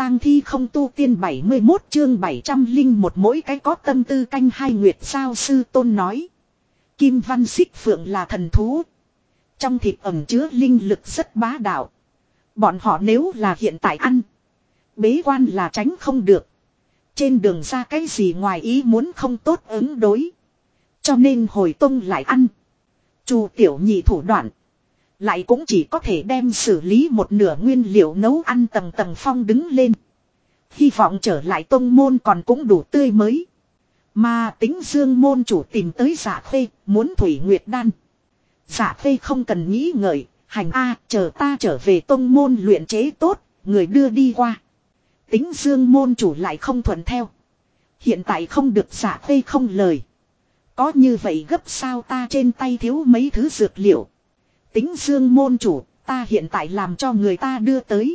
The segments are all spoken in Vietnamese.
tang thi không tu tiên 71 chương 701 mỗi cái có tâm tư canh hai nguyệt sao sư tôn nói. Kim văn xích phượng là thần thú. Trong thịt ẩn chứa linh lực rất bá đạo. Bọn họ nếu là hiện tại ăn. Bế quan là tránh không được. Trên đường ra cái gì ngoài ý muốn không tốt ứng đối. Cho nên hồi tông lại ăn. Chu tiểu nhị thủ đoạn. Lại cũng chỉ có thể đem xử lý một nửa nguyên liệu nấu ăn tầng tầng phong đứng lên. Hy vọng trở lại tông môn còn cũng đủ tươi mới. Mà Tính Dương môn chủ tìm tới Dạ Khê, muốn Thủy Nguyệt đan. Dạ Khê không cần nghĩ ngợi, hành a, chờ ta trở về tông môn luyện chế tốt, người đưa đi qua. Tính Dương môn chủ lại không thuận theo. Hiện tại không được Dạ Khê không lời. Có như vậy gấp sao ta trên tay thiếu mấy thứ dược liệu. Tính Dương môn chủ, ta hiện tại làm cho người ta đưa tới.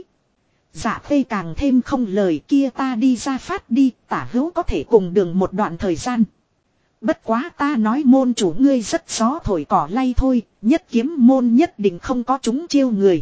Dạ Khê càng thêm không lời kia ta đi ra phát đi, tả hữu có thể cùng đường một đoạn thời gian. Bất quá ta nói môn chủ ngươi rất gió thổi cỏ lay thôi, nhất kiếm môn nhất định không có chúng chiêu người.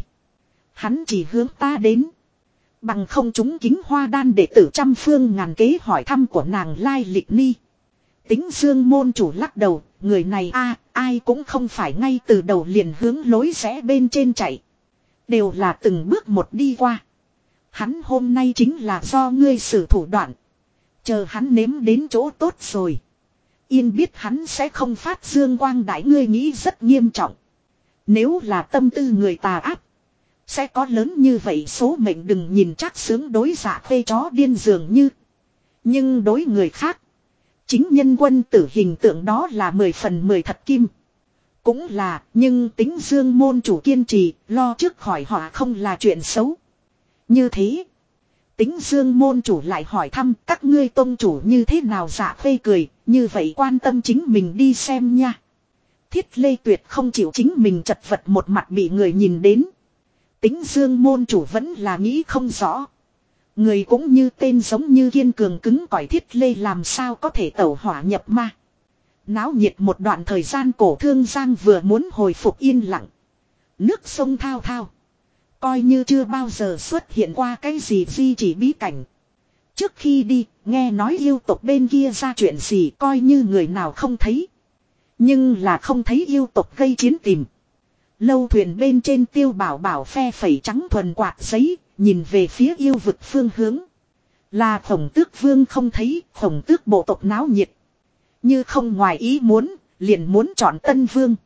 Hắn chỉ hướng ta đến. Bằng không chúng kính hoa đan đệ tử trăm phương ngàn kế hỏi thăm của nàng lai lịch ni. Tính Dương môn chủ lắc đầu, người này ai cũng không phải ngay từ đầu liền hướng lối rẽ bên trên chạy. Đều là từng bước một đi qua. Hắn hôm nay chính là do ngươi sử thủ đoạn. Chờ hắn nếm đến chỗ tốt rồi. Yên biết hắn sẽ không phát dương quang đại ngươi nghĩ rất nghiêm trọng. Nếu là tâm tư người tà ác. Sẽ có lớn như vậy số mệnh đừng nhìn chắc sướng đối Dạ Khê chó điên dường như. Nhưng đối người khác. Chính nhân quân tử hình tượng đó là 10 phần 10 thật kim. Cũng là, nhưng Tính Dương môn chủ kiên trì, lo trước khỏi họa không là chuyện xấu. Như thế, Tính Dương môn chủ lại hỏi thăm các ngươi tông chủ như thế nào. Dạ Khê cười, như vậy quan tâm chính mình đi xem nha. Thiết Lê Tuyệt không chịu chính mình chật vật một mặt bị người nhìn đến. Tính Dương môn chủ vẫn là nghĩ không rõ. Người cũng như tên giống như kiên cường cứng cỏi Thiết Lê làm sao có thể tẩu hỏa nhập ma. Náo nhiệt một đoạn thời gian Cổ Thương Giang vừa muốn hồi phục yên lặng. Nước sông thao thao. Coi như chưa bao giờ xuất hiện qua cái gì di chỉ bí cảnh. Trước khi đi, nghe nói yêu tộc bên kia ra chuyện gì coi như người nào không thấy. Nhưng là không thấy yêu tộc gây chiến tìm. Lâu thuyền bên trên Tiêu Bảo Bảo phe phẩy trắng thuần quạt giấy, nhìn về phía yêu vực phương hướng. Là Khổng Tước Vương không thấy, Khổng Tước bộ tộc náo nhiệt. Như không ngoài ý muốn, liền muốn chọn Tân Vương.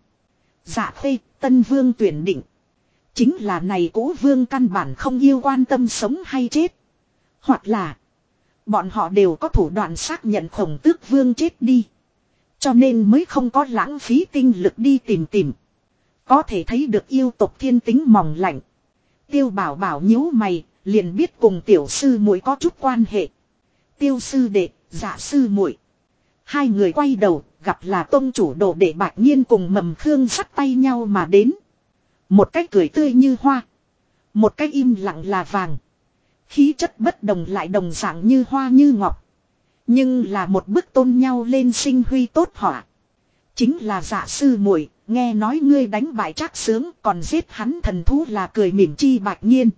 Dạ Khê, Tân Vương tuyển định. Chính là này Cố Vương căn bản không yêu quan tâm sống hay chết. Hoặc là bọn họ đều có thủ đoạn xác nhận Khổng Tước Vương chết đi. Cho nên mới không có lãng phí tinh lực đi tìm. Có thể thấy được yêu tộc thiên tính mỏng lạnh. Tiêu Bảo Bảo nhíu mày, liền biết cùng tiểu sư muội có chút quan hệ. Tiêu sư đệ, Dạ sư muội. Hai người quay đầu, gặp là tông chủ đồ đệ Bạch Nhiên cùng Mầm Khương sắt tay nhau mà đến. Một cái cười tươi như hoa. Một cái im lặng là vàng. Khí chất bất đồng lại đồng dạng như hoa như ngọc. Nhưng là một bức tôn nhau lên sinh huy tốt họa. Chính là Dạ sư muội, nghe nói ngươi đánh bại Trác Sướng còn giết hắn thần thú là cười mỉm chi Bạch Nhiên.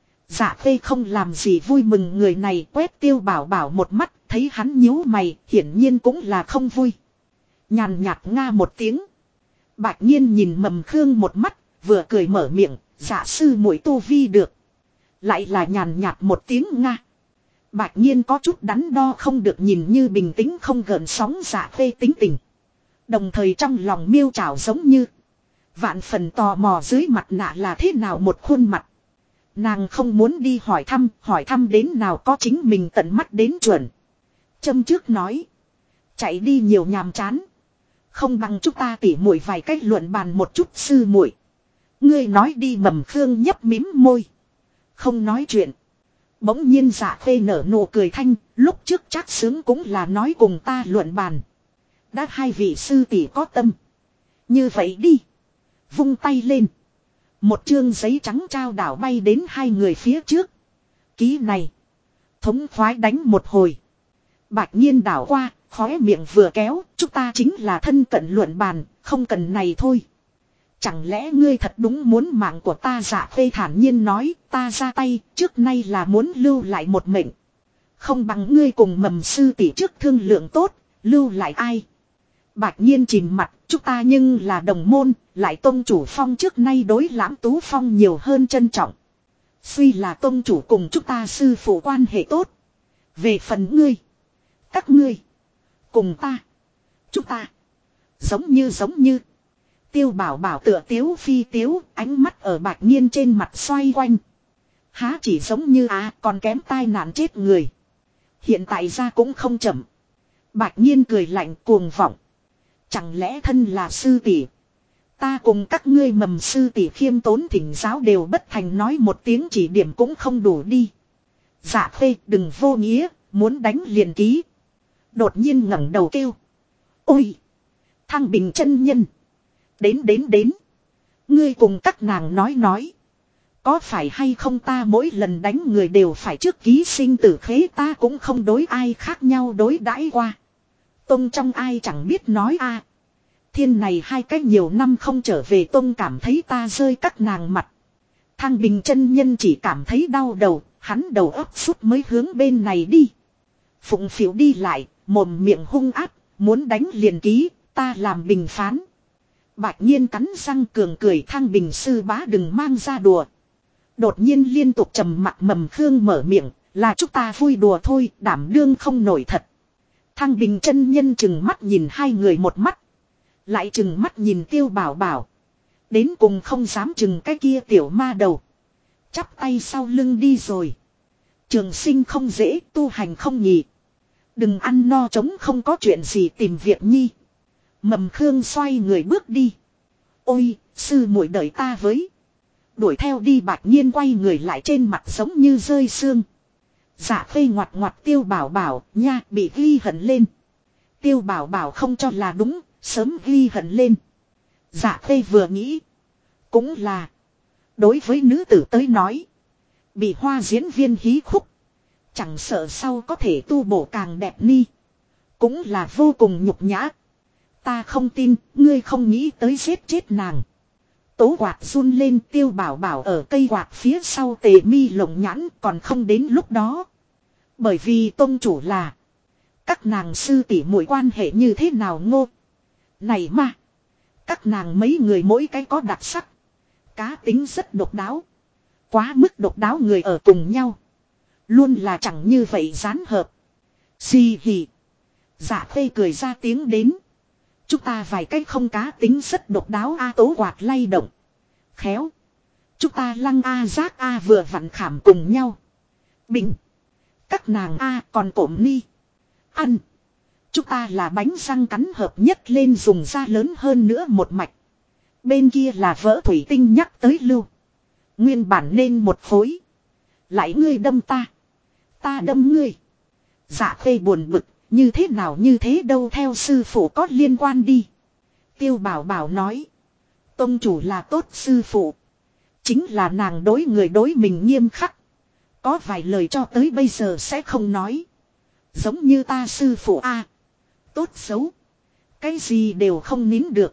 Dạ Khê không làm gì vui mừng người này quét Tiêu Bảo Bảo một mắt, thấy hắn nhíu mày, hiển nhiên cũng là không vui. Nhàn nhạt nga một tiếng. Bạch Nhiên nhìn Mầm Khương một mắt, vừa cười mở miệng, Dạ sư muội tu vi được. Lại là nhàn nhạt một tiếng nga. Bạch Nhiên có chút đắn đo không được nhìn như bình tĩnh không gợn sóng Dạ Khê tính tình. Đồng thời trong lòng miêu trảo giống như vạn phần tò mò dưới mặt nạ là thế nào một khuôn mặt. Nàng không muốn đi hỏi thăm đến nào có chính mình tận mắt đến chuẩn. Châm trước nói. Chạy đi nhiều nhàm chán. Không bằng chúng ta tỉ muội vài cách luận bàn một chút sư muội. Ngươi nói đi. Mầm Khương nhấp mím môi. Không nói chuyện. Bỗng nhiên Dạ Khê nở nụ cười thanh. Lúc trước Trác Sướng cũng là nói cùng ta luận bàn. Đã hai vị sư tỷ có tâm. Như vậy đi. Vung tay lên. Một chương giấy trắng trao đảo bay đến hai người phía trước. Ký này. Thống khoái đánh một hồi. Bạch Nhiên đảo qua, khóe miệng vừa kéo. Chúng ta chính là thân cận luận bàn, không cần này thôi. Chẳng lẽ ngươi thật đúng muốn mạng của ta? Dạ Khê thản nhiên nói, ta ra tay, trước nay là muốn lưu lại một mệnh. Không bằng ngươi cùng Mầm sư tỷ trước thương lượng tốt, lưu lại ai? Bạch Nhiên chìm mặt, chúng ta nhưng là đồng môn, lại tông chủ Phong trước nay đối Lãm Tú Phong nhiều hơn trân trọng. Suy là tông chủ cùng chúng ta sư phụ quan hệ tốt. Về phần ngươi, các ngươi, cùng ta, chúng ta, giống như. Tiêu Bảo Bảo tựa tiếu phi tiếu, ánh mắt ở Bạch Nhiên trên mặt xoay quanh. Há chỉ giống như còn kém tai nạn chết người. Hiện tại ra cũng không chậm. Bạch Nhiên cười lạnh cuồng vọng. Chẳng lẽ thân là sư tỷ, ta cùng các ngươi Mầm sư tỷ khiêm tốn thỉnh giáo đều bất thành, nói một tiếng chỉ điểm cũng không đủ đi. Dạ Khê đừng vô nghĩa, muốn đánh liền ký. Đột nhiên ngẩng đầu kêu. Ôi! Thăng Bình chân nhân! Đến! Ngươi cùng các nàng nói. Có phải hay không ta mỗi lần đánh người đều phải trước ký sinh tử khế, ta cũng không đối ai khác nhau đối đãi qua. Tông trong ai chẳng biết nói Thiên này hai cách nhiều năm không trở về, Tông cảm thấy ta rơi các nàng mặt. Thăng Bình chân nhân chỉ cảm thấy đau đầu, hắn đầu óc sút mới hướng bên này đi. Phụng phịu đi lại, mồm miệng hung ác, muốn đánh liền ký, ta làm bình phán. Bạch Nhiên cắn răng cường cười, Thăng Bình sư bá đừng mang ra đùa. Đột nhiên liên tục trầm mặc Mầm Khương mở miệng, là chúng ta vui đùa thôi, đảm đương không nổi thật. Thăng Bình chân nhân chừng mắt nhìn hai người một mắt. Lại chừng mắt nhìn Tiêu Bảo Bảo. Đến cùng không dám chừng cái kia tiểu ma đầu. Chắp tay sau lưng đi rồi. Trường sinh không dễ, tu hành không nhì. Đừng ăn no trống không có chuyện gì tìm việc nhi. Mầm Khương xoay người bước đi. Ôi, sư muội đợi ta với. Đuổi theo đi. Bạch Nhiên quay người lại, trên mặt giống như rơi sương. Dạ Khê ngoặt Tiêu Bảo Bảo nha, bị ghi hận lên. Tiêu Bảo Bảo không cho là đúng, sớm ghi hận lên. Dạ Khê vừa nghĩ, cũng là, đối với nữ tử tới nói, bị hoa diễn viên hí khúc, chẳng sợ sau có thể tu bổ càng đẹp ni, cũng là vô cùng nhục nhã. Ta không tin, ngươi không nghĩ tới giết chết nàng. Tố quạt run lên, Tiêu Bảo Bảo ở cây quạt phía sau Tề Mi lồng nhãn, còn không đến lúc đó. Bởi vì tông chủ là các nàng sư tỷ muội quan hệ như thế nào ngô. Này mà, các nàng mấy người mỗi cái có đặc sắc, cá tính rất độc đáo. Quá mức độc đáo người ở cùng nhau, luôn là chẳng như vậy gián hợp. Xì hì. Dạ Khê cười ra tiếng đến. Chúng ta vài cách không cá tính rất độc đáo tố quạt lay động. Khéo. Chúng ta lăng giác vừa vặn khảm cùng nhau. Bình. Các nàng còn cổm ni. Ăn. Chúng ta là bánh răng cắn hợp nhất lên, dùng da lớn hơn nữa một mạch. Bên kia là vỡ thủy tinh nhắc tới lưu. Nguyên bản nên một phối. Lại ngươi đâm ta. Ta đâm ngươi. Dạ Khê buồn bực. Như thế nào như thế đâu, theo sư phụ có liên quan đi. Tiêu Bảo Bảo nói. Tông chủ là tốt sư phụ. Chính là nàng đối người đối mình nghiêm khắc. Có vài lời cho tới bây giờ sẽ không nói. Giống như ta sư phụ tốt xấu. Cái gì đều không nín được.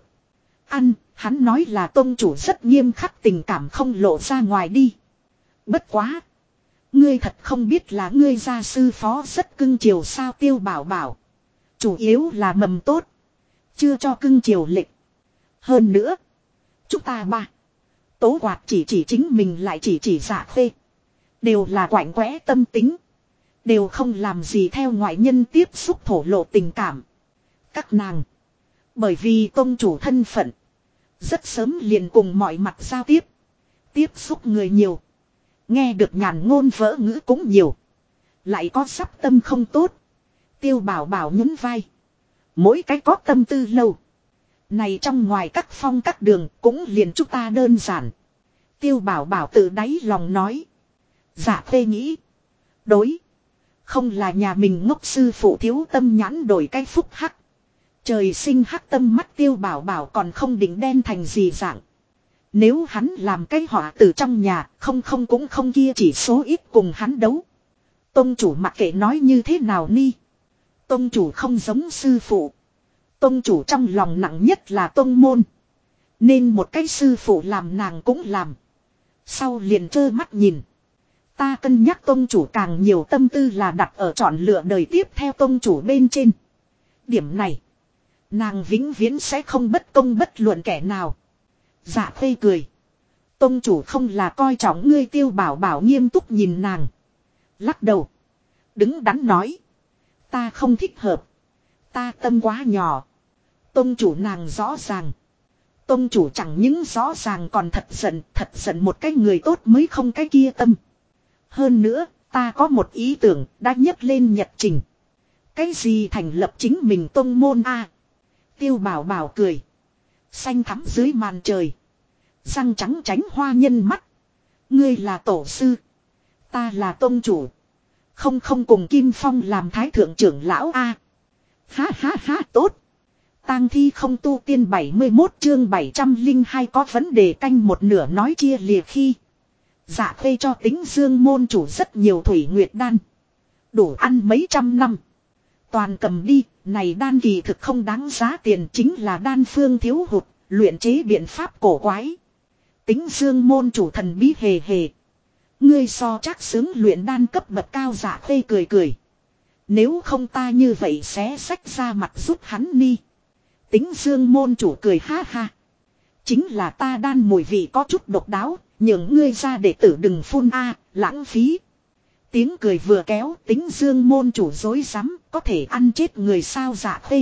Hắn nói là tông chủ rất nghiêm khắc, tình cảm không lộ ra ngoài đi. Bất quá. Ngươi thật không biết là ngươi gia sư phó rất cưng chiều sao? Tiêu Bảo Bảo. Chủ yếu là mầm tốt. Chưa cho cưng chiều lịch. Hơn nữa. Chúng ta Tố quạt chỉ chính mình lại chỉ Dạ Khê. Đều là quạnh quẽ tâm tính. Đều không làm gì theo ngoại nhân tiếp xúc thổ lộ tình cảm. Các nàng. Bởi vì tông chủ thân phận. Rất sớm liền cùng mọi mặt giao tiếp. Tiếp xúc người nhiều. Nghe được nhàn ngôn vỡ ngữ cũng nhiều. Lại có sắp tâm không tốt. Tiêu Bảo Bảo nhún vai. Mỗi cái có tâm tư lâu. Này trong ngoài các phong các đường cũng liền chúng ta đơn giản. Tiêu Bảo Bảo tự đáy lòng nói. Dạ Khê nghĩ. Đối. Không là nhà mình ngốc sư phụ thiếu tâm nhãn đổi cái phúc hắc. Trời sinh hắc tâm mắt Tiêu Bảo Bảo còn không định đen thành gì dạng. Nếu hắn làm cái họa từ trong nhà, không cũng không kia chỉ số ít cùng hắn đấu. Tông chủ mặc kệ nói như thế nào ni. Tông chủ không giống sư phụ. Tông chủ trong lòng nặng nhất là tông môn. Nên một cái sư phụ làm nàng cũng làm. Sau liền trơ mắt nhìn. Ta cân nhắc tông chủ càng nhiều tâm tư là đặt ở chọn lựa đời tiếp theo tông chủ bên trên. Điểm này. Nàng vĩnh viễn sẽ không bất công bất luận kẻ nào. Dạ Khê cười. Tông chủ không là coi trọng ngươi Tiêu Bảo Bảo nghiêm túc nhìn nàng. Lắc đầu. Đứng đắn nói. Ta không thích hợp. Ta tâm quá nhỏ. Tông chủ nàng rõ ràng. Tông chủ chẳng những rõ ràng còn thật giận một cái người tốt mới không cái kia tâm. Hơn nữa, ta có một ý tưởng đã nhấc lên nhật trình. Cái gì thành lập chính mình tông môn a? Tiêu Bảo Bảo cười. Xanh thắm dưới màn trời. Răng trắng tránh hoa nhân mắt. Ngươi là tổ sư. Ta là tông chủ. Không cùng Kim Phong làm thái thượng trưởng lão a. Ha ha ha tốt. Tang thi không tu tiên 71 chương 702 có vấn đề canh một nửa nói chia lìa khi. Dạ Khê cho Tính Dương môn chủ rất nhiều thủy nguyệt đan. Đủ ăn mấy trăm năm. Toàn cầm đi, này đan kỳ thực không đáng giá tiền chính là đan phương thiếu hụt, luyện chế biện pháp cổ quái. Tính Dương môn chủ thần bí hề hề. Ngươi so chắc xứng luyện đan cấp bậc cao. Dạ Khê cười. Nếu không ta như vậy sẽ xách ra mặt giúp hắn đi. Tính Dương môn chủ cười ha ha. Chính là ta đan mùi vị có chút độc đáo, nhường ngươi ra đệ tử đừng phun lãng phí. Tiếng cười vừa kéo Tính Dương môn chủ dối rắm có thể ăn chết người sao. Dạ Khê.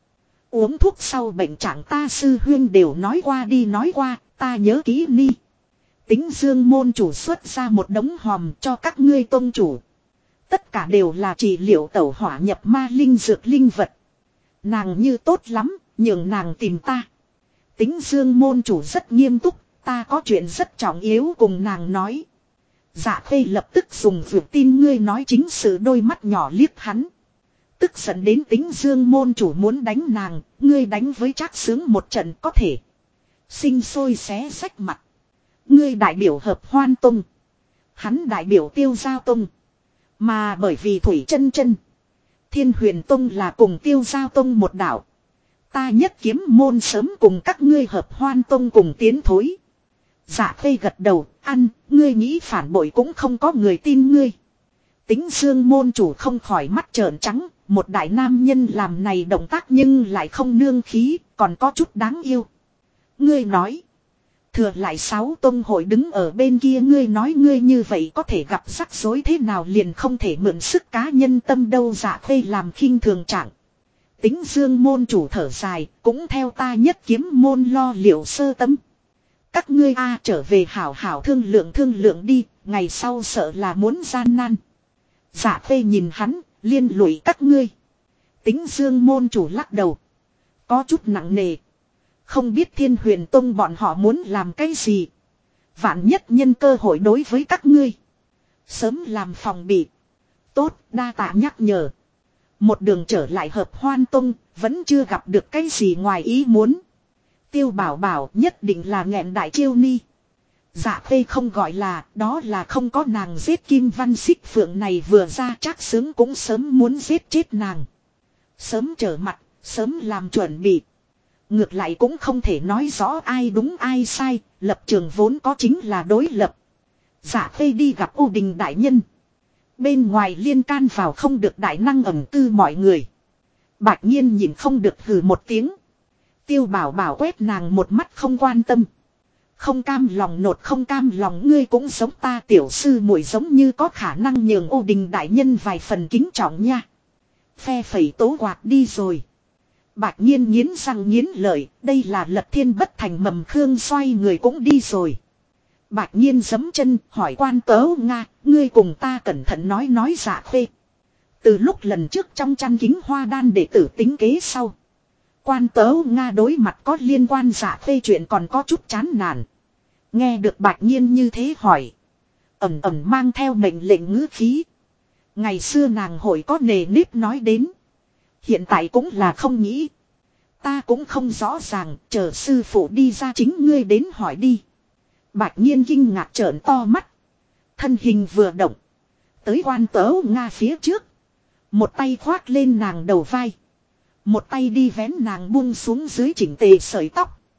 Uống thuốc sau bệnh trạng ta sư huyên đều nói qua, ta nhớ kỹ ni. Tính Dương môn chủ xuất ra một đống hòm cho các ngươi tông chủ. Tất cả đều là trị liệu tẩu hỏa nhập ma linh dược linh vật. Nàng như tốt lắm, nhường nàng tìm ta. Tính Dương môn chủ rất nghiêm túc, ta có chuyện rất trọng yếu cùng nàng nói. Dạ Khê lập tức dùng vượt tin ngươi nói chính sự đôi mắt nhỏ liếc hắn. Tức giận đến Tính Dương môn chủ muốn đánh nàng, ngươi đánh với Trác Sướng một trận có thể. Sinh sôi xé rách mặt. Ngươi đại biểu Hợp Hoan Tông. Hắn đại biểu Tiêu Giao Tông. Mà bởi vì Thủy Chân Chân, Thiên Huyền Tông là cùng Tiêu Giao Tông một đạo. Ta nhất kiếm môn sớm cùng các ngươi Hợp Hoan Tông cùng tiến thối. Dạ Khê gật đầu, ngươi nghĩ phản bội cũng không có người tin ngươi. Tính Dương môn chủ không khỏi mắt trợn trắng, một đại nam nhân làm này động tác nhưng lại không nương khí, còn có chút đáng yêu. Ngươi nói, thừa lại 6 tông hội đứng ở bên kia, ngươi nói ngươi như vậy có thể gặp rắc rối thế nào liền không thể mượn sức cá nhân tâm đâu. Dạ Khê làm khinh thường trạng. Tính Dương môn chủ thở dài, cũng theo ta nhất kiếm môn lo liệu sơ tâm. Các ngươi trở về hảo hảo thương lượng đi, ngày sau sợ là muốn gian nan. Dạ Khê nhìn hắn, liên lụy các ngươi. Tính Dương môn chủ lắc đầu. Có chút nặng nề. Không biết Thiên Huyền Tông bọn họ muốn làm cái gì. Vạn nhất nhân cơ hội đối với các ngươi. Sớm làm phòng bị. Tốt, đa tạ nhắc nhở. Một đường trở lại Hợp Hoan Tông, vẫn chưa gặp được cái gì ngoài ý muốn. Tiêu Bảo Bảo nhất định là nghẹn đại chiêu ni. Dạ Khê không gọi là, đó là không có nàng giết Kim Văn Xích Phượng này vừa ra Trác Sướng cũng sớm muốn giết chết nàng. Sớm trở mặt, sớm làm chuẩn bị. Ngược lại cũng không thể nói rõ ai đúng ai sai, lập trường vốn có chính là đối lập. Dạ Khê đi gặp U Đình đại nhân. Bên ngoài liên can vào không được đại năng ẩn cư mọi người. Bạch Nhiên nhìn không được hừ một tiếng. Tiêu Bảo Bảo quét nàng một mắt không quan tâm. Không cam lòng nột không cam lòng, ngươi cũng giống ta tiểu sư muội, giống như có khả năng nhường U Đình đại nhân vài phần kính trọng nha. Phe phẩy tố quạt đi rồi. Bạch Nhiên nghiến răng nghiến lợi, đây là Lật Thiên bất thành mầm khương, xoay người cũng đi rồi. Bạch Nhiên giẫm chân hỏi Quan Tấu Nga, ngươi cùng ta cẩn thận nói. Dạ Khê. Từ lúc lần trước trong chăn kính hoa đan đệ tử tính kế sau, Quan Tấu Nga đối mặt có liên quan Dạ Khê chuyện còn có chút chán nản. Nghe được Bạch Nhiên như thế hỏi, ẩn mang theo mệnh lệnh ngữ khí. Ngày xưa nàng hội có nề nếp nói đến, hiện tại cũng là không nghĩ. Ta cũng không rõ ràng, chờ sư phụ đi ra chính ngươi đến hỏi đi. Bạch Nhiên kinh ngạc trợn to mắt. Thân hình vừa động, tới Quan Tấu Nga phía trước. Một tay khoác lên nàng đầu vai, một tay đi vén nàng buông xuống dưới chỉnh tề sợi tóc.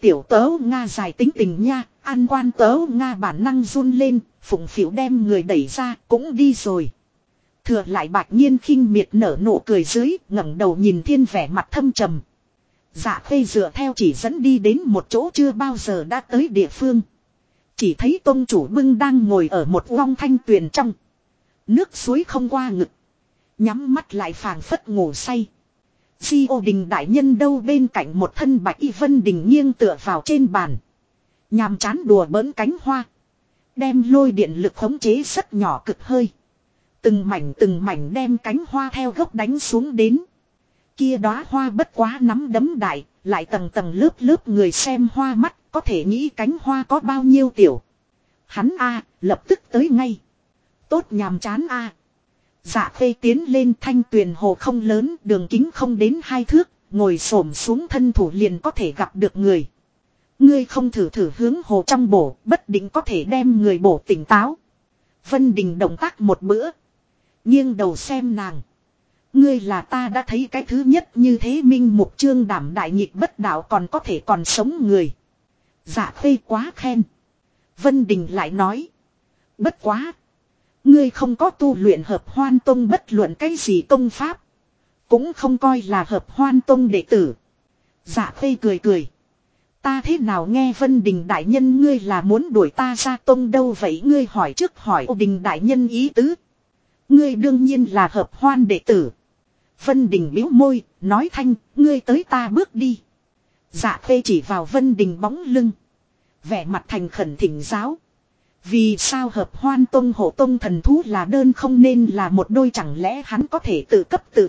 Tiểu tớ Nga dài tính tình nha, an quan tớ Nga bản năng run lên, phụng phịu đem người đẩy ra, cũng đi rồi. Thừa lại Bạch Nhiên khinh miệt nở nụ cười dưới, ngẩng đầu nhìn thiên vẻ mặt thâm trầm. Dạ Khê dựa theo chỉ dẫn đi đến một chỗ chưa bao giờ đã tới địa phương. Chỉ thấy tông chủ bưng đang ngồi ở một vong thanh tuyền trong. Nước suối không qua ngực. Nhắm mắt lại phảng phất ngủ say. Di Ô Đình đại nhân đâu bên cạnh một thân bạch y Vân Đình nghiêng tựa vào trên bàn. Nhàm chán đùa bỡn cánh hoa. Đem lôi điện lực khống chế rất nhỏ cực hơi. Từng mảnh đem cánh hoa theo gốc đánh xuống đến. Kia đóa hoa bất quá nắm đấm đại, lại tầng tầng lớp người xem hoa mắt, có thể nghĩ cánh hoa có bao nhiêu tiểu. Hắn lập tức tới ngay. Tốt nhàm chán Dạ Khê tiến lên thanh tuyền hồ không lớn, đường kính không đến 2 thước, ngồi xổm xuống thân thủ liền có thể gặp được người. Ngươi không thử hướng hồ trong bổ, bất định có thể đem người bổ tỉnh táo. Vân Đình động tác một bữa. Nghiêng đầu xem nàng. Ngươi là ta đã thấy cái thứ nhất như thế minh mục trương đảm đại nghịch bất đạo còn có thể còn sống người. Dạ Khê quá khen. Vân Đình lại nói. Bất quá. Ngươi không có tu luyện hợp hoan tông bất luận cái gì công pháp. Cũng không coi là hợp hoan tông đệ tử. Dạ Khê cười. Ta thế nào nghe Vân Đình đại nhân ngươi là muốn đuổi ta ra tông đâu vậy ngươi hỏi trước hỏi Ô Đình đại nhân ý tứ. Ngươi đương nhiên là hợp hoan đệ tử. Vân Đình bĩu môi, nói thanh, ngươi tới ta bước đi. Dạ Khê chỉ vào Vân Đình bóng lưng. Vẻ mặt thành khẩn thỉnh giáo. Vì sao hợp hoan tông hộ tông thần thú là đơn không nên là một đôi chẳng lẽ hắn có thể tự cấp tự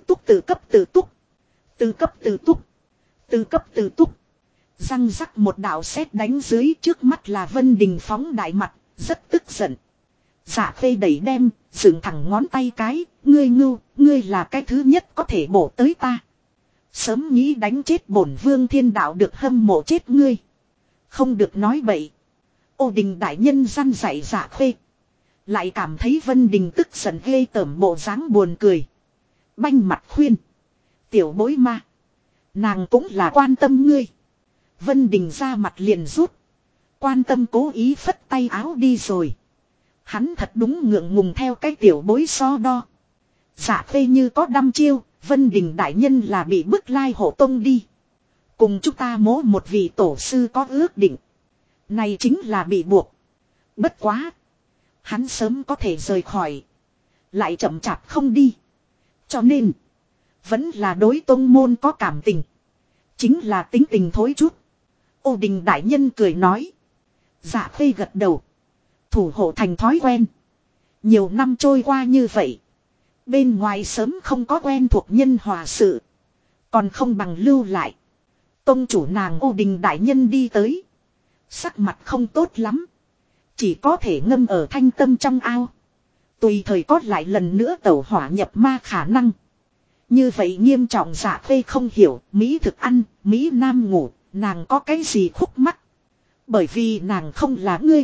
túc. Răng rắc một đạo sét đánh dưới trước mắt là Vân Đình phóng đại mặt, rất tức giận. Dạ Khê đẩy đem, dựng thẳng ngón tay cái, ngươi là cái thứ nhất có thể bổ tới ta. Sớm nghĩ đánh chết bổn vương thiên đạo được hâm mộ chết ngươi. Không được nói bậy. Ô Đình đại nhân răn dạy Dạ Khê. Lại cảm thấy Vân Đình tức giận ghê tởm bộ dáng buồn cười. Banh mặt khuyên. Tiểu bối ma. Nàng cũng là quan tâm ngươi. Vân Đình ra mặt liền rút. Quan tâm cố ý phất tay áo đi rồi. Hắn thật đúng ngượng ngùng theo cái tiểu bối so đo. Dạ Khê như có đăm chiêu. Vân Đình đại nhân là bị bức lai hộ tông đi. Cùng chúng ta mố một vị tổ sư có ước định. Này chính là bị buộc. Bất quá. Hắn sớm có thể rời khỏi. Lại chậm chạp không đi. Cho nên. Vẫn là đối tông môn có cảm tình. Chính là tính tình thối chút. Ô Đình đại nhân cười nói. Dạ Khê gật đầu. Thủ hộ thành thói quen. Nhiều năm trôi qua như vậy. Bên ngoài sớm không có quen thuộc nhân hòa sự. Còn không bằng lưu lại. Tông chủ nàng Ô Đình đại nhân đi tới. Sắc mặt không tốt lắm. Chỉ có thể ngâm ở thanh tâm trong ao. Tùy thời có lại lần nữa tẩu hỏa nhập ma khả năng. Như vậy nghiêm trọng Dạ Khê không hiểu. Mỹ thực ăn, Mỹ nam ngủ. Nàng có cái gì khúc mắc. Bởi vì nàng không là ngươi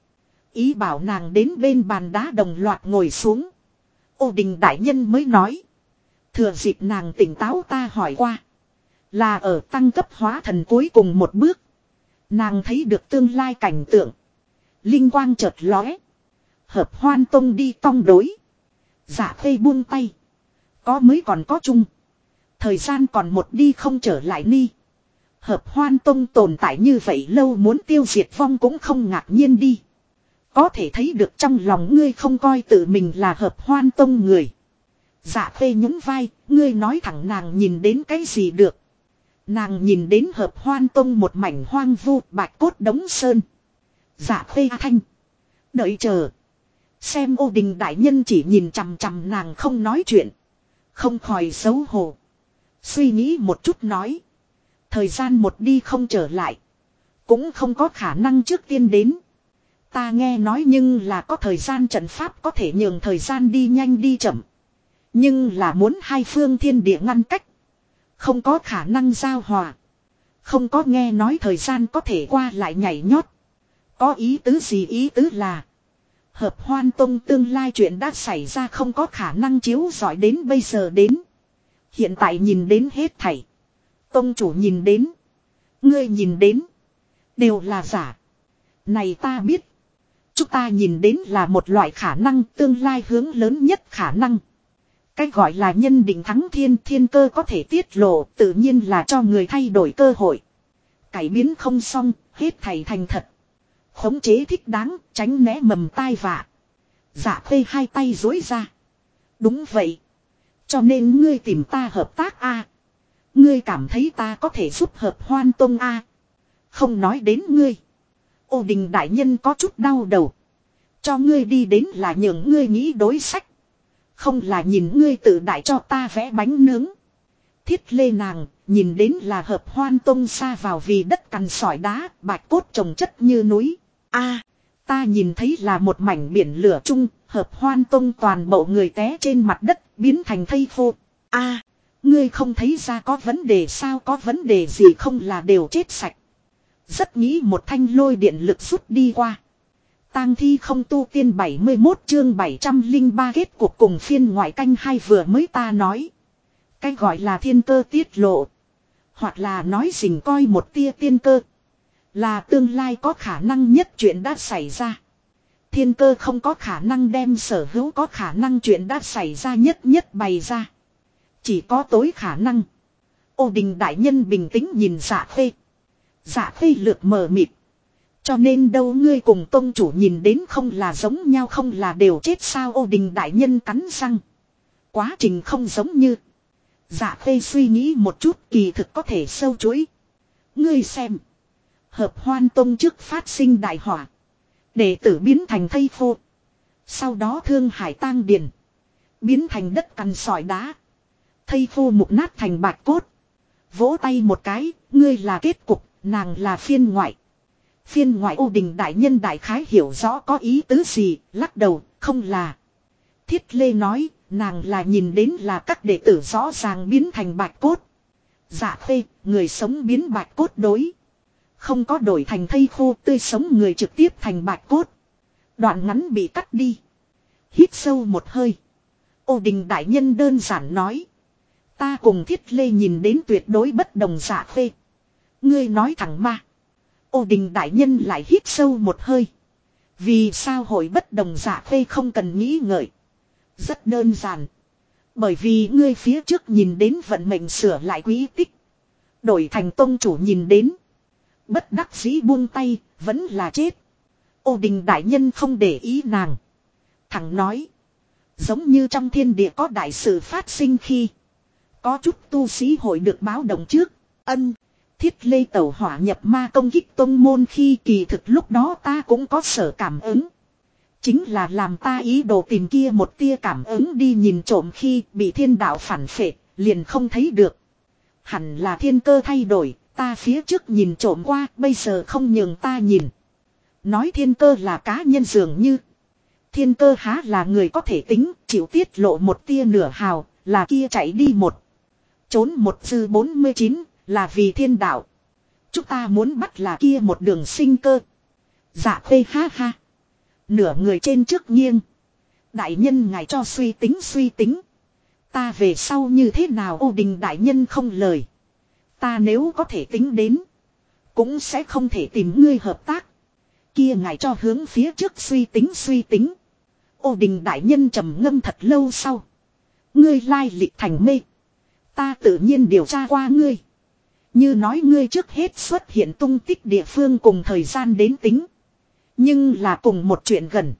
Ý bảo nàng đến bên bàn đá đồng loạt ngồi xuống. Ô Đình đại nhân mới nói. Thừa dịp nàng tỉnh táo ta hỏi qua. Là ở tăng cấp hóa thần cuối cùng một bước. Nàng thấy được tương lai cảnh tượng. Linh quang chợt lóe. Hợp hoan tông đi tong đối. Dạ Khê buông tay. Có mới còn có chung. Thời gian còn một đi không trở lại ni. Hợp hoan tông tồn tại như vậy lâu muốn tiêu diệt vong cũng không ngạc nhiên đi. Có thể thấy được trong lòng ngươi không coi tự mình là hợp hoan tông người. Dạ Khê nhún vai, ngươi nói thẳng nàng nhìn đến cái gì được. Nàng nhìn đến hợp hoan tông một mảnh hoang vu bạch cốt đống sơn. Dạ Khê thanh. Đợi chờ. Xem Ô Đình đại nhân chỉ nhìn chằm chằm nàng không nói chuyện. Không khỏi xấu hổ. Suy nghĩ một chút nói. Thời gian một đi không trở lại. Cũng không có khả năng trước tiên đến. Ta nghe nói nhưng là có thời gian trận pháp có thể nhường thời gian đi nhanh đi chậm. Nhưng là muốn hai phương thiên địa ngăn cách. Không có khả năng giao hòa. Không có nghe nói thời gian có thể qua lại nhảy nhót. Có ý tứ gì ý tứ là. Hợp hoan tông tương lai chuyện đã xảy ra không có khả năng chiếu rọi đến bây giờ đến. Hiện tại nhìn đến hết thảy. Tông chủ nhìn đến. Ngươi nhìn đến. Đều là giả. Này ta biết. Chúng ta nhìn đến là một loại khả năng, tương lai hướng lớn nhất khả năng. Cái gọi là nhân định thắng thiên, thiên cơ có thể tiết lộ, tự nhiên là cho người thay đổi cơ hội. Cải biến không xong, hết thảy thành thật. Khống chế thích đáng, tránh né mầm tai vạ. Dạ Khê hai tay duỗi ra. Đúng vậy. Cho nên ngươi tìm ta hợp tác a. Ngươi cảm thấy ta có thể giúp Hợp Hoan Tông a. Không nói đến ngươi. Ô Đình đại nhân có chút đau đầu. Cho ngươi đi đến là nhường ngươi nghĩ đối sách. Không là nhìn ngươi tự đại cho ta vẽ bánh nướng. Thiết Lê nàng, nhìn đến là Hợp Hoan Tông xa vào vì đất cằn sỏi đá, bạch cốt trồng chất như núi. A, ta nhìn thấy là một mảnh biển lửa chung, Hợp Hoan Tông toàn bộ người té trên mặt đất, biến thành thây khô. A, ngươi không thấy ra có vấn đề sao, có vấn đề gì không là đều chết sạch. Rất nghĩ một thanh lôi điện lực rút đi qua. Tang thi không tu tiên 71 chương 703 kết cuộc cùng phiên ngoại canh hai vừa mới ta nói. Cái gọi là thiên cơ tiết lộ. Hoặc là nói dình coi một tia tiên cơ. Là tương lai có khả năng nhất chuyện đã xảy ra. Thiên cơ không có khả năng đem sở hữu có khả năng chuyện đã xảy ra nhất nhất bày ra. Chỉ có tối khả năng. Ô Đình đại nhân bình tĩnh nhìn Dạ Khê. Dạ Khê lược mờ mịt. Cho nên đâu ngươi cùng tông chủ nhìn đến không là giống nhau không là đều chết sao. Ô Đình đại nhân cắn răng. Quá trình không giống như. Dạ Khê suy nghĩ một chút kỳ thực có thể sâu chuỗi. Ngươi xem. Hợp Hoan Tông trước phát sinh đại hỏa. Đệ tử biến thành thây khô. Sau đó Thương Hải tang điền. Biến thành đất cằn sỏi đá. Thây khô mục nát thành bạch cốt. Vỗ tay một cái, ngươi là kết cục, nàng là phiên ngoại. Phiên ngoại. Ô Đình đại nhân đại khái hiểu rõ có ý tứ gì, lắc đầu, không là. Thiết Lê nói, nàng là nhìn đến là các đệ tử rõ ràng biến thành bạch cốt. Dạ Khê, người sống biến bạch cốt đối. Không có đổi thành thây khô, tươi sống người trực tiếp thành bạch cốt. Đoạn ngắn bị cắt đi. Hít sâu một hơi. Ô Đình đại nhân đơn giản nói. Ta cùng Thiết Lê nhìn đến tuyệt đối bất đồng. Dạ Khê. Ngươi nói thẳng ma. Ô Đình đại nhân lại hít sâu một hơi. Vì sao hội bất đồng? Dạ Khê không cần nghĩ ngợi. Rất đơn giản. Bởi vì ngươi phía trước nhìn đến vận mệnh sửa lại quý tích. Đổi thành tông chủ nhìn đến. Bất đắc dĩ buông tay, vẫn là chết. Ô Đình đại nhân không để ý nàng. Thẳng nói. Giống như trong thiên địa có đại sự phát sinh khi. Có chút tu sĩ hội được báo động trước. Ân. Thiết Lê tẩu hỏa nhập ma công kích tông môn khi kỳ thực lúc đó ta cũng có sở cảm ứng. Chính là làm ta ý đồ tìm kia một tia cảm ứng đi nhìn trộm khi bị thiên đạo phản phệ, liền không thấy được. Hẳn là thiên cơ thay đổi, ta phía trước nhìn trộm qua, bây giờ không nhường ta nhìn. Nói thiên cơ là cá nhân dường như. Thiên cơ há là người có thể tính, chịu tiết lộ một tia nửa hào, là kia chạy đi một. Trốn một dư 49, là vì thiên đạo. Chúng ta muốn bắt là kia một đường sinh cơ. Dạ Khê ha ha. Nửa người trên trước nghiêng. Đại nhân ngài cho suy tính. Ta về sau như thế nào? Ô Đình đại nhân không lời. Ta nếu có thể tính đến. Cũng sẽ không thể tìm ngươi hợp tác. Kia ngài cho hướng phía trước suy tính. Ô Đình đại nhân trầm ngâm thật lâu sau. Ngươi lai lịch thành mê. Ta tự nhiên điều tra qua ngươi. Như nói ngươi trước hết xuất hiện tung tích địa phương cùng thời gian đến tính. Nhưng là cùng một chuyện gần.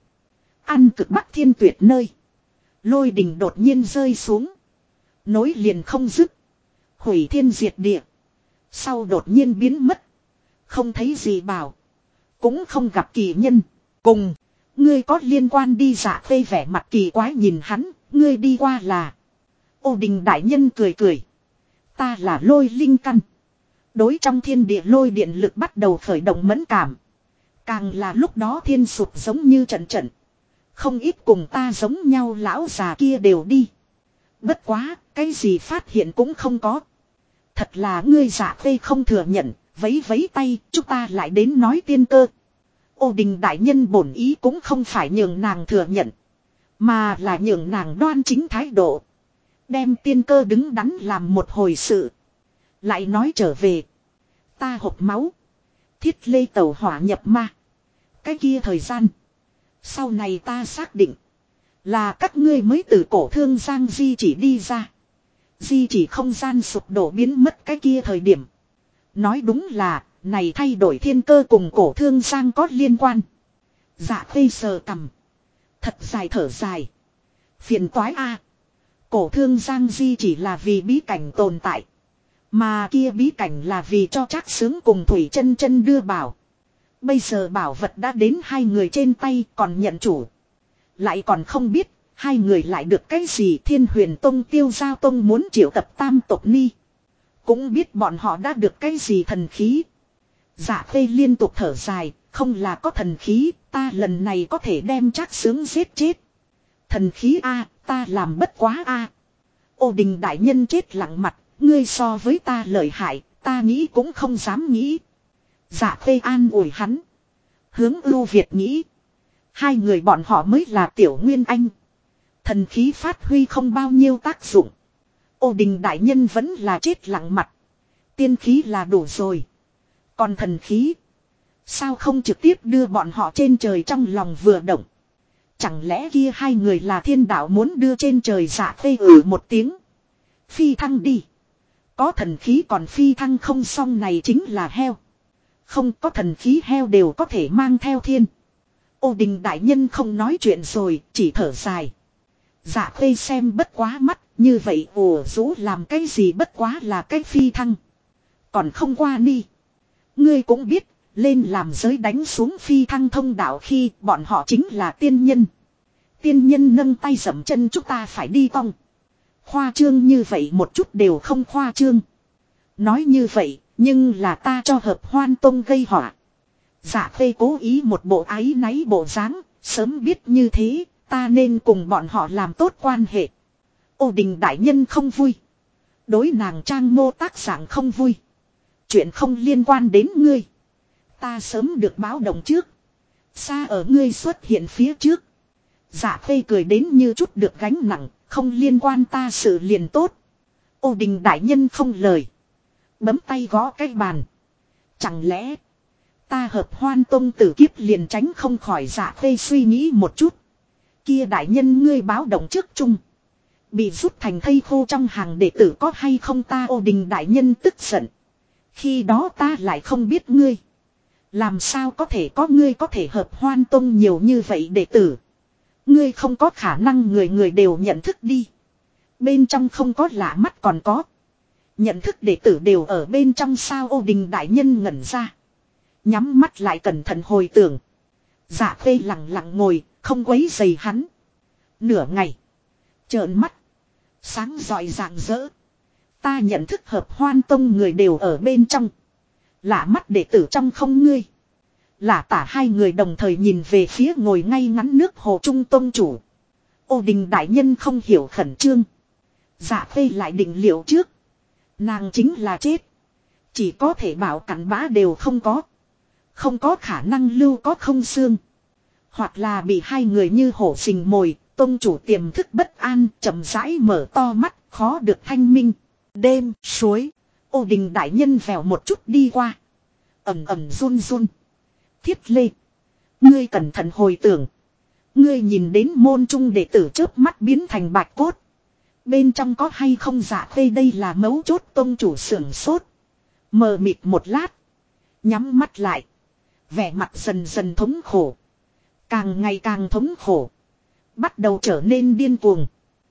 Ăn cực Bắc Thiên Tuyệt nơi. Lôi đình đột nhiên rơi xuống. Nối liền không dứt. Hủy thiên diệt địa. Sau đột nhiên biến mất. Không thấy gì bảo. Cũng không gặp kỳ nhân. Cùng. Ngươi có liên quan đi? Dạ Khê vẻ mặt kỳ quái nhìn hắn. Ngươi đi qua là. Ô Đình đại nhân cười. Ta là lôi linh căn. Đối trong thiên địa lôi điện lực bắt đầu khởi động mẫn cảm. Càng là lúc đó thiên sụp giống như trận. Không ít cùng ta giống nhau lão già kia đều đi. Bất quá, cái gì phát hiện cũng không có. Thật là ngươi. Dạ Khê không thừa nhận, vấy tay, chúng ta lại đến nói tiên cơ. Ô Đình đại nhân bổn ý cũng không phải nhường nàng thừa nhận. Mà là nhường nàng đoan chính thái độ. Đem tiên cơ đứng đắn làm một hồi sự. Lại nói trở về. Ta hộc máu. Thiết Lê tẩu hỏa nhập ma. Cái kia thời gian. Sau này ta xác định. Là các ngươi mới từ cổ thương giang di chỉ đi ra. Di chỉ không gian sụp đổ biến mất cái kia thời điểm. Nói đúng là, này thay đổi thiên cơ cùng cổ thương giang có liên quan. Dạ Khê sờ cằm. Thật dài thở dài. Phiền toái a. Cổ thương giang di chỉ là vì bí cảnh tồn tại. Mà kia bí cảnh là vì cho Trác Xướng cùng Thủy Chân Chân đưa bảo. Bây giờ bảo vật đã đến hai người trên tay còn nhận chủ. Lại còn không biết, hai người lại được cái gì. Thiên Huyền Tông Tiêu Giao Tông muốn triệu tập tam tộc ni. Cũng biết bọn họ đã được cái gì thần khí. Dạ Khê liên tục thở dài, không là có thần khí, ta lần này có thể đem Trác Xướng giết chết. Thần khí a, ta làm bất quá a. Ô Đình đại nhân chết lặng mặt, ngươi so với ta lợi hại, ta nghĩ cũng không dám nghĩ. Dạ Khê an ủi hắn. Hướng Ưu Việt nghĩ. Hai người bọn họ mới là Tiểu Nguyên Anh. Thần khí phát huy không bao nhiêu tác dụng. Ô Đình đại nhân vẫn là chết lặng mặt. Tiên khí là đủ rồi. Còn thần khí. Sao không trực tiếp đưa bọn họ trên trời trong lòng vừa động. Chẳng lẽ kia hai người là thiên đạo muốn đưa trên trời. Dạ Khê một tiếng. Phi thăng đi. Có thần khí còn phi thăng không xong này chính là heo. Không có thần khí heo đều có thể mang theo thiên. Ô Đình đại nhân không nói chuyện rồi, chỉ thở dài. Dạ Khê xem bất quá mắt, như vậy ồ rũ làm cái gì bất quá là cái phi thăng. Còn không qua đi. Ngươi cũng biết, lên làm giới đánh xuống phi thăng thông đạo khi bọn họ chính là tiên nhân. Tiên nhân nâng tay dậm chân chúng ta phải đi cong. Khoa trương như vậy một chút đều không khoa trương. Nói như vậy, nhưng là ta cho Hợp Hoan Tông gây họa. Dạ Khê cố ý một bộ áy náy bộ dáng, sớm biết như thế, ta nên cùng bọn họ làm tốt quan hệ. Ô Đình đại nhân không vui. Đối nàng trang mô tác dạng không vui. Chuyện không liên quan đến ngươi. Ta sớm được báo động trước. Xa ở ngươi xuất hiện phía trước. Dạ Khê cười đến như chút được gánh nặng, không liên quan ta sự liền tốt. Ô Đình đại nhân không lời. Bấm tay gõ cái bàn. Chẳng lẽ ta Hợp Hoan Tông tử kiếp liền tránh không khỏi. Dạ Khê suy nghĩ một chút. Kia đại nhân ngươi báo động trước chung. Bị rút thành thây khô trong hàng đệ tử có hay không ta. Ô Đình đại nhân tức giận. Khi đó ta lại không biết ngươi. Làm sao có thể có ngươi có thể Hợp Hoan Tông nhiều như vậy đệ tử. Ngươi không có khả năng người người đều nhận thức đi. Bên trong không có lạ mắt còn có. Nhận thức đệ tử đều ở bên trong sao. Ô Đình đại nhân ngẩn ra. Nhắm mắt lại cẩn thận hồi tưởng. Dạ Khê lặng lặng ngồi, không quấy rầy hắn. Nửa ngày. Trợn mắt. Sáng rọi rạng rỡ. Ta nhận thức Hợp Hoan Tông người đều ở bên trong. Lạ mắt đệ tử trong không ngươi. Lạ tả hai người đồng thời nhìn về phía ngồi ngay ngắn nước hồ trung tông chủ. Ô Đình đại nhân không hiểu khẩn trương. Dạ Khê lại định liệu trước. Nàng chính là chết. Chỉ có thể bảo cặn bã đều không có. Không có khả năng lưu có không xương. Hoặc là bị hai người như hổ sình mồi. Tông chủ tiềm thức bất an chậm rãi mở to mắt khó được thanh minh. Đêm suối. Ô Đình đại nhân vèo một chút đi qua. Ẩm ẩm run run. Thiết Lê. Ngươi cẩn thận hồi tưởng. Ngươi nhìn đến môn trung đệ tử chớp mắt biến thành bạch cốt. Bên trong có hay không. Dạ Khê đây là mấu chốt. Tông chủ sưởng sốt. Mờ mịt một lát. Nhắm mắt lại. Vẻ mặt dần dần thống khổ. Càng ngày càng thống khổ. Bắt đầu trở nên điên cuồng.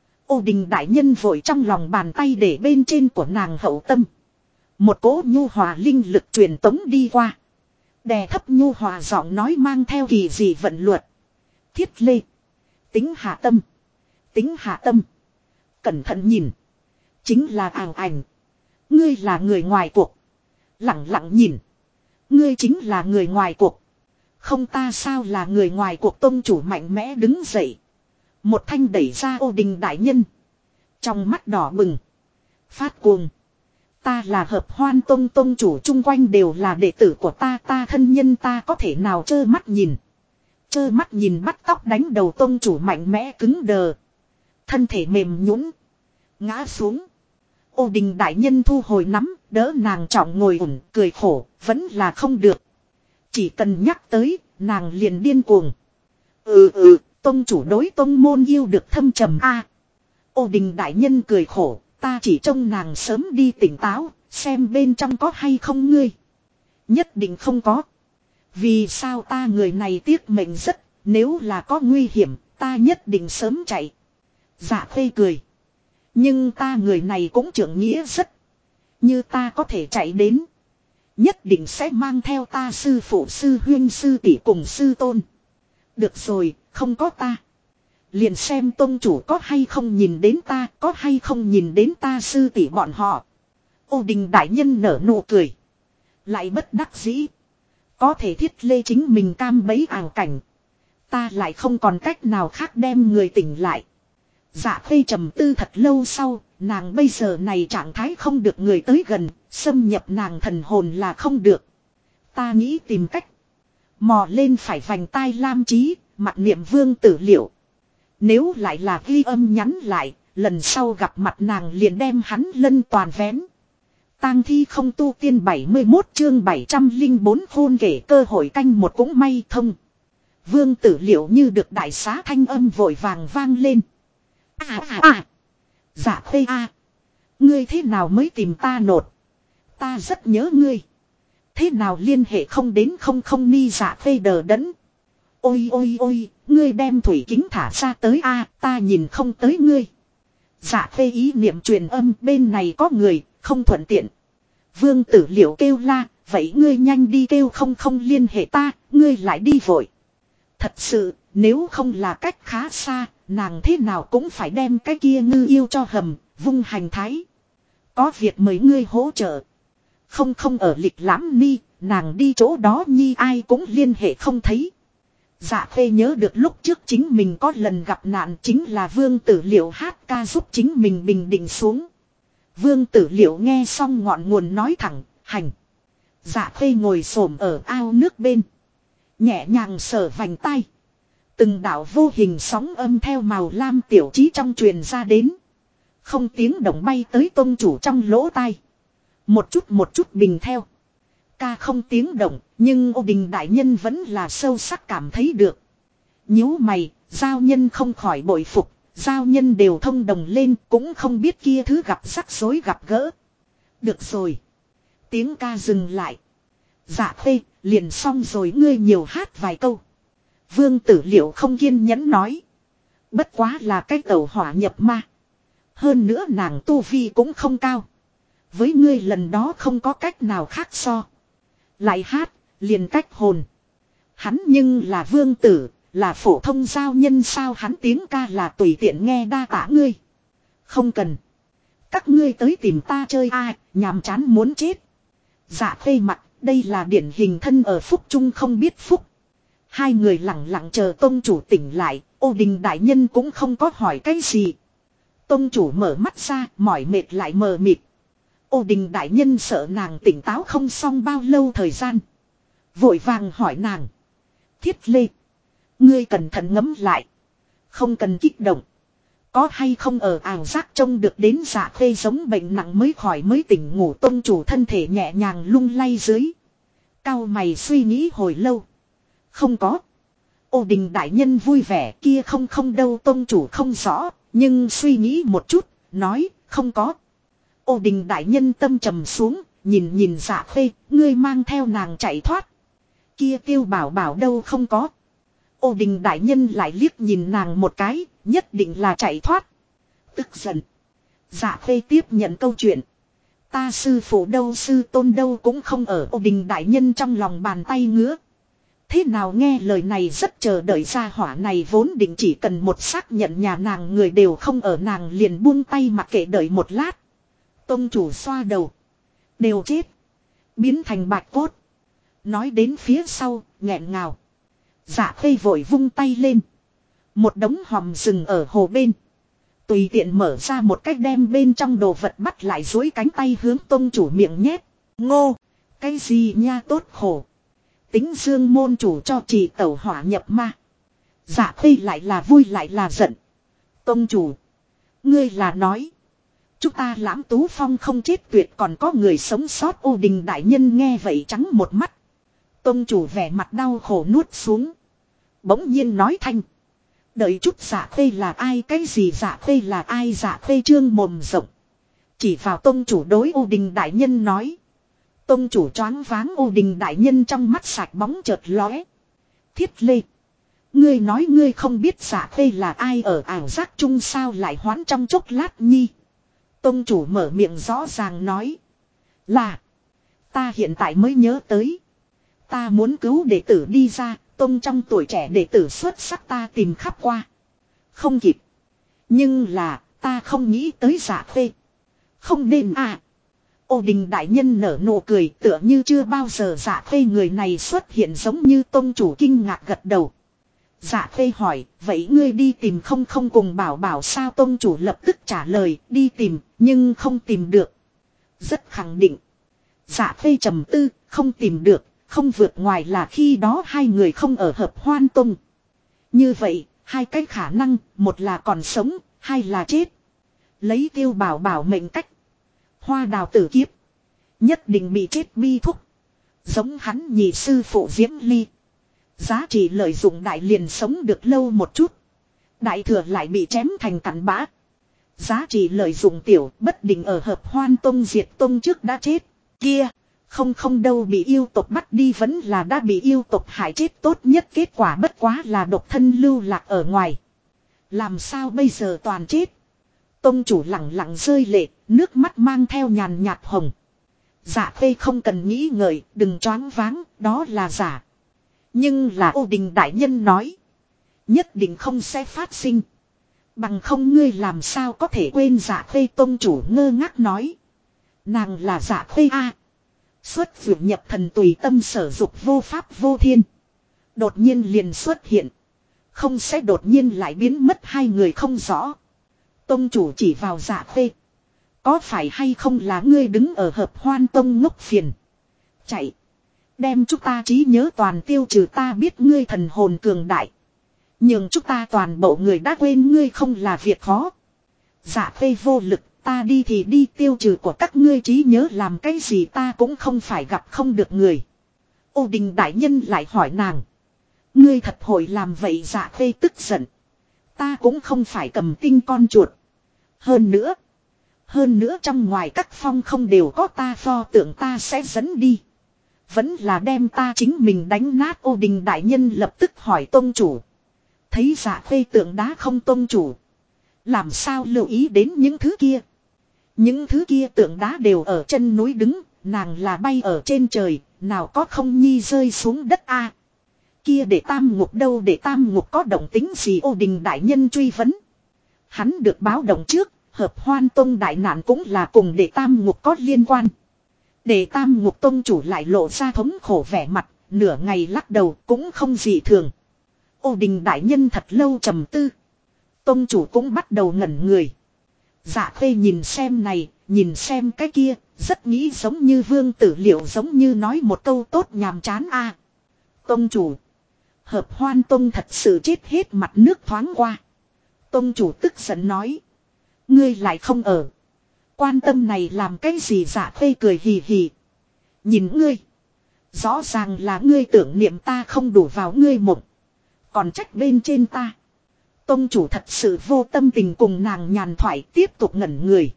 Ô Đình đại nhân vội trong lòng bàn tay để bên trên của nàng hậu tâm. Một cỗ nhu hòa linh lực truyền tống đi qua. Đè thấp nhu hòa giọng nói mang theo kỳ dị vận luật. Thiết Lê. Tính hạ tâm. Tính hạ tâm. Cẩn thận nhìn. Chính là ảo ảnh. Ngươi là người ngoài cuộc. Lặng lặng nhìn. Ngươi chính là người ngoài cuộc. Không ta sao là người ngoài cuộc. Tông chủ mạnh mẽ đứng dậy. Một thanh đẩy ra Ô Đình đại nhân. Trong mắt đỏ bừng. Phát cuồng. Ta là Hợp Hoan Tông tông chủ, chung quanh đều là đệ tử của ta. Ta thân nhân ta có thể nào trơ mắt nhìn. Trơ mắt nhìn bắt tóc đánh đầu. Tông chủ mạnh mẽ cứng đờ. Thân thể mềm nhũn ngã xuống. Ô Đình đại nhân thu hồi nắm. Đỡ nàng trọng ngồi ủng cười khổ. Vẫn là không được. Chỉ cần nhắc tới, nàng liền điên cuồng. Tông chủ đối tông môn yêu được thâm trầm a. Ô Đình đại nhân cười khổ, ta chỉ trông nàng sớm đi tỉnh táo, xem bên trong có hay không ngươi. Nhất định không có. Vì sao ta người này tiếc mệnh rất, nếu là có nguy hiểm, ta nhất định sớm chạy. Dạ Khê cười. Nhưng ta người này cũng trưởng nghĩa rất. Như ta có thể chạy đến, nhất định sẽ mang theo ta sư phụ sư huyên sư tỷ cùng sư tôn. Được rồi, không có ta. Liền xem tông chủ có hay không nhìn đến ta, có hay không nhìn đến ta sư tỷ bọn họ. Ô Đình đại nhân nở nụ cười. Lại bất đắc dĩ. Có thể thiết lê chính mình cam bấy ảo cảnh. Ta lại không còn cách nào khác đem người tỉnh lại. Dạ Khê trầm tư thật lâu sau, nàng bây giờ này trạng thái không được người tới gần, xâm nhập nàng thần hồn là không được. Ta nghĩ tìm cách. Mò lên phải vành tai lam trí, mặt niệm Vương Tử Liệu. Nếu lại là ghi âm nhắn lại, lần sau gặp mặt nàng liền đem hắn lân toàn vén. Tang thi không tu tiên 71 chương 704 khôn kể cơ hội canh một cũng may thông. Vương Tử Liệu như được đại xá thanh âm vội vàng vang lên. Dạ Khê a, ngươi thế nào mới tìm ta nột? Ta rất nhớ ngươi. Thế nào liên hệ không đến không ni Dạ Khê đờ đẫn. Ôi, ngươi đem thủy kính thả ra tới a, ta nhìn không tới ngươi. Dạ Khê ý niệm truyền âm, bên này có người, không thuận tiện. Vương Tử Liệu kêu la, vậy ngươi nhanh đi kêu không liên hệ ta, ngươi lại đi vội. Thật sự, nếu không là cách khá xa, nàng thế nào cũng phải đem cái kia ngư yêu cho hầm, vung hành thái. Có việc mời ngươi hỗ trợ. Không ở lịch lãm ni, nàng đi chỗ đó nhi ai cũng liên hệ không thấy. Dạ Khê nhớ được lúc trước chính mình có lần gặp nạn, chính là Vương Tử Liệu hát ca giúp chính mình bình định xuống. Vương Tử Liệu nghe xong ngọn nguồn nói thẳng, hành. Dạ Khê ngồi xổm ở ao nước bên, nhẹ nhàng sờ vành tai. Từng đạo vô hình sóng âm theo màu lam tiểu chí trong truyền ra đến. Không tiếng động bay tới tông chủ trong lỗ tai. Một chút bình theo. Ca không tiếng động, nhưng Ô Đình đại nhân vẫn là sâu sắc cảm thấy được. Nhíu mày, giao nhân không khỏi bội phục, giao nhân đều thông đồng lên cũng không biết kia thứ gặp rắc rối gặp gỡ. Được rồi. Tiếng ca dừng lại. Dạ Khê, liền xong rồi ngươi nhiều hát vài câu. Vương Tử Liệu không kiên nhẫn nói. Bất quá là cái tẩu hỏa nhập ma. Hơn nữa nàng tu vi cũng không cao. Với ngươi lần đó không có cách nào khác so. Lại hát, liền cách hồn. Hắn nhưng là vương tử, là phổ thông giao nhân sao, hắn tiếng ca là tùy tiện nghe đa tả ngươi. Không cần. Các ngươi tới tìm ta chơi ai, nhàm chán muốn chết. Dạ Khê mặt, đây là điển hình thân ở phúc chung không biết phúc. Hai người lặng lặng chờ tông chủ tỉnh lại, Ô Đình đại nhân cũng không có hỏi cái gì. Tông chủ mở mắt ra, mỏi mệt lại mờ mịt. Ô Đình đại nhân sợ nàng tỉnh táo không xong bao lâu thời gian. Vội vàng hỏi nàng. Thiết Lê, ngươi cẩn thận ngẫm lại. Không cần kích động. Có hay không ở ảo giác trông được đến Dạ Khê giống bệnh nặng mới khỏi mới tỉnh ngủ. Tông chủ thân thể nhẹ nhàng lung lay dưới. Cao mày suy nghĩ hồi lâu. Không có. Ô Đình đại nhân vui vẻ kia không đâu. Tông chủ không rõ, nhưng suy nghĩ một chút, nói không có. Ô Đình đại nhân tâm trầm xuống, nhìn Dạ Khê, ngươi mang theo nàng chạy thoát. Kia Tiêu Bảo Bảo đâu không có. Ô Đình đại nhân lại liếc nhìn nàng một cái, nhất định là chạy thoát. Tức giận. Dạ Khê tiếp nhận câu chuyện. Ta sư phụ đâu sư tôn đâu cũng không ở. Ô Đình đại nhân trong lòng bàn tay ngứa. Thế nào nghe lời này rất chờ đợi gia hỏa này vốn định chỉ cần một xác nhận nhà nàng người đều không ở, nàng liền buông tay mặc kệ đợi một lát. Tông chủ xoa đầu. Đều chết. Biến thành bạch cốt. Nói đến phía sau, nghẹn ngào. Dạ Khê vội vung tay lên. Một đống hòm rừng ở hồ bên. Tùy tiện mở ra một cách đem bên trong đồ vật bắt lại dối cánh tay hướng tông chủ miệng nhét. Ngô, cái gì nha tốt khổ. Tính Dương môn chủ cho chị tẩu hỏa nhập ma. Dạ Khê lại là vui lại là giận. Tông chủ, ngươi là nói chúng ta Lãm Tú Phong không chết tuyệt còn có người sống sót. Ô Đình đại nhân nghe vậy trắng một mắt. Tông chủ vẻ mặt đau khổ nuốt xuống. Bỗng nhiên nói thanh. Đợi chút Dạ Khê là ai, cái gì Dạ Khê là ai? Dạ Khê trương mồm rộng. Chỉ vào tông chủ đối U Đình đại nhân nói. Tông chủ choáng váng, U Đình đại nhân trong mắt sạch bóng chợt lóe. Thiết Lê. Ngươi nói ngươi không biết Dạ Khê là ai, ở ảo giác chung sao lại hoãn trong chốc lát nhi. Tông chủ mở miệng rõ ràng nói. Là. Ta hiện tại mới nhớ tới. Ta muốn cứu đệ tử đi ra. Tông trong tuổi trẻ đệ tử xuất sắc ta tìm khắp qua. Không kịp. Nhưng là ta không nghĩ tới Dạ Khê. Không nên à. Ô Đình đại nhân nở nụ cười tựa như chưa bao giờ Dạ Khê người này xuất hiện, giống như tông chủ kinh ngạc gật đầu. Dạ Khê hỏi, vậy ngươi đi tìm không cùng bảo bảo sao? Tông chủ lập tức trả lời, đi tìm, nhưng không tìm được. Rất khẳng định. Dạ Khê trầm tư, không tìm được, không vượt ngoài là khi đó hai người không ở Hợp Hoan Tông. Như vậy, hai cái khả năng, một là còn sống, hai là chết. Lấy Tiêu Bảo Bảo mệnh cách. Hoa Đào tử kiếp. Nhất định bị chết bi thúc. Giống hắn nhị sư phụ Diễm Ly. Giá trị lợi dụng đại liền sống được lâu một chút. Đại thừa lại bị chém thành cặn bã. Giá trị lợi dụng tiểu bất định ở Hợp Hoan Tông diệt tông trước đã chết. Kia, không đâu, bị yêu tộc bắt đi vẫn là đã bị yêu tộc hại chết, tốt nhất kết quả bất quá là độc thân lưu lạc ở ngoài. Làm sao bây giờ toàn chết? Tông chủ lặng lặng rơi lệ, nước mắt mang theo nhàn nhạt hồng. Dạ Khê không cần nghĩ ngợi, đừng choáng váng, đó là giả. Nhưng là Ô Đình đại nhân nói. Nhất định không sẽ phát sinh. Bằng không ngươi làm sao có thể quên Dạ Khê? Tông chủ ngơ ngác nói. Nàng là Dạ Khê a. Xuất vượt nhập thần, tùy tâm sở dục, vô pháp vô thiên. Đột nhiên liền xuất hiện. Không sẽ đột nhiên lại biến mất, hai người không rõ. Tông chủ chỉ vào Dạ Khê. Có phải hay không là ngươi đứng ở Hợp Hoan Tông ngốc phiền? Chạy. Đem chúng ta trí nhớ toàn tiêu trừ, ta biết ngươi thần hồn cường đại. Nhưng chúng ta toàn bộ người đã quên ngươi không là việc khó. Dạ Khê vô lực, ta đi thì đi, tiêu trừ của các ngươi trí nhớ làm cái gì, ta cũng không phải gặp không được người. Ô Đình đại nhân lại hỏi nàng. Ngươi thật hội làm vậy? Dạ Khê tức giận. Ta cũng không phải cầm tinh con chuột. Hơn nữa trong ngoài các phong không đều có ta pho tượng, ta sẽ dẫn đi. Vẫn là đem ta chính mình đánh nát. Ô Đình đại nhân lập tức hỏi tông chủ. Thấy Dạ Khê tượng đá không? Tông chủ làm sao lưu ý đến những thứ kia? Những thứ kia tượng đá đều ở chân núi đứng, nàng là bay ở trên trời, nào có không nhi rơi xuống đất a? Kia Đệ Tam Ngục đâu? Đệ Tam Ngục có động tính gì? Ô Đình đại nhân truy vấn. Hắn được báo động trước, Hợp Hoan Tông đại nạn cũng là cùng Đệ Tam Ngục có liên quan. Đệ Tam Ngục tông chủ lại lộ ra thống khổ vẻ mặt, nửa ngày lắc đầu, cũng không gì thường. Ô Đình đại nhân thật lâu trầm tư. Tông chủ cũng bắt đầu ngẩn người. Dạ Khê nhìn xem này, nhìn xem cái kia, rất nghĩ giống như Vương Tử Liệu giống như nói một câu tốt nhàm chán a. Tông chủ. Hợp Hoan Tông thật sự chết hết, mặt nước thoáng qua. Tông chủ tức giận nói. Ngươi lại không ở. Quan tâm này làm cái gì? Dạ Khê cười hì hì. Nhìn ngươi. Rõ ràng là ngươi tưởng niệm ta không đủ vào ngươi mộng. Còn trách bên trên ta. Tông chủ thật sự vô tâm tình cùng nàng nhàn thoại, tiếp tục ngẩn người.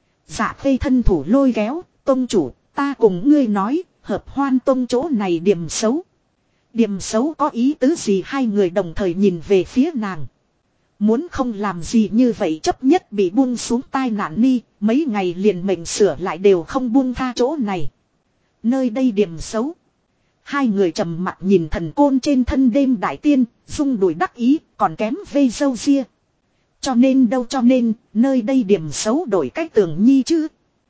Dạ Khê thân thủ lôi kéo. Tông chủ, ta cùng ngươi nói, Hợp Hoan Tông chỗ này điểm xấu. Điểm xấu có ý tứ gì? Hai người đồng thời nhìn về phía nàng. Muốn không làm gì như vậy, chấp nhất bị buông xuống tai nạn ni, mấy ngày liền mệnh sửa lại đều không buông tha chỗ này. Nơi đây điểm xấu. Hai người trầm mặt nhìn thần côn trên thân đêm đại tiên, rung đùi đắc ý, còn kém vây dâu ria. Cho nên đâu, cho nên, nơi đây điểm xấu đổi cách tường nhi chứ.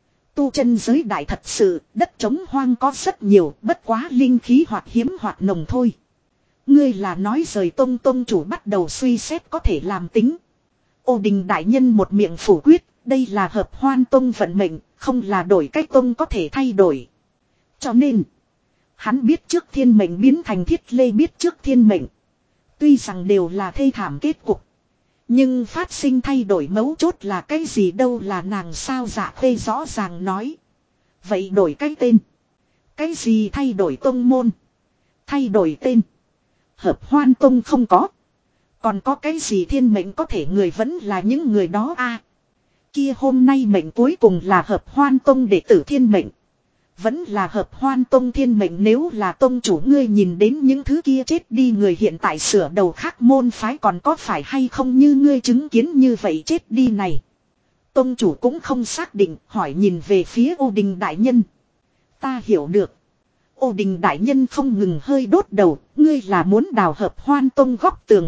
Tu chân giới đại thật sự, đất trống hoang có rất nhiều, bất quá linh khí hoặc hiếm hoặc nồng thôi. Ngươi là nói rời tông? Tông chủ bắt đầu suy xét có thể làm tính. Ô Đình đại nhân một miệng phủ quyết, đây là Hợp Hoan Tông vận mệnh, không là đổi cách tông có thể thay đổi. Cho nên, hắn biết trước thiên mệnh biến thành Thiết Lê biết trước thiên mệnh. Tuy rằng đều là thê thảm kết cục, nhưng phát sinh thay đổi mấu chốt là cái gì đâu? Là nàng sao? Dạ Khê rõ ràng nói. Vậy đổi cái tên. Cái gì thay đổi tông môn? Thay đổi tên. Hợp Hoan Tông không có. Còn có cái gì thiên mệnh có thể người vẫn là những người đó kia hôm nay mệnh cuối cùng là Hợp Hoan Tông đệ tử thiên mệnh. Vẫn là Hợp Hoan Tông thiên mệnh, nếu là tông chủ ngươi nhìn đến những thứ kia chết đi người hiện tại sửa đầu khác môn phái còn có phải hay không như ngươi chứng kiến như vậy chết đi này. Tông chủ cũng không xác định, hỏi nhìn về phía Ô Đình đại nhân. Ta hiểu được. Ô Đình đại nhân không ngừng hơi đốt đầu, ngươi là muốn đào Hợp Hoan Tông góc tường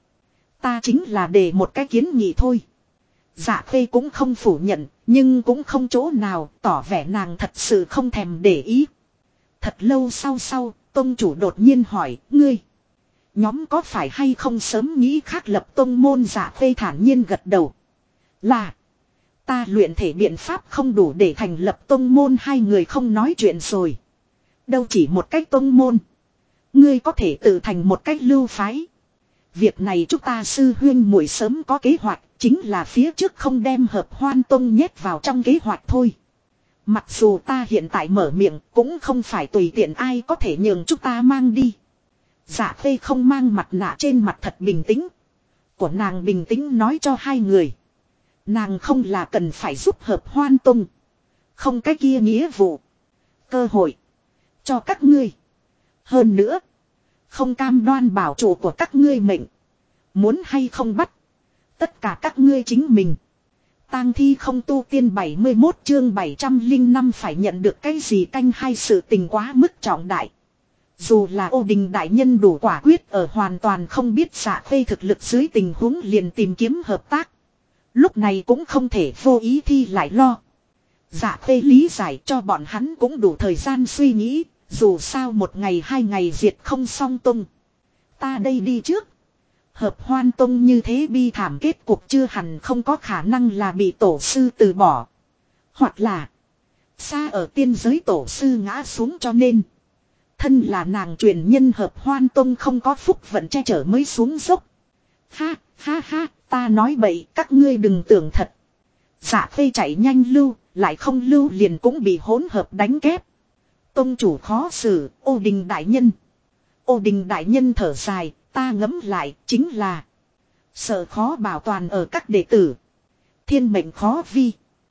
ta chính là để một cái kiến nghị thôi. Dạ Khê cũng không phủ nhận, nhưng cũng không chỗ nào tỏ vẻ nàng thật sự không thèm để ý. Thật lâu sau, tông chủ đột nhiên hỏi, ngươi, nhóm có phải hay không sớm nghĩ khác lập tông môn? Dạ Khê thản nhiên gật đầu. Là, ta luyện thể biện pháp không đủ để thành lập tông môn, hai người không nói chuyện rồi. Đâu chỉ một cách tông môn. Ngươi có thể tự thành một cách lưu phái. Việc này chúng ta sư huyên muội sớm có kế hoạch, chính là phía trước không đem Hợp Hoan Tông nhét vào trong kế hoạch thôi. Mặc dù ta hiện tại mở miệng cũng không phải tùy tiện ai có thể nhường chúng ta mang đi. Dạ Khê không mang mặt nạ trên mặt thật bình tĩnh. Của nàng bình tĩnh nói cho hai người. Nàng không là cần phải giúp Hợp Hoan Tông. Không cái kia nghĩa vụ. Cơ hội. Cho các ngươi. Hơn nữa. Không cam đoan bảo chủ của các ngươi mệnh. Muốn hay không bắt. Tất cả các ngươi chính mình. Tang thi không tu tiên 71 chương 705 phải nhận được cái gì canh hai sự tình quá mức trọng đại. Dù là Ô Đình đại nhân đủ quả quyết ở hoàn toàn không biết Dạ Khê thực lực dưới tình huống liền tìm kiếm hợp tác. Lúc này cũng không thể vô ý thi lại lo. Dạ Khê lý giải cho bọn hắn cũng đủ thời gian suy nghĩ. Dù sao một ngày hai ngày diệt không xong tung. Ta đây đi trước. Hợp Hoan Tông như thế bi thảm kết cục chưa hẳn không có khả năng là bị tổ sư từ bỏ. Hoặc là xa ở tiên giới tổ sư ngã xuống cho nên. Thân là nàng truyền nhân Hợp Hoan Tông không có phúc vận che chở mới xuống dốc. Ha ha ha, ta nói bậy các ngươi đừng tưởng thật. Dạ Khê chạy nhanh lưu, lại không lưu liền cũng bị hỗn hợp đánh kép. Tông chủ khó xử, Ô Đình đại nhân. Ô Đình đại nhân thở dài, ta ngẫm lại, chính là sợ khó bảo toàn ở các đệ tử. Thiên mệnh khó vi.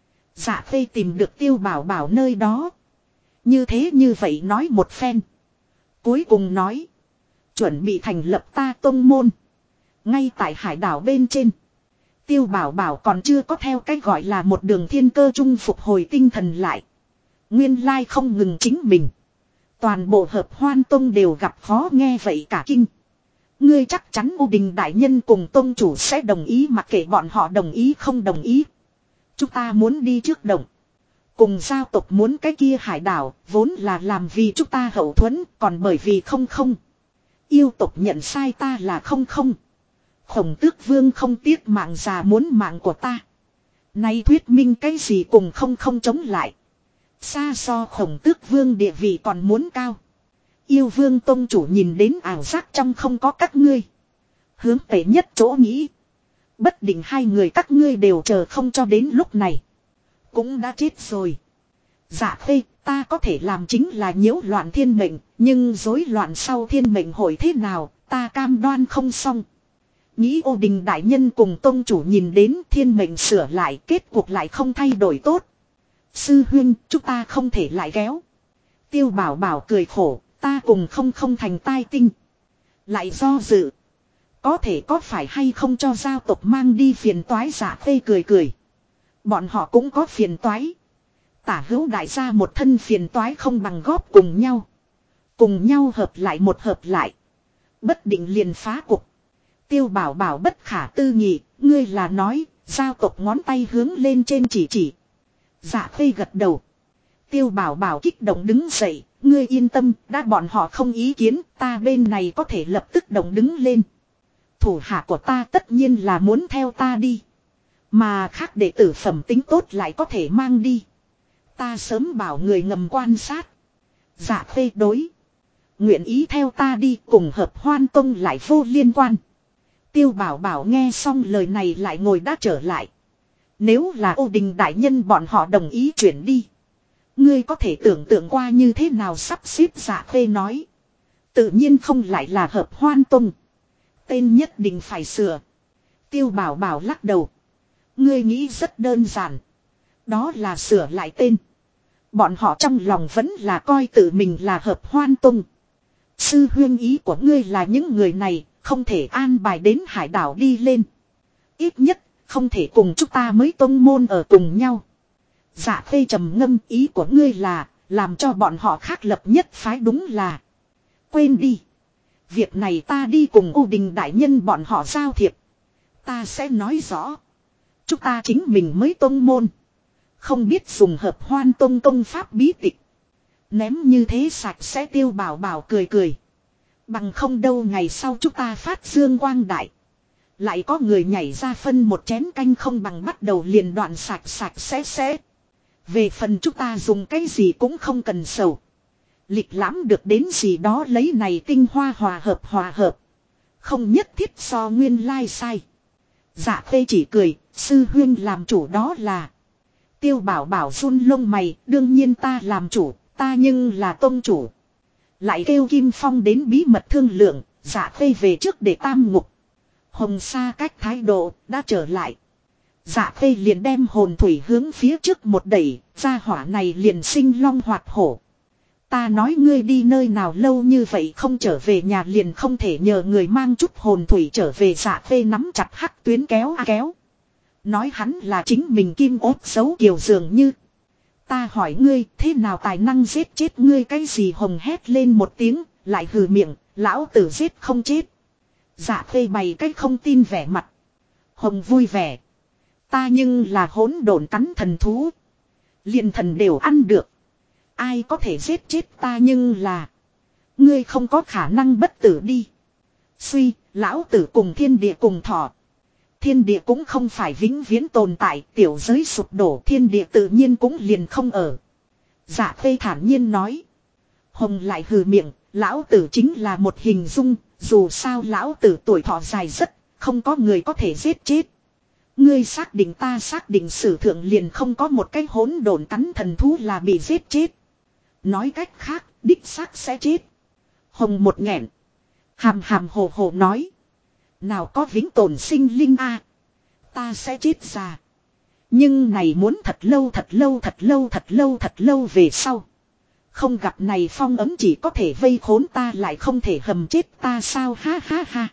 Dạ Khê tìm được Tiêu Bảo Bảo nơi đó. Như thế như vậy nói một phen. Cuối cùng nói. Chuẩn bị thành lập ta tông môn. Ngay tại hải đảo bên trên. Tiêu Bảo Bảo còn chưa có theo cách gọi là một đường thiên cơ trung phục hồi tinh thần lại. Nguyên lai không ngừng chính mình. Toàn bộ Hợp Hoan Tông đều gặp khó nghe vậy cả kinh. Ngươi chắc chắn Ô Đình đại nhân cùng tông chủ sẽ đồng ý, mặc kệ bọn họ đồng ý không đồng ý. Chúng ta muốn đi trước động. Cùng giao tộc muốn cái kia hải đảo, vốn là làm vì chúng ta hậu thuẫn, còn bởi vì không. Yêu tộc nhận sai ta là không. Khổng Tước Vương không tiếc mạng già muốn mạng của ta. Nay thuyết minh cái gì cùng không chống lại. Xa so Khổng Tước Vương địa vị còn muốn cao. Yêu Vương tông chủ nhìn đến ảo giác trong không có các ngươi. Hướng tệ nhất chỗ nghĩ. Bất định hai người các ngươi đều chờ không cho đến lúc này. Cũng đã chết rồi. Dạ Khê, ta có thể làm chính là nhiễu loạn thiên mệnh. Nhưng rối loạn sau thiên mệnh hội thế nào, ta cam đoan không xong. Nghĩ Ô Đình đại nhân cùng tông chủ nhìn đến thiên mệnh sửa lại, kết cuộc lại không thay đổi tốt. Sư huynh, chúng ta không thể lại kéo. Tiêu Bảo Bảo cười khổ, ta cùng không thành tai tinh. Lại do dự. Có thể có phải hay không cho giao tộc mang đi phiền toái? Dạ Khê cười. Bọn họ cũng có phiền toái. Tả hữu đại gia một thân phiền toái không bằng góp cùng nhau. Cùng nhau hợp lại một hợp lại. Bất định liền phá cục. Tiêu Bảo Bảo bất khả tư nghị, ngươi là nói, giao tộc ngón tay hướng lên trên chỉ. Dạ Khê gật đầu. Tiêu Bảo Bảo kích động đứng dậy, ngươi yên tâm, đã bọn họ không ý kiến, ta bên này có thể lập tức động đứng lên. Thủ hạ của ta tất nhiên là muốn theo ta đi. Mà khác đệ tử phẩm tính tốt lại có thể mang đi. Ta sớm bảo người ngầm quan sát. Dạ Khê đối. Nguyện ý theo ta đi cùng Hợp Hoan Tông lại vô liên quan. Tiêu Bảo Bảo nghe xong lời này lại ngồi đã trở lại. Nếu là Ô Đình đại nhân bọn họ đồng ý chuyển đi. Ngươi có thể tưởng tượng qua như thế nào sắp xếp? Dạ Khê nói. Tự nhiên không lại là Hợp Hoan Tông. Tên nhất định phải sửa. Tiêu Bảo Bảo lắc đầu. Ngươi nghĩ rất đơn giản. Đó là sửa lại tên. Bọn họ trong lòng vẫn là coi tự mình là Hợp Hoan Tông. Sư huyên ý của ngươi là những người này không thể an bài đến hải đảo đi lên. Ít nhất không thể cùng chúng ta mới tông môn ở cùng nhau. Dạ Khê trầm ngâm, ý của ngươi là làm cho bọn họ khác lập nhất phái, đúng là. Quên đi. Việc này ta đi cùng U Đình đại nhân bọn họ giao thiệp. Ta sẽ nói rõ. Chúng ta chính mình mới tông môn. Không biết dùng Hợp Hoan Tông công pháp bí tịch. Ném như thế sạch sẽ. Tiêu Bảo Bảo cười cười. Bằng không đâu ngày sau chúng ta phát dương quang đại. Lại có người nhảy ra phân một chén canh không bằng bắt đầu liền đoạn sạch sạch sẽ. Về phần chúng ta dùng cái gì cũng không cần sầu. Lịch lãm được đến gì đó lấy này tinh hoa hòa hợp. Không nhất thiết so nguyên lai sai. Dạ Khê chỉ cười, sư huyên làm chủ đó là. Tiêu Bảo Bảo run lông mày, đương nhiên ta làm chủ, ta nhưng là tông chủ. Lại kêu Kim Phong đến bí mật thương lượng, Dạ Khê về trước để tam ngục. Hồng Sa cách thái độ, đã trở lại. Dạ Khê liền đem hồn thủy hướng phía trước một đẩy, gia hỏa này liền sinh long hoạt hổ. Ta nói ngươi đi nơi nào lâu như vậy không trở về nhà liền không thể nhờ người mang chút hồn thủy trở về. Dạ Khê nắm chặt hắc tuyến kéo. Nói hắn là chính mình kim ốt xấu kiều dường như. Ta hỏi ngươi thế nào tài năng giết chết ngươi cái gì? Hồng hét lên một tiếng, lại hừ miệng, lão tử giết không chết. Dạ Khê bày cái không tin vẻ mặt. Hồng vui vẻ. Ta nhưng là hỗn độn cắn thần thú. Liền thần đều ăn được. Ai có thể giết chết ta nhưng là. Ngươi không có khả năng bất tử đi. Suy, lão tử cùng thiên địa cùng thọ. Thiên địa cũng không phải vĩnh viễn tồn tại, tiểu giới sụp đổ thiên địa tự nhiên cũng liền không ở. Dạ Khê thản nhiên nói. Hồng lại hừ miệng, lão tử chính là một hình dung, dù sao lão tử tuổi thọ dài rất, không có người có thể giết chết. Ngươi xác định ta xác định sử thượng liền không có một cái hỗn độn cắn thần thú là bị giết chết. Nói cách khác, đích xác sẽ chết. Hồng một nghẹn. Hàm hồ nói. Nào có vĩnh tồn sinh linh a, ta sẽ chết già. Nhưng này muốn thật lâu về sau. Không gặp này phong ấm chỉ có thể vây khốn ta lại không thể hầm chết ta sao, ha.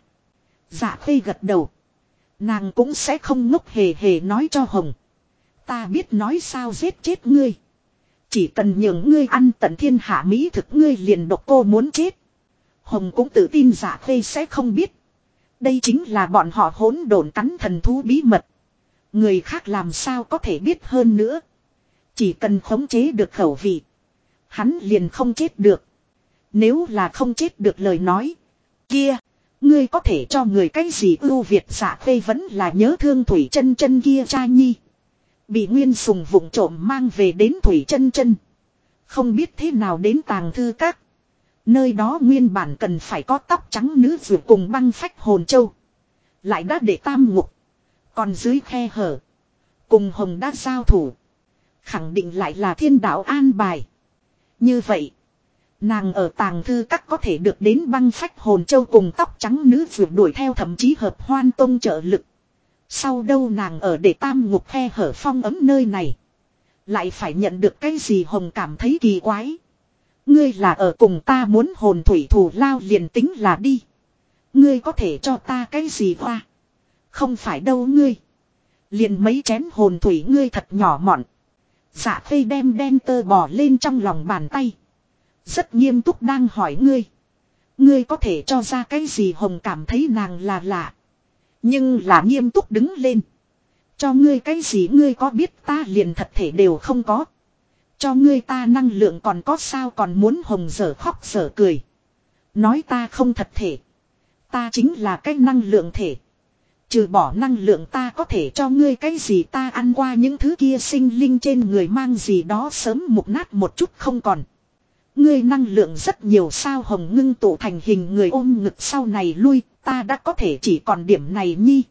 Dạ Khê gật đầu. Nàng cũng sẽ không ngốc hề nói cho Hồng. Ta biết nói sao giết chết ngươi. Chỉ cần nhường ngươi ăn tận thiên hạ mỹ thực ngươi liền độc cô muốn chết. Hồng cũng tự tin Dạ Khê sẽ không biết. Đây chính là bọn họ hỗn độn cắn thần thú bí mật. Người khác làm sao có thể biết hơn nữa. Chỉ cần khống chế được khẩu vị. Hắn liền không chết được. Nếu là không chết được lời nói. Kia. Ngươi có thể cho người cái gì ưu việt? Dạ Khê vẫn là nhớ thương Thủy Chân Chân kia cha nhi. Bị Nguyên Sùng vụng trộm mang về đến Thủy Chân Chân. Không biết thế nào đến Tàng Thư Các. Nơi đó nguyên bản cần phải có tóc trắng nữ vừa cùng băng phách hồn châu. Lại đã để tam ngục. Còn dưới khe hở. Cùng Hồng đã giao thủ. Khẳng định lại là thiên đạo an bài. Như vậy. Nàng ở Tàng Thư Các có thể được đến băng phách hồn châu cùng tóc trắng nữ vừa đuổi theo thậm chí Hợp Hoan Tông trợ lực. Sau đâu nàng ở để tam ngục khe hở phong ấm nơi này. Lại phải nhận được cái gì? Hồng cảm thấy kỳ quái. Ngươi là ở cùng ta muốn hồn thủy thù lao liền tính là đi. Ngươi có thể cho ta cái gì hoa? Không phải đâu ngươi. Liền mấy chén hồn thủy ngươi thật nhỏ mọn. Dạ Khê đem đen tơ bỏ lên trong lòng bàn tay. Rất nghiêm túc đang hỏi ngươi. Ngươi có thể cho ra cái gì? Hồng cảm thấy nàng là lạ. Nhưng là nghiêm túc đứng lên. Cho ngươi cái gì ngươi có biết ta liền thật thể đều không có. Cho ngươi ta năng lượng còn có sao còn muốn? Hồng dở khóc dở cười. Nói ta không thật thể. Ta chính là cái năng lượng thể. Trừ bỏ năng lượng ta có thể cho ngươi cái gì? Ta ăn qua những thứ kia sinh linh trên người mang gì đó sớm mục nát một chút không còn. Ngươi năng lượng rất nhiều sao? Hồng ngưng tụ thành hình người ôm ngực sau này lui. Ta đã có thể chỉ còn điểm này nhi.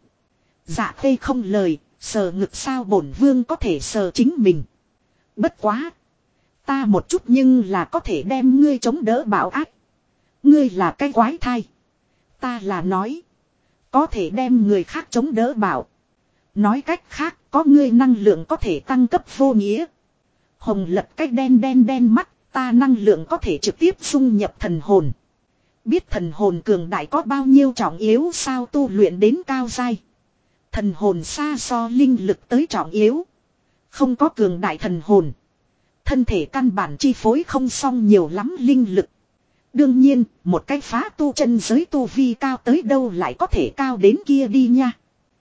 Dạ Khê không lời. Sờ ngực sao? Bổn vương có thể sờ chính mình. Bất quá. Ta một chút nhưng là có thể đem ngươi chống đỡ bão ác. Ngươi là cái quái thai. Ta là nói. Có thể đem người khác chống đỡ bảo. Nói cách khác, có ngươi năng lượng có thể tăng cấp vô nghĩa. Hồng lật cái đen đen đen mắt, ta năng lượng có thể trực tiếp dung nhập thần hồn. Biết thần hồn cường đại có bao nhiêu trọng yếu sao tu luyện đến cao giai. Thần hồn xa so linh lực tới trọng yếu. Không có cường đại thần hồn. Thân thể căn bản chi phối không xong nhiều lắm linh lực. Đương nhiên, một cái phá tu chân giới tu vi cao tới đâu lại có thể cao đến kia đi nha.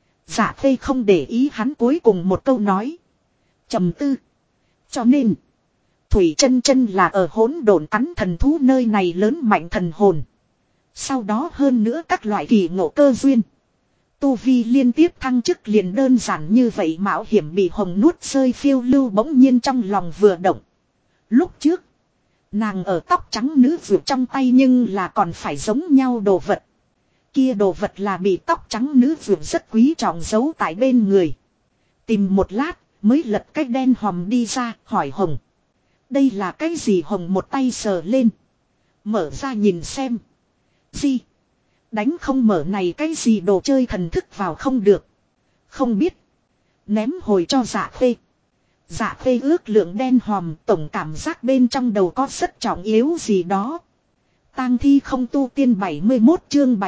Dạ Phê không để ý hắn cuối cùng một câu nói. Trầm tư. Cho nên, Thủy Chân Chân là ở hỗn độn cắn thần thú nơi này lớn mạnh thần hồn. Sau đó hơn nữa các loại kỳ ngộ cơ duyên. Tu vi liên tiếp thăng chức liền đơn giản như vậy mạo hiểm bị hồng nuốt rơi phiêu lưu bỗng nhiên trong lòng vừa động. Lúc trước, nàng ở tóc trắng nữ vượt trong tay nhưng là còn phải giống nhau đồ vật. Kia đồ vật là bị tóc trắng nữ vượt rất quý trọng giấu tại bên người. Tìm một lát mới lật cái đen hòm đi ra hỏi Hồng. Đây là cái gì Hồng một tay sờ lên. Mở ra nhìn xem. Gì? Đánh không mở này cái gì đồ chơi thần thức vào không được. Không biết. Ném hồi cho Dạ Phê. Dạ Phê ước lượng đen hòm tổng cảm giác bên trong đầu có rất trọng yếu gì đó. Tang thi không tu tiên 71 chương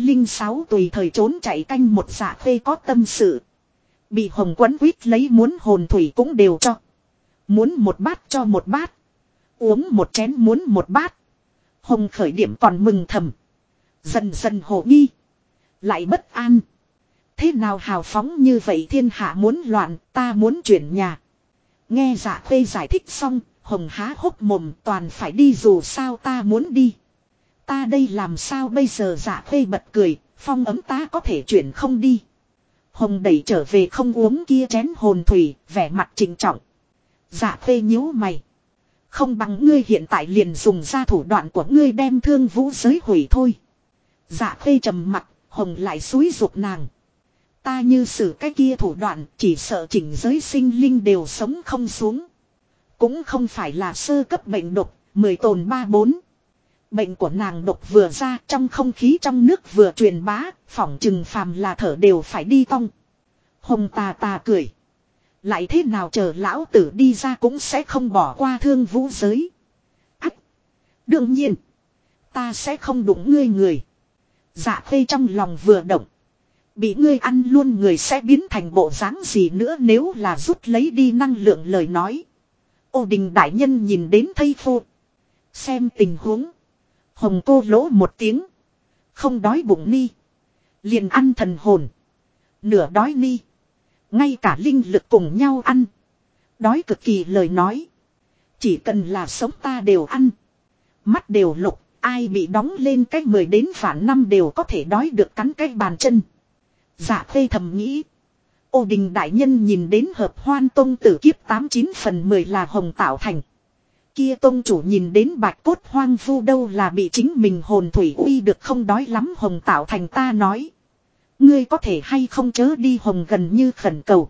706 tùy thời trốn chạy canh một Dạ Phê có tâm sự. Bị Hồng quấn quýt lấy muốn hồn thủy cũng đều cho. Muốn một bát cho một bát. Uống một chén muốn một bát. Hồng khởi điểm còn mừng thầm. Dần dần hồ nghi. Lại bất an. Thế nào hào phóng như vậy thiên hạ muốn loạn ta muốn chuyển nhà. Nghe Dạ Phê giải thích xong. Hồng há hốc mồm toàn phải đi dù sao ta muốn đi. Ta đây làm sao bây giờ Dạ Phê bật cười. Phong ấm ta có thể chuyển không đi. Hồng đẩy trở về không uống kia chén hồn thủy. Vẻ mặt trịnh trọng. Dạ Phê nhíu mày. Không bằng ngươi hiện tại liền dùng ra thủ đoạn của ngươi đem Thương Vũ giới hủy thôi. Dạ Phê trầm mặt, Hồng lại xúi giục nàng. Ta như xử cái kia thủ đoạn, chỉ sợ chỉnh giới sinh linh đều sống không xuống. Cũng không phải là sơ cấp bệnh độc, 10 tồn 3-4. Bệnh của nàng độc vừa ra trong không khí trong nước vừa truyền bá, phỏng chừng phàm là thở đều phải đi cong. Hồng tà tà cười. Lại thế nào chờ lão tử đi ra cũng sẽ không bỏ qua Thương Vũ giới. Ách! Đương nhiên! Ta sẽ không đụng ngươi người. Dạ Phê trong lòng vừa động. Bị ngươi ăn luôn người sẽ biến thành bộ dáng gì nữa nếu là rút lấy đi năng lượng lời nói. Ô Đình đại nhân nhìn đến thây phô. Xem tình huống. Hồng cô lỗ một tiếng. Không đói bụng ni. Liền ăn thần hồn. Nửa đói ni. Ngay cả linh lực cùng nhau ăn. Đói cực kỳ lời nói. Chỉ cần là sống ta đều ăn. Mắt đều lục. Ai bị đóng lên cách 10 đến phản năm đều có thể đói được cắn cái bàn chân. Dạ Phê thầm nghĩ. Ô Đình đại nhân nhìn đến Hợp Hoan Tông tử kiếp 89 phần 10 là Hồng tạo thành. Kia tông chủ nhìn đến bạch cốt hoang vu đâu là bị chính mình hồn thủy uy được không đói lắm Hồng tạo thành ta nói. Ngươi có thể hay không chớ đi Hồng gần như khẩn cầu.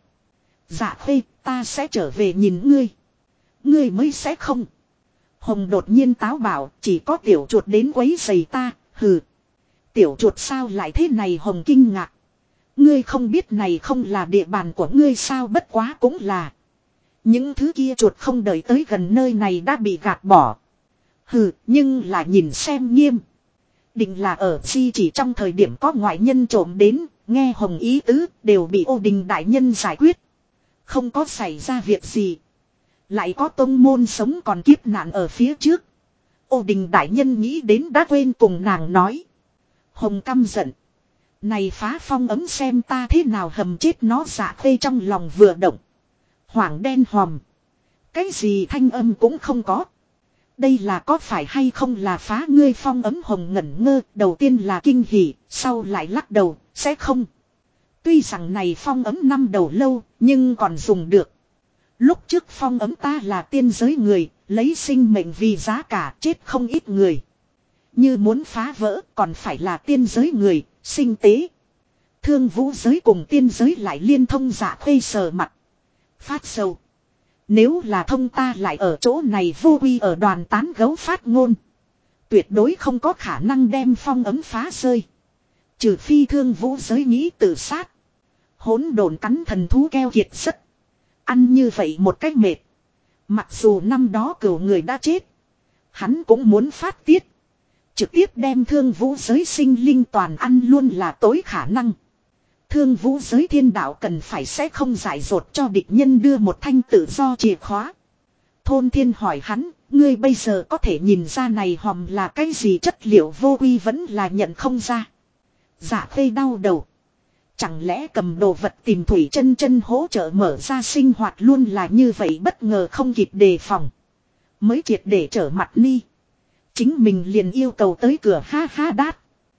Dạ Phê ta sẽ trở về nhìn ngươi. Ngươi mới sẽ không. Hồng đột nhiên táo bảo chỉ có tiểu chuột đến quấy giày ta, hừ. Tiểu chuột sao lại thế này Hồng kinh ngạc. Ngươi không biết này không là địa bàn của ngươi sao bất quá cũng là. Những thứ kia chuột không đợi tới gần nơi này đã bị gạt bỏ. Hừ, nhưng là nhìn xem nghiêm. Định là ở chi chỉ trong thời điểm có ngoại nhân trộm đến, nghe Hồng ý tứ, đều bị Ô Đình đại nhân giải quyết. Không có xảy ra việc gì. Lại có tông môn sống còn kiếp nạn ở phía trước. Ô Đình đại nhân nghĩ đến đã quên cùng nàng nói. Hồng căm giận. Này phá phong ấm xem ta thế nào hầm chết nó Dạ Phê trong lòng vừa động. Hoảng đen hòm. Cái gì thanh âm cũng không có. Đây là có phải hay không là phá ngươi phong ấm Hồng ngẩn ngơ. Đầu tiên là kinh hỉ, sau lại lắc đầu, sẽ không. Tuy rằng này phong ấm năm đầu lâu, nhưng còn dùng được. Lúc trước phong ấm ta là tiên giới người, lấy sinh mệnh vì giá cả chết không ít người. Như muốn phá vỡ còn phải là tiên giới người, sinh tế. Thương Vũ giới cùng tiên giới lại liên thông Dạ Phê sờ mặt. Phát sầu. Nếu là thông ta lại ở chỗ này vô quy ở đoàn tán gấu phát ngôn. Tuyệt đối không có khả năng đem phong ấm phá rơi. Trừ phi Thương Vũ giới nghĩ tự sát. Hỗn độn cắn thần thú keo kiệt rất. Ăn như vậy một cách mệt. Mặc dù năm đó cửu người đã chết. Hắn cũng muốn phát tiết. Trực tiếp đem Thương Vũ giới sinh linh toàn ăn luôn là tối khả năng. Thương Vũ giới thiên đạo cần phải sẽ không dại dột cho địch nhân đưa một thanh tự do chìa khóa. Thôn Thiên hỏi hắn, ngươi bây giờ có thể nhìn ra này hòm là cái gì, chất liệu vô quy vẫn là nhận không ra. Dạ Khê đau đầu. Chẳng lẽ cầm đồ vật tìm Thủy Chân Chân hỗ trợ mở ra sinh hoạt luôn là như vậy, bất ngờ không kịp đề phòng. Mới triệt để trở mặt ni. Chính mình liền yêu cầu tới cửa ha ha đát.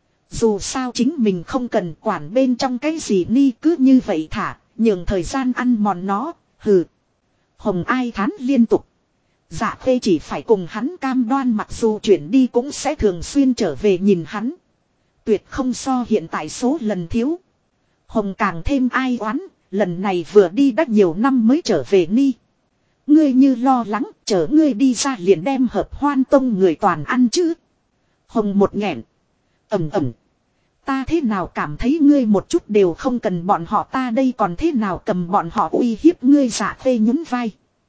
Dù sao chính mình không cần quản bên trong cái gì ni, cứ như vậy thả, nhường thời gian ăn mòn nó, hừ. Hồng Ai thán liên tục. Dạ Khê chỉ phải cùng hắn cam đoan mặc dù chuyển đi cũng sẽ thường xuyên trở về nhìn hắn. Tuyệt không so hiện tại số lần thiếu. Hồng càng thêm ai oán, lần này vừa đi đã nhiều năm mới trở về ni. Ngươi như lo lắng, chở ngươi đi ra liền đem Hợp Hoan Tông người toàn ăn chứ. Hồng một nghẹn. Ẩm ẩm. Ta thế nào cảm thấy ngươi một chút đều không cần bọn họ, ta đây còn thế nào cầm bọn họ uy hiếp ngươi. Dạ Khê nhún vai.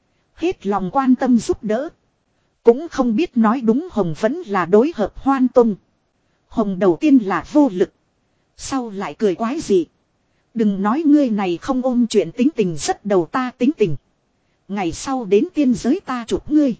Hết lòng quan tâm giúp đỡ. Cũng không biết nói đúng Hồng vẫn là đối Hợp Hoan Tông. Hồng đầu tiên là vô lực. Sau lại cười quái dị. Đừng nói ngươi này không ôm chuyện tính tình, rất đầu ta tính tình. Ngày sau đến tiên giới ta chụp ngươi.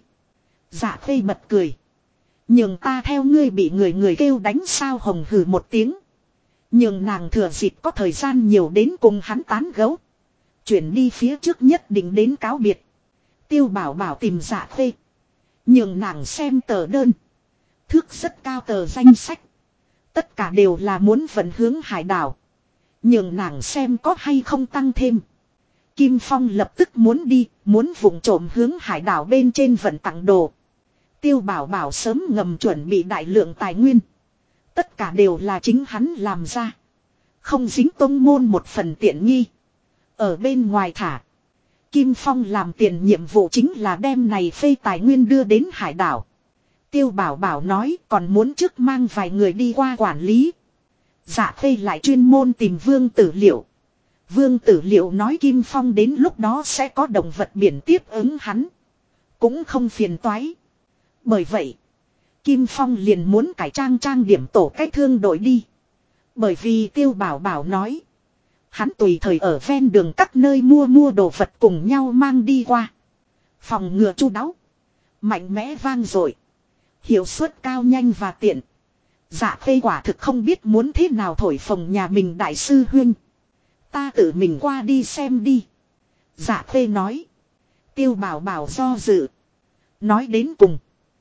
Dạ Khê bật cười. Nhường ta theo ngươi bị người kêu đánh sao. Hồng hừ một tiếng. Nhường nàng thừa dịp có thời gian nhiều đến cùng hắn tán gẫu. Chuyển đi phía trước nhất định đến cáo biệt. Tiêu Bảo Bảo tìm Dạ Khê. Nhường nàng xem tờ đơn. Thước rất cao tờ danh sách. Tất cả đều là muốn vận hướng hải đảo. Nhường nàng xem có hay không tăng thêm. Kim Phong lập tức muốn đi, muốn vụng trộm hướng hải đảo bên trên vận tặng đồ. Tiêu Bảo Bảo sớm ngầm chuẩn bị đại lượng tài nguyên. Tất cả đều là chính hắn làm ra. Không dính tông môn một phần tiện nghi. Ở bên ngoài thả. Kim Phong làm tiền nhiệm vụ chính là đem này phê tài nguyên đưa đến hải đảo. Tiêu Bảo Bảo nói còn muốn trước mang vài người đi qua quản lý. Dạ Khê lại chuyên môn tìm Vương Tử Liệu. Vương Tử Liệu nói Kim Phong đến lúc đó sẽ có động vật biển tiếp ứng hắn. Cũng không phiền toái. Bởi vậy, Kim Phong liền muốn cải trang điểm tổ cách thương đội đi. Bởi vì Tiêu Bảo Bảo nói, hắn tùy thời ở ven đường các nơi mua đồ vật cùng nhau mang đi qua. Phòng ngừa chu đáo, mạnh mẽ vang dội, hiệu suất cao nhanh và tiện. Dạ Khê quả thực không biết muốn thế nào thổi phồng nhà mình đại sư huynh. Ta tự mình qua đi xem đi. Dạ Khê nói. Tiêu Bảo Bảo do dự. Nói đến cùng,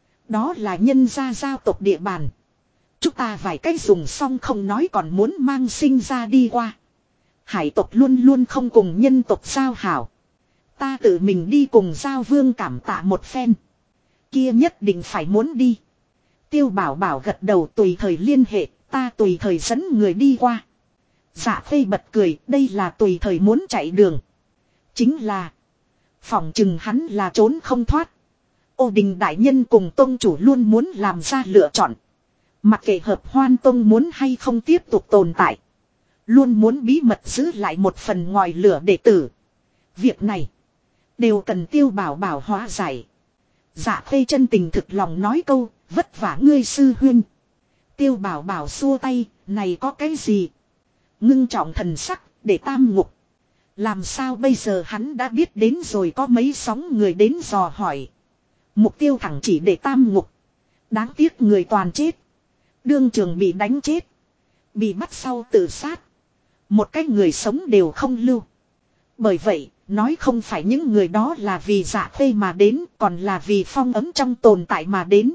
đó là nhân gia giao tộc địa bàn. Chúng ta vài cách dùng xong không nói còn muốn mang sinh ra đi qua. Hải tộc luôn luôn không cùng nhân tộc giao hảo. Ta tự mình đi cùng Giao Vương cảm tạ một phen. Kia nhất định phải muốn đi. Tiêu Bảo Bảo gật đầu, tùy thời liên hệ, ta tùy thời dẫn người đi qua. Dạ Khê bật cười, đây là tùy thời muốn chạy đường. Chính là, phỏng chừng hắn là trốn không thoát. Ô Đình đại nhân cùng tông chủ luôn muốn làm ra lựa chọn. Mặc kệ Hợp Hoan Tông muốn hay không tiếp tục tồn tại, luôn muốn bí mật giữ lại một phần ngòi lửa đệ tử. Việc này đều cần Tiêu Bảo Bảo hóa giải. Dạ Khê chân tình thực lòng nói câu, vất vả ngươi sư huynh. Tiêu Bảo Bảo xua tay, này có cái gì? Ngưng trọng thần sắc, để tam ngục. Làm sao bây giờ, hắn đã biết đến rồi, có mấy sóng người đến dò hỏi. Mục tiêu thẳng chỉ để tam ngục. Đáng tiếc người toàn chết. Đương trường bị đánh chết. Bị bắt sau tự sát. Một cái người sống đều không lưu. Bởi vậy, nói không phải những người đó là vì Dạ Khê mà đến, còn là vì phong ấm trong tồn tại mà đến.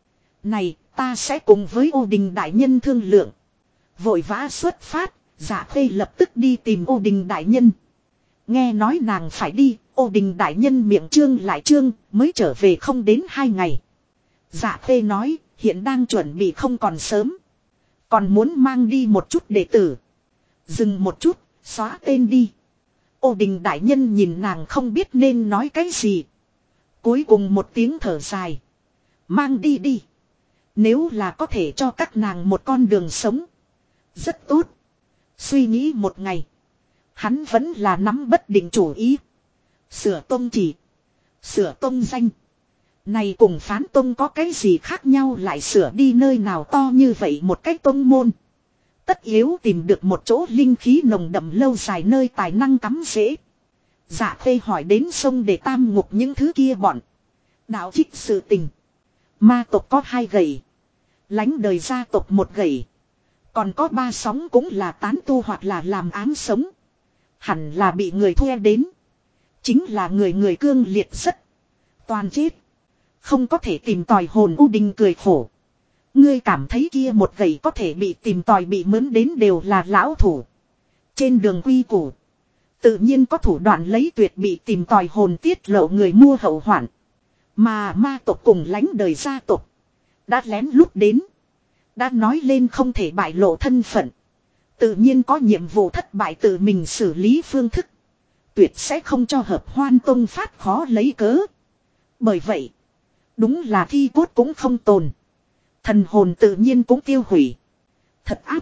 Này, ta sẽ cùng với Ô Đình đại nhân thương lượng. Vội vã xuất phát, Dạ Khê lập tức đi tìm Ô Đình đại nhân. Nghe nói nàng phải đi, Ô Đình đại nhân miệng trương lại trương, mới trở về không đến 2 ngày. Dạ Khê nói, hiện đang chuẩn bị không còn sớm. Còn muốn mang đi một chút đệ tử. Dừng một chút, xóa tên đi. Ô Đình đại nhân nhìn nàng không biết nên nói cái gì. Cuối cùng một tiếng thở dài. Mang đi đi. Nếu là có thể cho các nàng một con đường sống. Rất tốt. Suy nghĩ một ngày. Hắn vẫn là nắm bất định chủ ý. Sửa tông chỉ. Sửa tông danh. Này cùng phán tông có cái gì khác nhau lại sửa đi nơi nào to như vậy một cách tông môn. Tất yếu tìm được một chỗ linh khí nồng đậm lâu dài nơi tài năng cắm rễ. Dạ Khê hỏi đến sông để tam ngục những thứ kia bọn. Đạo trích sự tình. Ma tộc có 2 gậy. Lánh đời gia tộc 1 gậy. Còn có 3 sóng cũng là tán tu hoặc là làm ám sống. Hẳn là bị người thuê đến. Chính là người cương liệt rất. Toàn chết. Không có thể tìm tòi hồn. U Đình cười khổ. Ngươi cảm thấy kia 1 gậy có thể bị tìm tòi bị mướn đến đều là lão thủ. Trên đường quy củ. Tự nhiên có thủ đoạn lấy tuyệt bị tìm tòi hồn tiết lộ người mua hậu hoạn. Mà ma tộc cùng lánh đời gia tộc. Đã lén lút đến. Đã nói lên không thể bại lộ thân phận. Tự nhiên có nhiệm vụ thất bại tự mình xử lý phương thức. Tuyệt sẽ không cho hợp hoan tông phát khó lấy cớ. Bởi vậy. Đúng là thi cốt cũng không tồn. Thần hồn tự nhiên cũng tiêu hủy. Thật áp.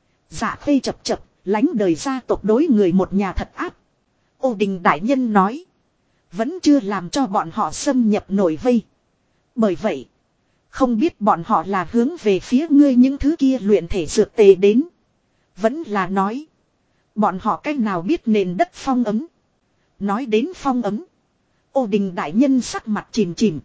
Dạ Khê chập lánh đời gia tộc đối người một nhà thật áp. Ô Đình đại nhân nói. Vẫn chưa làm cho bọn họ xâm nhập nổi vây. Bởi vậy. Không biết bọn họ là hướng về phía ngươi những thứ kia luyện thể dược tề đến. Vẫn là nói. Bọn họ cách nào biết nền đất phong ấm. Nói đến phong ấm. Ô Đình đại nhân sắc mặt chìm chìm.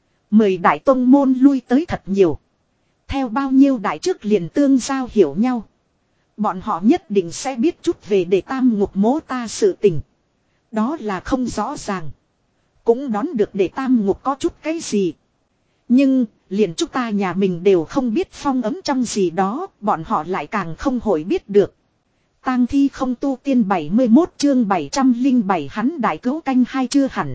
10 đại tông môn lui tới thật nhiều. Theo bao nhiêu đại trước liền tương giao hiểu nhau. Bọn họ nhất định sẽ biết chút về để tam ngục mố ta sự tình. Đó là không rõ ràng. Cũng đón được để tam ngục có chút cái gì. Nhưng liền chúng ta nhà mình đều không biết phong ấm trong gì đó. Bọn họ lại càng không hội biết được. Tang thi không tu tiên 71 chương 707 hắn đại cứu canh 2 chưa hẳn.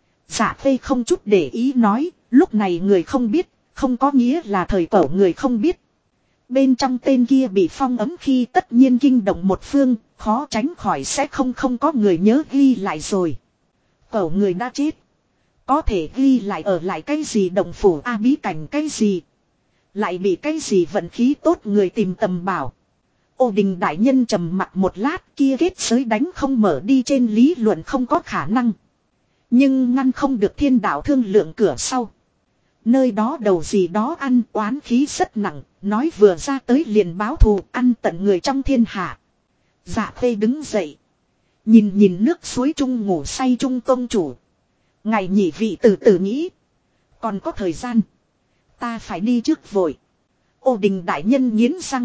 Dạ Khê không chút để ý nói. Lúc này người không biết. Không có nghĩa là thời cổ người không biết. Bên trong tên kia bị phong ấm khi tất nhiên kinh động một phương. Khó tránh khỏi sẽ không có người nhớ ghi lại rồi. Cổ người đã chết. Có thể ghi lại ở lại cái gì động phủ bí cảnh cái gì. Lại bị cái gì vận khí tốt người tìm tầm bảo. Ô Đình đại nhân trầm mặt một lát kia kết giới đánh không mở đi trên lý luận không có khả năng. Nhưng ngăn không được thiên đạo thương lượng cửa sau. Nơi đó đầu gì đó ăn oán khí rất nặng. Nói vừa ra tới liền báo thù ăn tận người trong thiên hạ. Dạ Khê đứng dậy. Nhìn nước suối trung ngủ say trung tông chủ. Ngày nhị vị từ từ nghĩ. Còn có thời gian. Ta phải đi trước vội. Ô Đình đại nhân nghiến răng.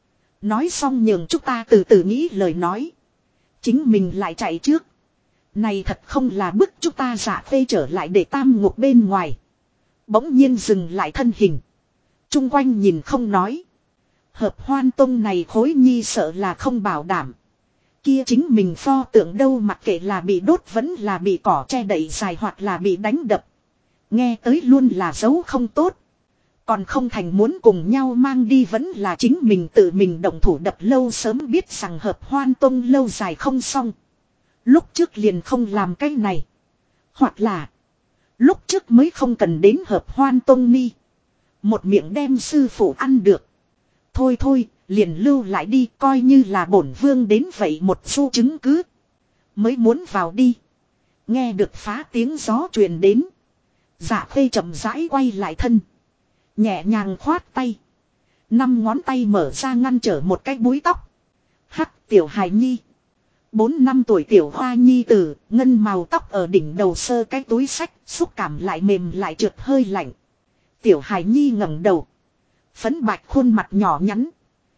Nói xong nhường chúng ta từ từ nghĩ lời nói. Chính mình lại chạy trước. Này thật không là bức chúng ta Dạ Khê trở lại để tam ngục bên ngoài. Bỗng nhiên dừng lại thân hình. Trung quanh nhìn không nói. Hợp hoan tông này khối nhi sợ là không bảo đảm. Kia chính mình pho tượng đâu mặc kệ là bị đốt vẫn là bị cỏ che đậy dài hoặc là bị đánh đập. Nghe tới luôn là dấu không tốt. Còn không thành muốn cùng nhau mang đi vẫn là chính mình tự mình động thủ đập lâu sớm biết rằng hợp hoan tông lâu dài không xong. Lúc trước liền không làm cái này. Hoặc là lúc trước mới không cần đến hợp hoan tông ni. Một miệng đem sư phụ ăn được. Thôi liền lưu lại đi coi như là bổn vương đến vậy một số chứng cứ. Mới muốn vào đi. Nghe được phá tiếng gió truyền đến. Dạ Khê chậm rãi quay lại thân. Nhẹ nhàng khoát tay. 5 ngón tay mở ra ngăn trở một cái búi tóc. Hắc tiểu hài nhi. 4 năm tuổi tiểu hoa nhi tử. Ngân màu tóc ở đỉnh đầu sơ cái túi sách. Xúc cảm lại mềm lại trượt hơi lạnh. Tiểu hài nhi ngẩng đầu. Phấn bạch khuôn mặt nhỏ nhắn.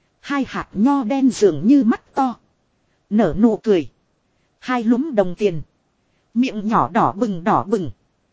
2 hạt nho đen dường như mắt to. Nở nụ cười. 2 lúm đồng tiền. Miệng nhỏ đỏ bừng.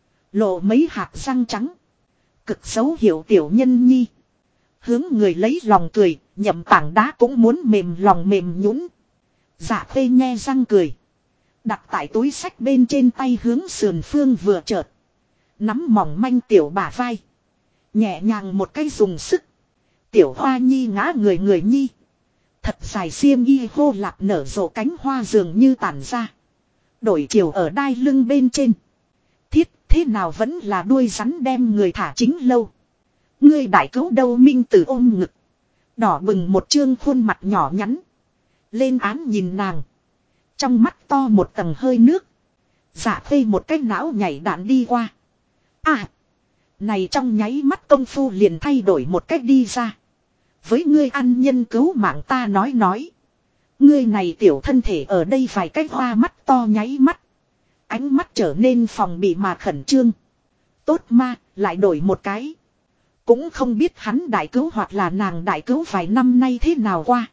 Lộ mấy hạt răng trắng. Cực xấu hiểu tiểu nhân nhi. Hướng người lấy lòng cười. Nhậm tảng đá cũng muốn mềm lòng mềm nhũn. Dạ Khê nhe răng cười. Đặt tại túi sách bên trên tay hướng sườn phương vừa chợt. Nắm mỏng manh tiểu bả vai. Nhẹ nhàng một cái dùng sức. Tiểu hoa nhi ngã người nhi. Thật dài xiêm y hô lạc nở rộ cánh hoa dường như tản ra. Đổi chiều ở đai lưng bên trên. Thiết thế nào vẫn là đuôi rắn đem người thả chính lâu. Ngươi đại cứu đâu? Minh Tử ôm ngực. Đỏ bừng một trương khuôn mặt nhỏ nhắn. Lên án nhìn nàng. Trong mắt to một tầng hơi nước. Dạ Khê một cái não nhảy đạn đi qua. À. Này trong nháy mắt công phu liền thay đổi một cách đi ra. Với ngươi ăn nhân cứu mạng ta nói. Ngươi này tiểu thân thể ở đây vài cái hoa mắt to nháy mắt. Ánh mắt trở nên phòng bị mà khẩn trương. Tốt ma, lại đổi một cái. Cũng không biết hắn đại cứu hoặc là nàng đại cứu vài năm nay thế nào qua.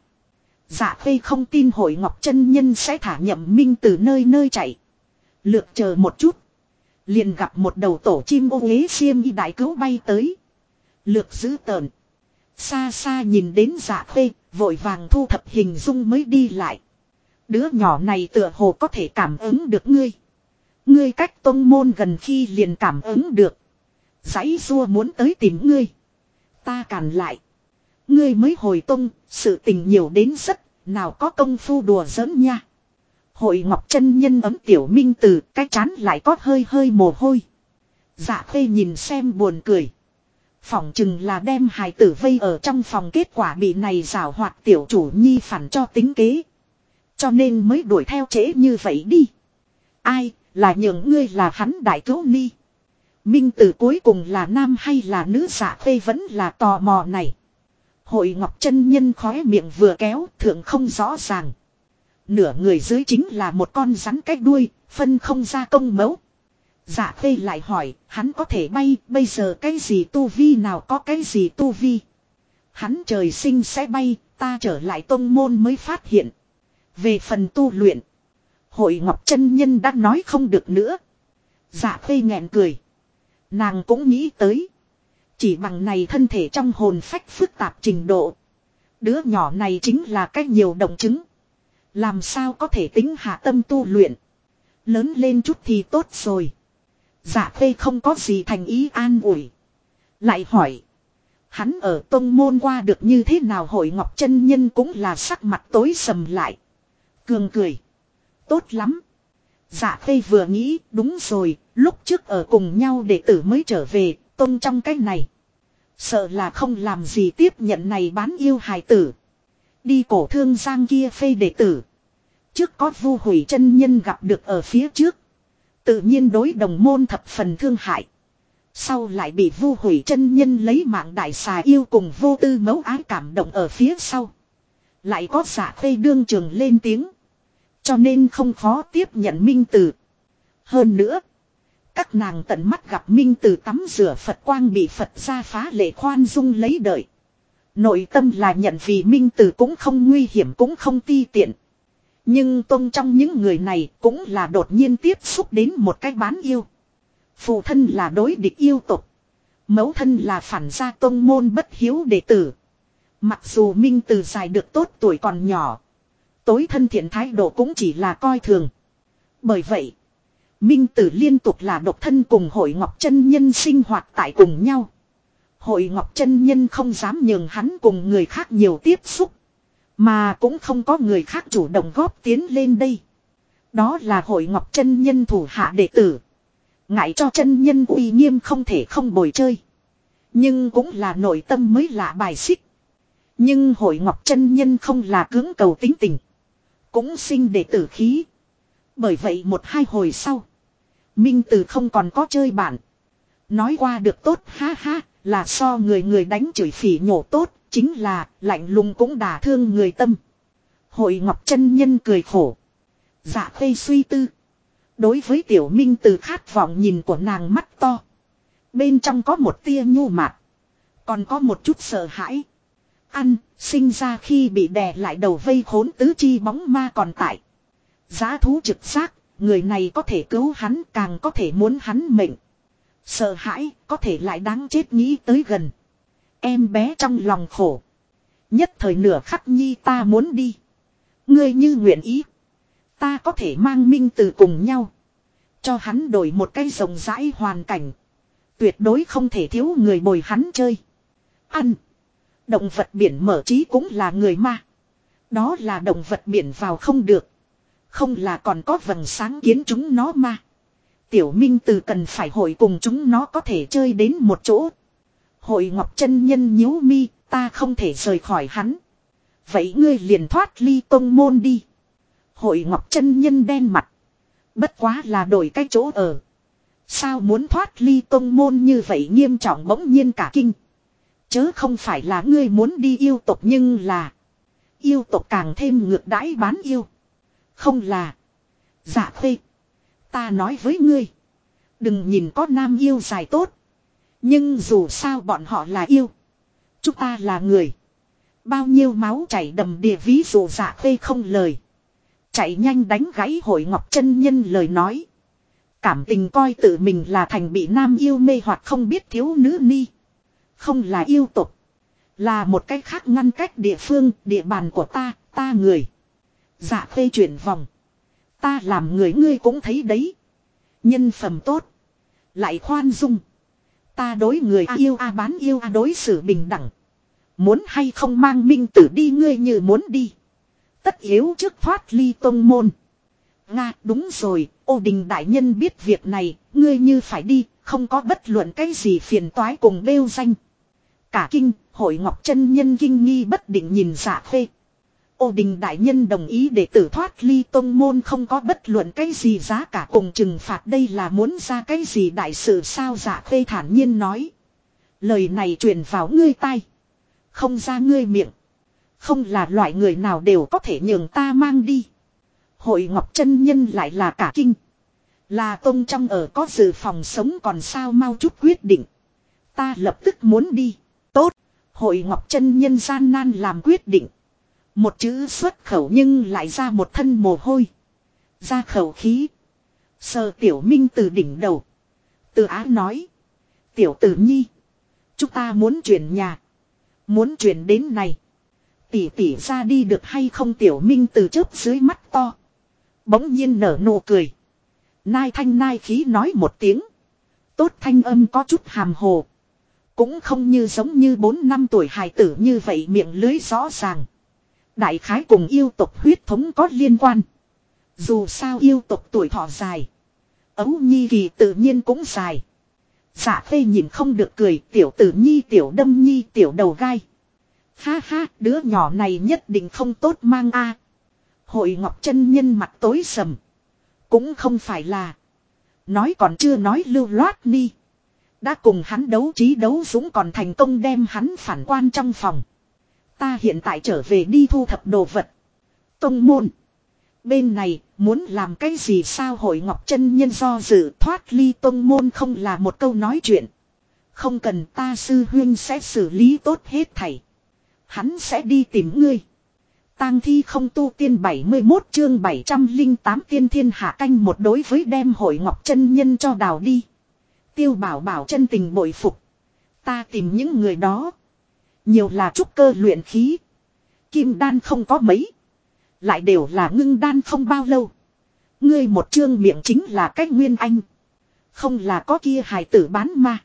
Dạ Khê không tin Hội Ngọc chân nhân sẽ thả Nhậm Minh từ nơi nơi chạy. Lược chờ một chút. Liền gặp một đầu tổ chim ô uế xiêm y đại cứu bay tới. Lược giữ tợn. Xa xa nhìn đến Dạ Khê, vội vàng thu thập hình dung mới đi lại. Đứa nhỏ này tựa hồ có thể cảm ứng được ngươi. Ngươi cách tông môn gần khi liền cảm ứng được. Giãy rua muốn tới tìm ngươi. Ta cản lại. Ngươi mới hồi tông, sự tình nhiều đến rất, nào có công phu đùa giỡn nha. Hội Ngọc chân nhân ấm tiểu Minh từ, cái chán lại có hơi hơi mồ hôi. Dạ Khê nhìn xem buồn cười. Phỏng chừng là đem hài tử vây ở trong phòng, kết quả bị này giảo hoạt tiểu chủ nhi phản cho tính kế. Cho nên mới đuổi theo trễ như vậy đi. Ai, là nhường ngươi là hắn đại cứu ni. Minh Tử cuối cùng là nam hay là nữ? Dạ Khê vẫn là tò mò này. Hội Ngọc chân nhân khóe miệng vừa kéo, thượng không rõ ràng. Nửa người dưới chính là một con rắn cách đuôi, phân không ra công mẫu. Dạ Khê lại hỏi, hắn có thể bay, bây giờ cái gì tu vi nào có cái gì tu vi. Hắn trời sinh sẽ bay, ta trở lại tông môn mới phát hiện. Về phần tu luyện, Hội Ngọc chân nhân đã nói không được nữa. Dạ Khê nghẹn cười. Nàng cũng nghĩ tới. Chỉ bằng này thân thể trong hồn phách phức tạp trình độ. Đứa nhỏ này chính là cách nhiều động chứng. Làm sao có thể tính hạ tâm tu luyện. Lớn lên chút thì tốt rồi. Dạ Khê không có gì thành ý an ủi. Lại hỏi. Hắn ở tông môn qua được như thế nào? Hội Ngọc chân nhân cũng là sắc mặt tối sầm lại. Cường cười. Tốt lắm. Dạ Khê vừa nghĩ, đúng rồi, lúc trước ở cùng nhau đệ tử mới trở về, tông trong cái này. Sợ là không làm gì tiếp nhận này bán yêu hài tử. Đi cổ thương giang kia phê đệ tử. Trước có Vu Hủy chân nhân gặp được ở phía trước. Tự nhiên đối đồng môn thập phần thương hại. Sau lại bị Vu Hủy chân nhân lấy mạng đại xà yêu cùng vô tư mẫu ái cảm động ở phía sau. Lại có Dạ Khê đương trường lên tiếng. Cho nên không khó tiếp nhận Minh Tử. Hơn nữa, các nàng tận mắt gặp Minh Tử tắm rửa Phật quang bị Phật gia phá lệ khoan dung lấy đợi. Nội tâm là nhận vì Minh Tử cũng không nguy hiểm cũng không ti tiện. Nhưng tông trong những người này cũng là đột nhiên tiếp xúc đến một cái bán yêu. Phụ thân là đối địch yêu tục. Mẫu thân là phản gia tông môn bất hiếu đệ tử. Mặc dù Minh Tử dài được tốt tuổi còn nhỏ. Tối thân thiện thái độ cũng chỉ là coi thường. Bởi vậy, Minh Tử liên tục là độc thân cùng Hội Ngọc chân nhân sinh hoạt tại cùng nhau. Hội Ngọc chân nhân không dám nhường hắn cùng người khác nhiều tiếp xúc. Mà cũng không có người khác chủ động góp tiến lên đây. Đó là Hội Ngọc chân nhân thủ hạ đệ tử. Ngại cho chân nhân uy nghiêm không thể không bồi chơi. Nhưng cũng là nội tâm mới lạ bài xích. Nhưng Hội Ngọc chân nhân không là cưỡng cầu tính tình. Cũng sinh đệ tử khí. Bởi vậy một hai hồi sau, Minh Tử không còn có chơi bạn. Nói qua được tốt ha ha, là so người đánh chửi phỉ nhổ tốt, chính là lạnh lùng cũng đả thương người tâm. Hội Ngọc chân nhân cười khổ. Dạ Khê suy tư. Đối với tiểu Minh Tử khát vọng nhìn của nàng mắt to. Bên trong có một tia nhu mạt. Còn có một chút sợ hãi. Ăn, sinh ra khi bị đè lại đầu vây khốn tứ chi bóng ma còn tại. Giá thú trực giác, người này có thể cứu hắn càng có thể muốn hắn mệnh. Sợ hãi, có thể lại đáng chết nghĩ tới gần. Em bé trong lòng khổ. Nhất thời nửa khắc nhi ta muốn đi. Ngươi như nguyện ý. Ta có thể mang Minh Tử cùng nhau. Cho hắn đổi một cái rộng rãi hoàn cảnh. Tuyệt đối không thể thiếu người bồi hắn chơi. Ăn. Động vật biển mở trí cũng là người ma. Đó là động vật biển vào không được. Không là còn có vầng sáng kiến chúng nó ma. Tiểu Minh Tử cần phải hội cùng chúng nó có thể chơi đến một chỗ. Hội Ngọc chân nhân nhíu mi, ta không thể rời khỏi hắn. Vậy ngươi liền thoát ly tông môn đi. Hội Ngọc chân nhân đen mặt. Bất quá là đổi cái chỗ ở. Sao muốn thoát ly tông môn như vậy nghiêm trọng bỗng nhiên cả kinh. Chớ không phải là ngươi muốn đi yêu tộc nhưng là. Yêu tộc càng thêm ngược đãi bán yêu. Không là. Dạ Khê. Ta nói với ngươi. Đừng nhìn có nam yêu dài tốt. Nhưng dù sao bọn họ là yêu. Chúng ta là người. Bao nhiêu máu chảy đầm đìa ví dụ Dạ Khê không lời. Chạy nhanh đánh gãy Hội Ngọc chân nhân lời nói. Cảm tình coi tự mình là thành bị nam yêu mê hoặc không biết thiếu nữ ni. Không là yêu tục. Là một cách khác ngăn cách địa phương, địa bàn của ta người. Dạ Khê chuyển vòng. Ta làm người ngươi cũng thấy đấy. Nhân phẩm tốt. Lại khoan dung. Ta đối người yêu bán yêu đối xử bình đẳng. Muốn hay không mang minh tử đi ngươi như muốn đi. Tất yếu trước thoát ly tông môn. Nga đúng rồi, Ô Đình đại nhân biết việc này, ngươi như phải đi, không có bất luận cái gì phiền toái cùng bêu danh. Cả kinh, Hội Ngọc chân nhân kinh nghi bất định nhìn Dạ Khê. Ô Đình đại nhân đồng ý để tử thoát ly tông môn không có bất luận cái gì giá cả cùng trừng phạt đây là muốn ra cái gì đại sự sao Dạ Khê thản nhiên nói. Lời này truyền vào ngươi tai. Không ra ngươi miệng. Không là loại người nào đều có thể nhường ta mang đi. Hội Ngọc chân nhân lại là cả kinh. Là tông trong ở có dự phòng sống còn sao mau chút quyết định. Ta lập tức muốn đi. Tốt. Hội Ngọc chân nhân gian nan làm quyết định. Một chữ xuất khẩu nhưng lại ra một thân mồ hôi. Ra khẩu khí. Sờ Tiểu Minh từ đỉnh đầu. Từ Á nói. Tiểu tử nhi. Chúng ta muốn chuyển nhà. Muốn chuyển đến này. Tỷ tỷ ra đi được hay không Tiểu Minh từ chớp dưới mắt to. Bỗng nhiên nở nụ cười. Nai thanh nai khí nói một tiếng. Tốt thanh âm có chút hàm hồ. Cũng không như giống như 4 năm tuổi hài tử như vậy miệng lưới rõ ràng. Đại khái cùng yêu tộc huyết thống có liên quan. Dù sao yêu tộc tuổi thọ dài. Ấu nhi kỳ tự nhiên cũng dài. Dạ Khê nhìn không được cười tiểu tử nhi tiểu đâm nhi tiểu đầu gai. Ha ha đứa nhỏ này nhất định không tốt mang a. Hội Ngọc chân nhân mặt tối sầm. Cũng không phải là. Nói còn chưa nói lưu loát ni. Đã cùng hắn đấu trí đấu dũng còn thành công đem hắn phản quan trong phòng. Ta hiện tại trở về đi thu thập đồ vật. Tông môn. Bên này muốn làm cái gì sao Hội Ngọc chân nhân do dự thoát ly tông môn không là một câu nói chuyện. Không cần ta sư huynh sẽ xử lý tốt hết thảy. Hắn sẽ đi tìm ngươi. Tang thi không tu tiên 71 chương 708 tiên thiên hạ canh một đối với đem Hội Ngọc chân nhân cho đào đi. Tiêu Bảo Bảo chân tình bội phục. Ta tìm những người đó. Nhiều là trúc cơ luyện khí. Kim đan không có mấy. Lại đều là ngưng đan không bao lâu. Ngươi một chương miệng chính là cách nguyên anh. Không là có kia hài tử bán ma.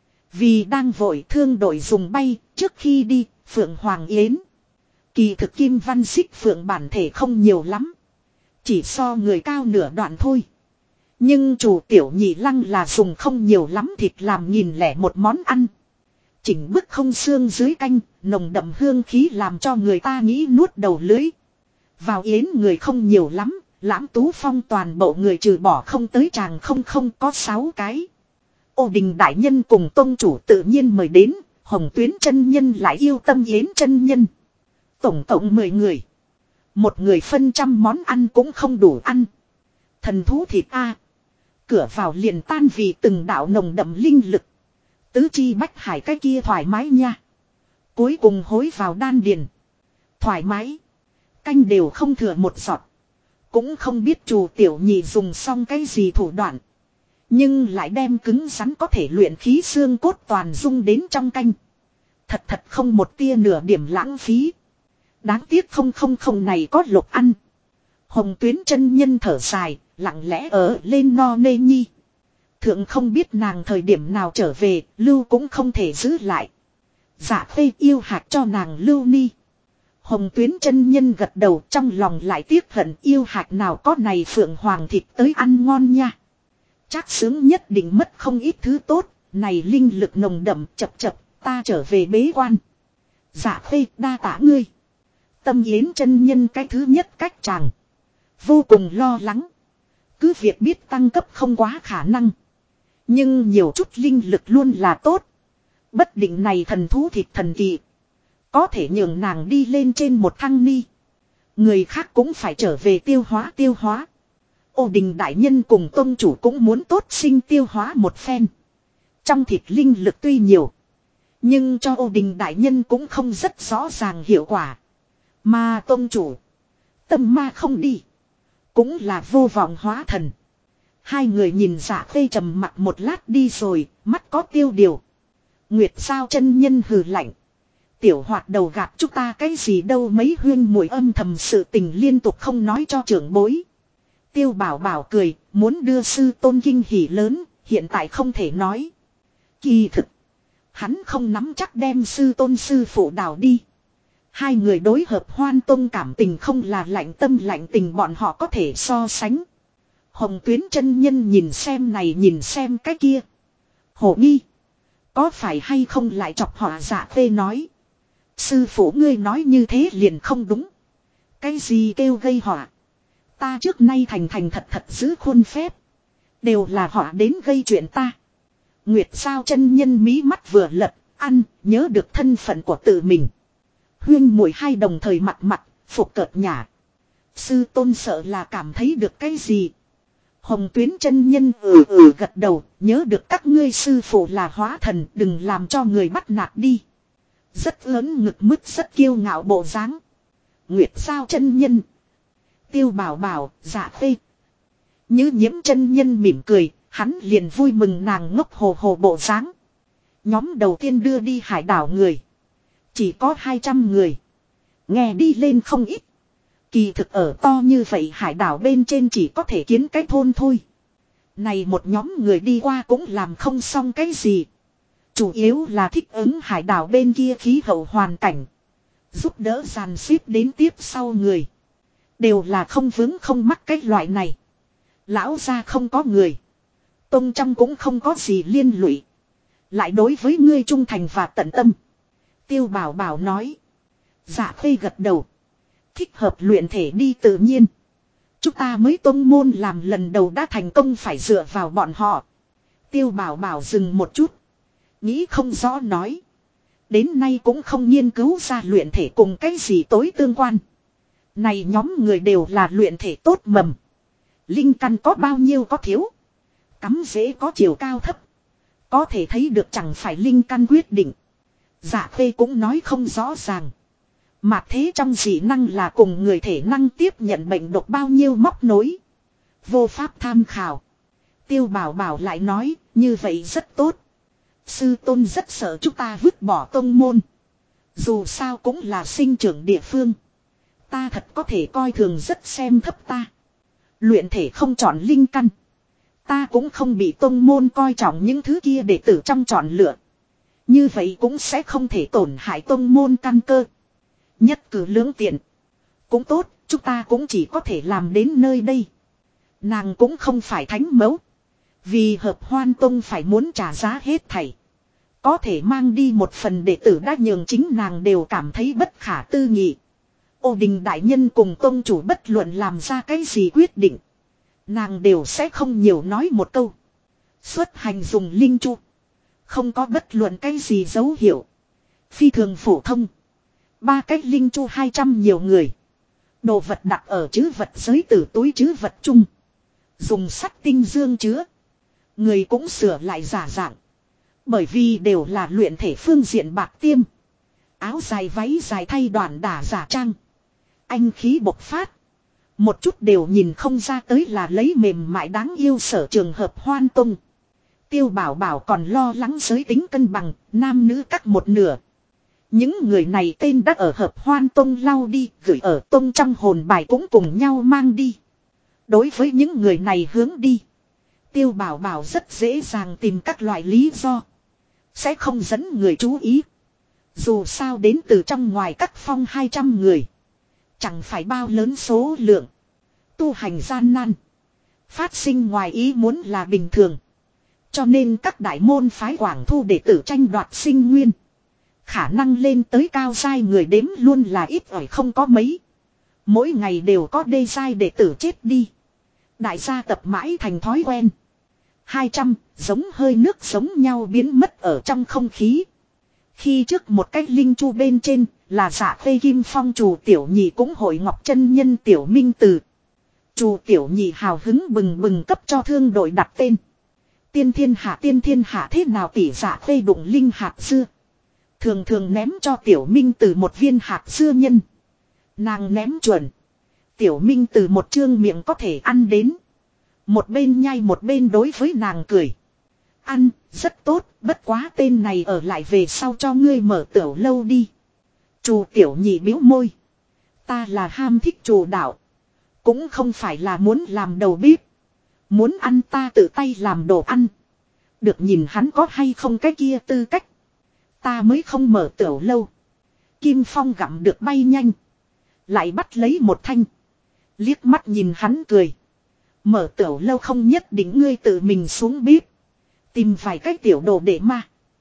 Vì đang vội thương đội dùng bay trước khi đi Phượng Hoàng Yến. Kỳ thực Kim Văn Xích Phượng bản thể không nhiều lắm. Chỉ so người cao nửa đoạn thôi. Nhưng chủ tiểu nhị lăng là dùng không nhiều lắm thịt làm nghìn lẻ một món ăn. Chỉnh bức không xương dưới canh, nồng đậm hương khí làm cho người ta nghĩ nuốt đầu lưới. Vào yến người không nhiều lắm, Lãm Tú Phong toàn bộ người trừ bỏ không tới chàng không có 6 cái. Ô Đình đại nhân cùng tông chủ tự nhiên mời đến, Hồng Tuyến chân nhân lại yêu tâm yến chân nhân. Tổng cộng 10 người. Một người phân trăm món ăn cũng không đủ ăn. Thần thú thịt a. Cửa vào liền tan vì từng đạo nồng đậm linh lực. Tứ chi bách hải cái kia thoải mái nha. Cuối cùng hối vào đan điền. Thoải mái. Canh đều không thừa một giọt. Cũng không biết chủ tiểu nhị dùng xong cái gì thủ đoạn. Nhưng lại đem cứng rắn có thể luyện khí xương cốt toàn dung đến trong canh. Thật không một tia nửa điểm lãng phí. Đáng tiếc không này có lục ăn. Hồng Tuyến chân nhân thở dài, lặng lẽ ở lên no nê nhi. Thượng không biết nàng thời điểm nào trở về, lưu cũng không thể giữ lại. Dạ Khê yêu hạt cho nàng lưu ni. Hồng Tuyến chân nhân gật đầu trong lòng lại tiếc hận yêu hạt nào có này Phượng Hoàng thịt tới ăn ngon nha. Chắc sướng nhất định mất không ít thứ tốt, này linh lực nồng đậm chập Ta trở về bế quan. Dạ Khê đa tạ ngươi. Tâm Yến chân nhân cái thứ nhất cách chàng. Vô cùng lo lắng. Cứ việc biết tăng cấp không quá khả năng. Nhưng nhiều chút linh lực luôn là tốt. Bất định này thần thú thịt thần kỳ. Có thể nhường nàng đi lên trên một thăng ni. Người khác cũng phải trở về tiêu hóa. Ô Đình đại nhân cùng tông chủ cũng muốn tốt sinh tiêu hóa một phen. Trong thịt linh lực tuy nhiều. Nhưng cho Ô Đình đại nhân cũng không rất rõ ràng hiệu quả. Mà tông chủ. Tâm ma không đi. Cũng là vô vọng hóa thần. Hai người nhìn Dạ Khê trầm mặc một lát đi rồi. Mắt có tiêu điều. Nguyệt sao chân nhân hừ lạnh. Tiểu Hoạt đầu gạt chúng ta cái gì đâu, mấy huyên muội âm thầm sự tình liên tục không nói cho trưởng bối. Tiêu Bảo Bảo cười, muốn đưa sư tôn kinh hỉ lớn, hiện tại không thể nói. Kỳ thực, hắn không nắm chắc đem sư tôn sư phụ đào đi. Hai người đối hợp Hoan Tông cảm tình không là lạnh tâm lạnh tình bọn họ có thể so sánh. Hồng Tuyến chân nhân nhìn xem này nhìn xem cái kia. Hổ nghi. Có phải hay không lại chọc họ Dạ Khê nói. Sư phụ ngươi nói như thế liền không đúng. Cái gì kêu gây họa. Ta trước nay thành thật giữ khuôn phép. Đều là họ đến gây chuyện ta. Nguyệt sao chân nhân mí mắt vừa lật, ăn, nhớ được thân phận của tự mình. Huyên muội hai đồng thời mặt phục cợt nhả. Sư tôn sợ là cảm thấy được cái gì. Hồng Tuyến chân nhân gật đầu, nhớ được các ngươi sư phụ là hóa thần, đừng làm cho người bắt nạt đi. Rất lớn ngực mứt rất kiêu ngạo bộ dáng. Nguyệt sao chân nhân. Tiêu Bảo Bảo, Dạ Khê. Như Nhiễm chân nhân mỉm cười, hắn liền vui mừng nàng ngốc hồ hồ bộ dáng. Nhóm đầu tiên đưa đi hải đảo người. Chỉ có 200 người. Nghe đi lên không ít. Kỳ thực ở to như vậy hải đảo bên trên chỉ có thể kiến cái thôn thôi. Này một nhóm người đi qua cũng làm không xong cái gì. Chủ yếu là thích ứng hải đảo bên kia khí hậu hoàn cảnh. Giúp đỡ dàn xếp đến tiếp sau người. Đều là không vướng không mắc cái loại này. Lão gia không có người. Tông trong cũng không có gì liên lụy. Lại đối với ngươi trung thành và tận tâm. Tiêu Bảo Bảo nói. Dạ Khê gật đầu. Thích hợp luyện thể đi tự nhiên. Chúng ta mới tông môn làm lần đầu đã thành công phải dựa vào bọn họ. Tiêu Bảo Bảo dừng một chút. Nghĩ không rõ nói. Đến nay cũng không nghiên cứu ra luyện thể cùng cái gì tối tương quan. Này nhóm người đều là luyện thể tốt mầm. Linh căn có bao nhiêu có thiếu. Cắm rễ có chiều cao thấp. Có thể thấy được chẳng phải linh căn quyết định. Dạ Khê cũng nói không rõ ràng. Mà thế trong dị năng là cùng người thể năng tiếp nhận bệnh độc bao nhiêu móc nối. Vô pháp tham khảo. Tiêu Bảo Bảo lại nói, như vậy rất tốt. Sư tôn rất sợ chúng ta vứt bỏ tông môn. Dù sao cũng là sinh trưởng địa phương. Ta thật có thể coi thường rất xem thấp ta. Luyện thể không chọn linh căn. Ta cũng không bị tông môn coi trọng những thứ kia đệ tử trong chọn lựa. Như vậy cũng sẽ không thể tổn hại tông môn căn cơ. Nhất cử lưỡng tiện. Cũng tốt, chúng ta cũng chỉ có thể làm đến nơi đây. Nàng cũng không phải thánh mẫu. Vì hợp Hoan Tông phải muốn trả giá hết thảy. Có thể mang đi một phần đệ tử đã nhường chính nàng đều cảm thấy bất khả tư nghị. Ô Đình đại nhân cùng tông chủ bất luận làm ra cái gì quyết định. Nàng đều sẽ không nhiều nói một câu. Xuất hành dùng linh chu. Không có bất luận cái gì dấu hiệu. Phi thường phổ thông. 3 cái linh chu 200 nhiều người. Đồ vật đặt ở trữ vật giới tử túi trữ vật chung. Dùng sắt tinh dương chứa. Người cũng sửa lại giả dạng. Bởi vì đều là luyện thể phương diện bạc tiêm. Áo dài váy dài thay đoàn đả giả trang. Anh khí bộc phát. Một chút đều nhìn không ra tới là lấy mềm mại đáng yêu sở trường hợp Hoan Tông. Tiêu Bảo Bảo còn lo lắng giới tính cân bằng, nam nữ cắt một nửa. Những người này tên đã ở hợp Hoan Tông lau đi, gửi ở tông trong hồn bài cũng cùng nhau mang đi. Đối với những người này hướng đi. Tiêu Bảo Bảo rất dễ dàng tìm các loại lý do. Sẽ không dẫn người chú ý. Dù sao đến từ trong ngoài các phong 200 người. Chẳng phải bao lớn số lượng. Tu hành gian nan. Phát sinh ngoài ý muốn là bình thường. Cho nên các đại môn phái quảng thu đệ tử tranh đoạt sinh nguyên. Khả năng lên tới cao giai người đếm luôn là ít ỏi không có mấy. Mỗi ngày đều có đê giai đệ tử chết đi. Đại gia tập mãi thành thói quen. 200, giống hơi nước giống nhau biến mất ở trong không khí. Khi trước một cái linh chu bên trên, là Dạ Khê Kim Phong Trù Tiểu Nhị cũng hội ngọc chân nhân Tiểu Minh Từ. Trù Tiểu Nhị hào hứng bừng bừng cấp cho thương đội đặt tên. Tiên thiên hạ thế nào tỷ Dạ Khê đụng linh hạt dưa. Thường thường ném cho Tiểu Minh Từ một viên hạt dưa nhân. Nàng ném chuẩn. Tiểu Minh Từ một trương miệng có thể ăn đến. Một bên nhai một bên đối với nàng cười. Ăn, rất tốt, bất quá tên này ở lại về sau cho ngươi mở tiểu lâu đi. Trù Tiểu Nhị bĩu môi. Ta là ham thích trù đạo. Cũng không phải là muốn làm đầu bếp. Muốn ăn ta tự tay làm đồ ăn. Được nhìn hắn có hay không cái kia tư cách. Ta mới không mở tiểu lâu. Kim Phong gặm được bay nhanh. Lại bắt lấy một thanh. Liếc mắt nhìn hắn cười. Mở tiểu lâu không nhất định ngươi tự mình xuống bếp. Tìm vài cái tiểu đồ để mà.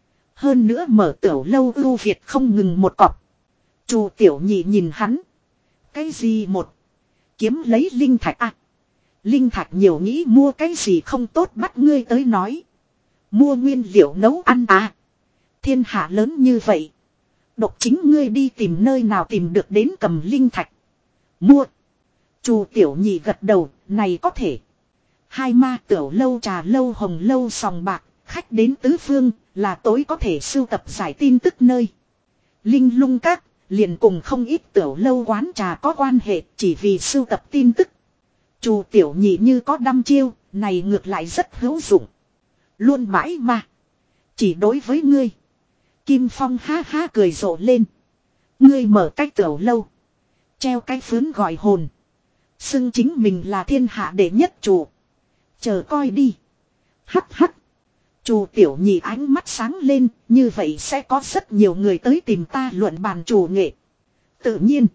Hơn nữa mở tiểu lâu ưu việt không ngừng một cọp. Trù Tiểu Nhị nhìn hắn. Cái gì một. Kiếm lấy linh thạch à. Linh thạch nhiều nghĩ mua cái gì không tốt bắt ngươi tới nói. Mua nguyên liệu nấu ăn à. Thiên hạ lớn như vậy. Độc chính ngươi đi tìm nơi nào tìm được đến cầm linh thạch. Mua. Trù Tiểu Nhị gật đầu, này có thể. Hai ma tiểu lâu trà lâu hồng lâu sòng bạc, khách đến tứ phương, là tối có thể sưu tập giải tin tức nơi. Linh Lung Các, liền cùng không ít tiểu lâu quán trà có quan hệ chỉ vì sưu tập tin tức. Trù Tiểu Nhị như có đăm chiêu, này ngược lại rất hữu dụng. Luôn mãi mà. Chỉ đối với ngươi. Kim Phong ha ha cười rộ lên. Ngươi mở cách tiểu lâu. Treo cái phướn gọi hồn. Xưng chính mình là thiên hạ đệ nhất chủ. Chờ coi đi. Hắc hắc. Trù Tiểu Nhị ánh mắt sáng lên. Như vậy sẽ có rất nhiều người tới tìm ta luận bàn chủ nghệ. Tự nhiên.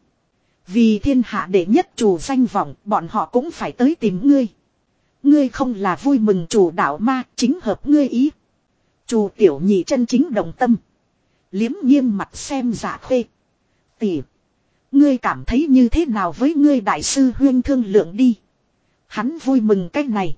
Vì thiên hạ đệ nhất chủ danh vọng. Bọn họ cũng phải tới tìm ngươi. Ngươi không là vui mừng chủ đạo ma. Chính hợp ngươi ý. Trù Tiểu Nhị chân chính đồng tâm. Liếm nghiêm mặt xem Dạ Khê. Tỷ. Ngươi cảm thấy như thế nào với ngươi đại sư huyên thương lượng đi. Hắn vui mừng cái này.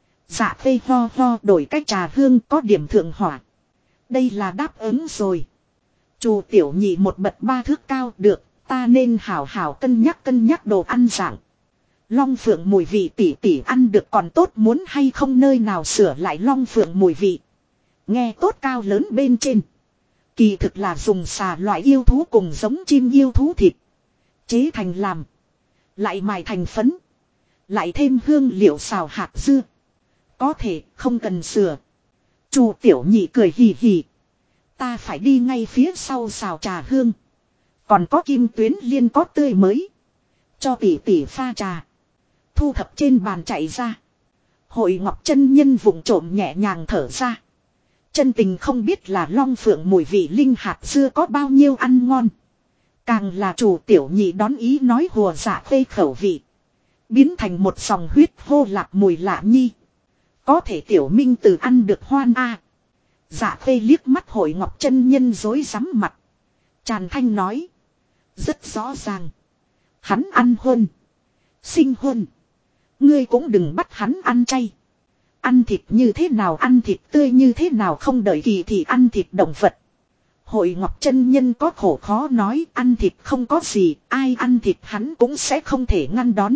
Dạ Khê ho ho đổi cách trà hương có điểm thượng hỏa. Đây là đáp ứng rồi. Trù Tiểu Nhị một bật ba thước cao được. Ta nên hảo hảo cân nhắc đồ ăn dạng. Long phượng mùi vị tỉ ăn được còn tốt muốn hay không nơi nào sửa lại long phượng mùi vị. Nghe tốt cao lớn bên trên. Kỳ thực là dùng xà loại yêu thú cùng giống chim yêu thú thịt. Chế thành làm. Lại mài thành phấn. Lại thêm hương liệu xào hạt dưa. Có thể không cần sửa. Trù Tiểu Nhị cười hì hì. Ta phải đi ngay phía sau xào trà hương. Còn có kim tuyến liên có tươi mới. Cho tỷ pha trà. Thu thập trên bàn chạy ra. Hội Ngọc chân nhân vụng trộm nhẹ nhàng thở ra. Chân tình không biết là long phượng mùi vị linh hạt dưa có bao nhiêu ăn ngon. Càng là Trù Tiểu Nhị đón ý nói hùa Dạ Khê khẩu vị. Biến thành một dòng huyết hô lạc mùi lạ nhi. Có thể Tiểu Minh Từ ăn được hoan a. Dạ Khê liếc mắt Hội Ngọc chân nhân dối rắm mặt. Tràn thanh nói. Rất rõ ràng. Hắn ăn huân. Sinh huân. Ngươi cũng đừng bắt hắn ăn chay. Ăn thịt như thế nào ăn thịt tươi như thế nào không đợi kỳ thì ăn thịt động vật. Hội Ngọc chân nhân có khổ khó nói ăn thịt không có gì, ai ăn thịt hắn cũng sẽ không thể ngăn đón.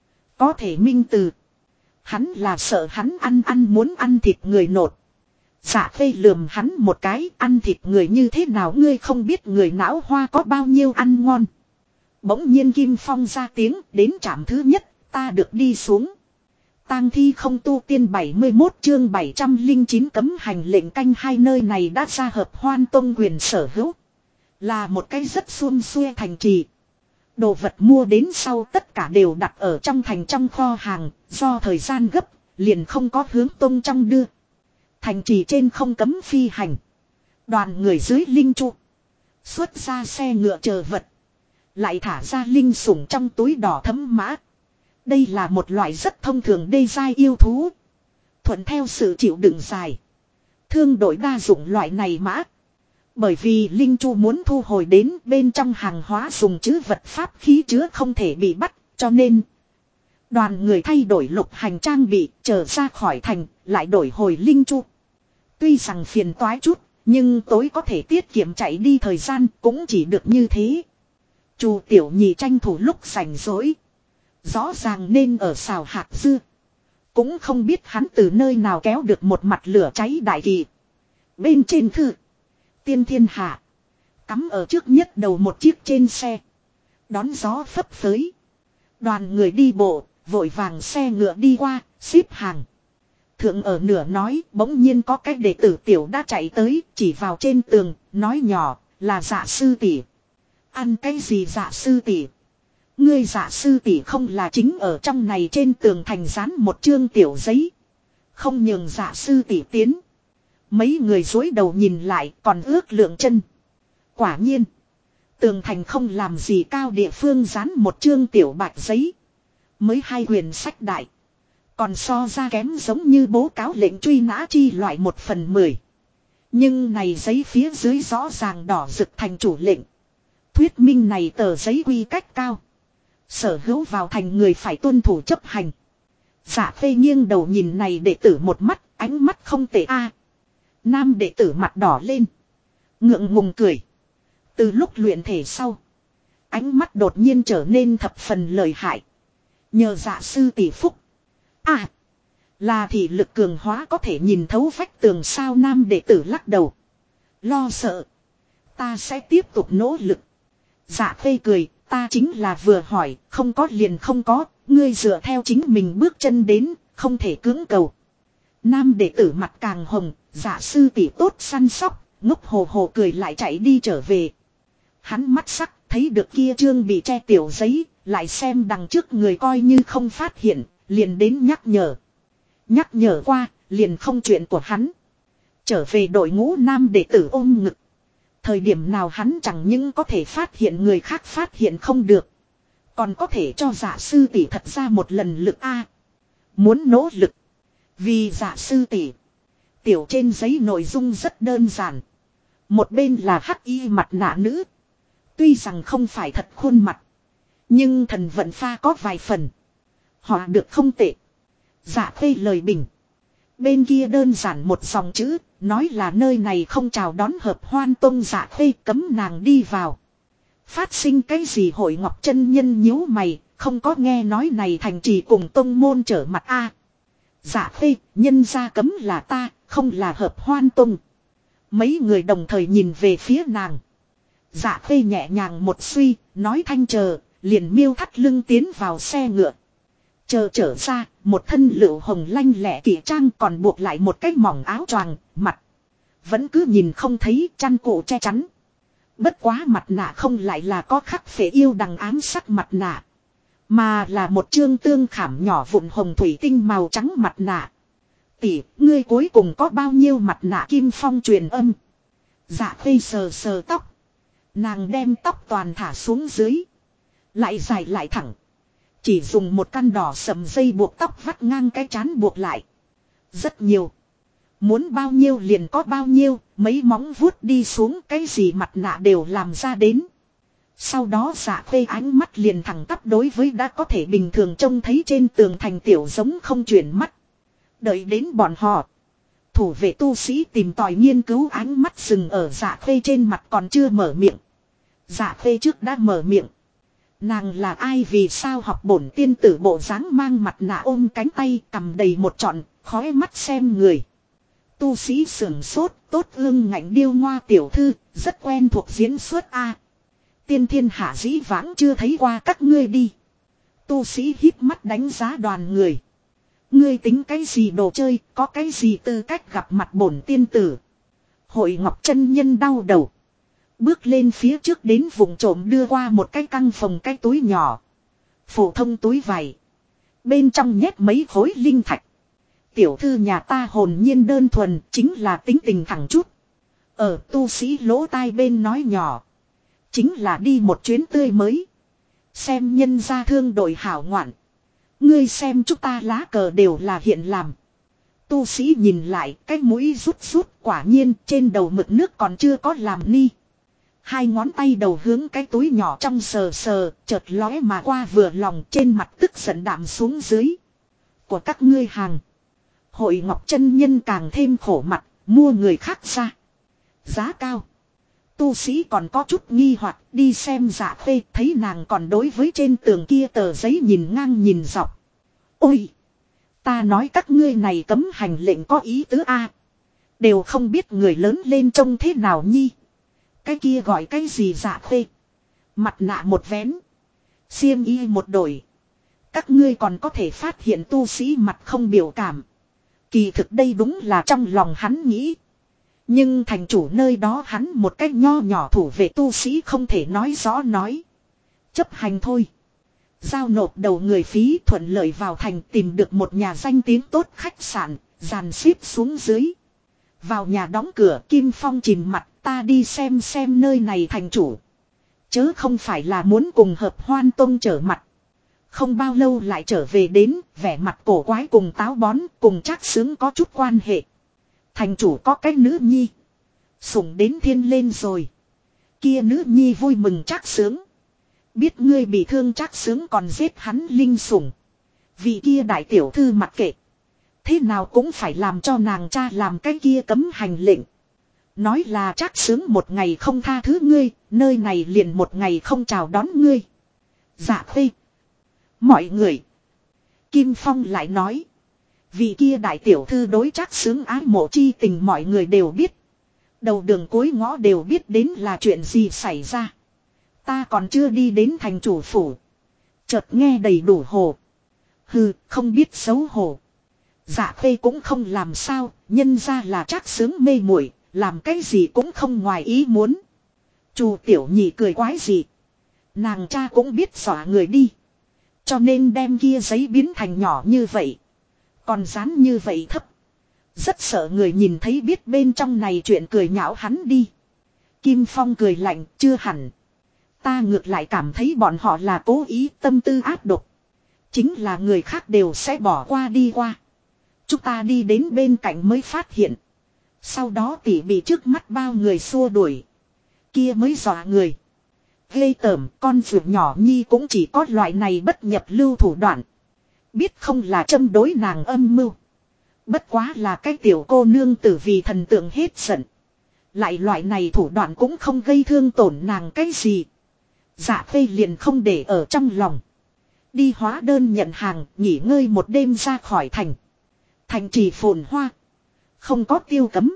Có thể Minh Từ. Hắn là sợ hắn ăn muốn ăn thịt người nột. Dạ Khê lườm hắn một cái ăn thịt người như thế nào ngươi không biết người não hoa có bao nhiêu ăn ngon. Bỗng nhiên Kim Phong ra tiếng đến trạm thứ nhất ta được đi xuống. Tang thi không tu tiên 71 chương 709 cấm hành lệnh canh hai nơi này đã ra hợp Hoan Tông quyền sở hữu. Là một cái rất xuông xuê thành trì. Đồ vật mua đến sau tất cả đều đặt ở trong thành trong kho hàng, do thời gian gấp, liền không có hướng Tông trong đưa. Thành trì trên không cấm phi hành. Đoàn người dưới linh trụ. Xuất ra xe ngựa chờ vật. Lại thả ra linh sủng trong túi đỏ thấm mã. Đây là một loại rất thông thường đê giai yêu thú. Thuận theo sự chịu đựng dài. Thương đổi đa dụng loại này mã. Bởi vì Linh Chu muốn thu hồi đến bên trong hàng hóa dùng chứ vật pháp khí chứa không thể bị bắt, cho nên đoàn người thay đổi lục hành trang bị, trở ra khỏi thành, lại đổi hồi Linh Chu. Tuy rằng phiền toái chút, nhưng tối có thể tiết kiệm chạy đi thời gian cũng chỉ được như thế. Chu Tiểu Nhị tranh thủ lúc rảnh rỗi. Rõ ràng nên ở xào hạt dưa. Cũng không biết hắn từ nơi nào kéo được một mặt lửa cháy đại kỳ. Bên trên thư. Tiên thiên hạ. Cắm ở trước nhất đầu một chiếc trên xe. Đón gió phấp phới. Đoàn người đi bộ, vội vàng xe ngựa đi qua, xếp hàng. Thượng ở nửa nói, bỗng nhiên có cái đệ tử tiểu đã chạy tới, chỉ vào trên tường, nói nhỏ, là Dạ sư tỷ. Ăn cái gì Dạ sư tỷ? Ngươi Dạ sư tỷ không là chính ở trong này trên tường thành dán một chương tiểu giấy. Không nhường Dạ sư tỷ tiến. Mấy người dối đầu nhìn lại còn ước lượng chân. Quả nhiên. Tường thành không làm gì cao địa phương dán một chương tiểu bạch giấy. Mới 2 quyển sách đại. Còn so ra kém giống như bố cáo lệnh truy nã chi loại 1/10. Nhưng này giấy phía dưới rõ ràng đỏ rực thành chủ lệnh. Thuyết minh này tờ giấy quy cách cao. Sở hữu vào thành người phải tuân thủ chấp hành. Dạ Phê nghiêng đầu nhìn này đệ tử một mắt, ánh mắt không tệ a. Nam đệ tử mặt đỏ lên. Ngượng ngùng cười. Từ lúc luyện thể sau. Ánh mắt đột nhiên trở nên thập phần lợi hại. Nhờ Dạ sư tỷ phúc. À. Là thị lực cường hóa có thể nhìn thấu vách tường sao nam đệ tử lắc đầu. Lo sợ. Ta sẽ tiếp tục nỗ lực. Dạ Phê cười. Ta chính là vừa hỏi. Không có liền không có. Ngươi dựa theo chính mình bước chân đến. Không thể cưỡng cầu. Nam đệ tử mặt càng hồng. Dạ sư tỷ tốt săn sóc. Ngốc hồ hồ cười lại chạy đi trở về. Hắn mắt sắc thấy được kia trương bị che tiểu giấy. Lại xem đằng trước người coi như không phát hiện. Liền đến nhắc nhở. Nhắc nhở qua liền không chuyện của hắn. Trở về đội ngũ nam đệ tử ôm ngực. Thời điểm nào hắn chẳng những có thể phát hiện người khác phát hiện không được. Còn có thể cho Dạ sư tỷ thật ra một lần lực A. Muốn nỗ lực. Vì Dạ sư tỷ. Tiểu trên giấy nội dung rất đơn giản. Một bên là hắc y mặt nạ nữ. Tuy rằng không phải thật khuôn mặt. Nhưng thần vận pha có vài phần. Họ được không tệ. Dạ Phê lời bình. Bên kia đơn giản một dòng chữ. Nói là nơi này không chào đón hợp hoan tông. Dạ Phê cấm nàng đi vào. Phát sinh cái gì hội ngọc chân nhân nhíu mày. Không có nghe nói này thành trì cùng tông môn trở mặt a. Dạ Phê nhân ra cấm là ta. Không là hợp hoan tông. Mấy người đồng thời nhìn về phía nàng. Dạ Phê nhẹ nhàng một suy. Nói thanh chờ. Liền miêu thắt lưng tiến vào xe ngựa. Chờ trở ra, một thân lựu hồng lanh lẹ kỳ trang còn buộc lại một cái mỏng áo choàng, mặt. Vẫn cứ nhìn không thấy chăn cổ che chắn. Bất quá mặt nạ không lại là có khắc phệ yêu đằng ám sắc mặt nạ. Mà là một chương tương khảm nhỏ vụn hồng thủy tinh màu trắng mặt nạ. Tỷ, ngươi cuối cùng có bao nhiêu mặt nạ kim phong truyền âm. Dạ Phê sờ sờ tóc. Nàng đem tóc toàn thả xuống dưới. Lại dài lại thẳng. Chỉ dùng một căn đỏ sầm dây buộc tóc vắt ngang cái chán buộc lại. Rất nhiều. Muốn bao nhiêu liền có bao nhiêu. Mấy móng vuốt đi xuống cái gì mặt nạ đều làm ra đến. Sau đó Dạ Phê ánh mắt liền thẳng tắp đối với đã có thể bình thường trông thấy trên tường thành tiểu giống không chuyển mắt. Đợi đến bọn họ. Thủ vệ tu sĩ tìm tòi nghiên cứu ánh mắt dừng ở Dạ Phê trên mặt còn chưa mở miệng. Dạ Phê trước đã mở miệng. Nàng là ai vì sao học bổn tiên tử bộ dáng mang mặt nạ ôm cánh tay cầm đầy một trọn, khói mắt xem người. Tu sĩ sưởng sốt, tốt ương ngạnh điêu ngoa tiểu thư, rất quen thuộc diễn xuất a. Tiên thiên hạ dĩ vãng chưa thấy qua các ngươi đi. Tu sĩ híp mắt đánh giá đoàn người. Ngươi tính cái gì đồ chơi, có cái gì tư cách gặp mặt bổn tiên tử. Hội Ngọc chân nhân đau đầu. Bước lên phía trước đến vùng trộm đưa qua một cái căng phòng cái túi nhỏ. Phổ thông túi vải. Bên trong nhét mấy khối linh thạch. Tiểu thư nhà ta hồn nhiên đơn thuần chính là tính tình thẳng chút. Ở tu sĩ lỗ tai bên nói nhỏ. Chính là đi một chuyến tươi mới. Xem nhân gia thương đội hảo ngoạn. Ngươi xem chúng ta lá cờ đều là hiện làm. Tu sĩ nhìn lại, cái mũi rút rút, quả nhiên trên đầu mực nước còn chưa có làm ni. Hai ngón tay đầu hướng cái túi nhỏ trong sờ sờ, chợt lóe mà qua vừa lòng, trên mặt tức giận đạm xuống dưới. Của các ngươi hàng. Hội Ngọc chân nhân càng thêm khổ mặt, mua người khác ra. Giá cao. Tu sĩ còn có chút nghi hoặc đi xem Dạ Khê, thấy nàng còn đối với trên tường kia tờ giấy nhìn ngang nhìn dọc. Ôi! Ta nói các ngươi này cấm hành lệnh có ý tứ A. Đều không biết người lớn lên trông thế nào nhi. Cái kia gọi cái gì Dạ Khê. Mặt nạ một vén. Xiêm y một đổi. Các ngươi còn có thể phát hiện tu sĩ mặt không biểu cảm. Kỳ thực đây đúng là trong lòng hắn nghĩ. Nhưng thành chủ nơi đó hắn một cách nho nhỏ thủ vệ tu sĩ không thể nói rõ nói. Chấp hành thôi. Giao nộp đầu người phí thuận lợi vào thành tìm được một nhà danh tiếng tốt khách sạn, dàn xếp xuống dưới. Vào nhà đóng cửa Kim Phong chìm mặt ta đi xem nơi này thành chủ. Chớ không phải là muốn cùng hợp Hoan Tông trở mặt. Không bao lâu lại trở về đến, vẻ mặt cổ quái cùng táo bón, cùng Trác Xướng có chút quan hệ. Thành chủ có cái nữ nhi. Sủng đến thiên lên rồi. Kia nữ nhi vui mừng Trác Xướng. Biết ngươi bị thương Trác Xướng còn giết hắn linh sủng. Vị kia đại tiểu thư mặc kệ. Thế nào cũng phải làm cho nàng cha làm cái kia cấm hành lệnh. Nói là Trác Xướng một ngày không tha thứ ngươi, nơi này liền một ngày không chào đón ngươi. Dạ Khê. Mọi người. Kim Phong lại nói. Vị kia đại tiểu thư đối Trác Xướng ái mộ chi tình mọi người đều biết. Đầu đường cuối ngõ đều biết đến là chuyện gì xảy ra. Ta còn chưa đi đến thành chủ phủ. Chợt nghe đầy đủ hồ. Hừ, không biết xấu hổ. Dạ Khê cũng không làm sao, nhân ra là Trác Xướng mê muội, làm cái gì cũng không ngoài ý muốn. Chu tiểu nhị cười quái gì. Nàng cha cũng biết xỏa người đi. Cho nên đem kia giấy biến thành nhỏ như vậy. Còn dán như vậy thấp. Rất sợ người nhìn thấy biết bên trong này chuyện cười nhạo hắn đi. Kim Phong cười lạnh, chưa hẳn. Ta ngược lại cảm thấy bọn họ là cố ý tâm tư ác độc. Chính là người khác đều sẽ bỏ qua đi qua. Chúng ta đi đến bên cạnh mới phát hiện. Sau đó tỉ bị trước mắt bao người xua đuổi. Kia mới dọa người. Ghê tởm con vượt nhỏ nhi cũng chỉ có loại này bất nhập lưu thủ đoạn. Biết không là châm đối nàng âm mưu. Bất quá là cái tiểu cô nương tử vì thần tượng hết giận. Lại loại này thủ đoạn cũng không gây thương tổn nàng cái gì. Dạ Khê liền không để ở trong lòng. Đi hóa đơn nhận hàng, nghỉ ngơi một đêm ra khỏi thành. Thành trì phồn hoa. Không có tiêu cấm.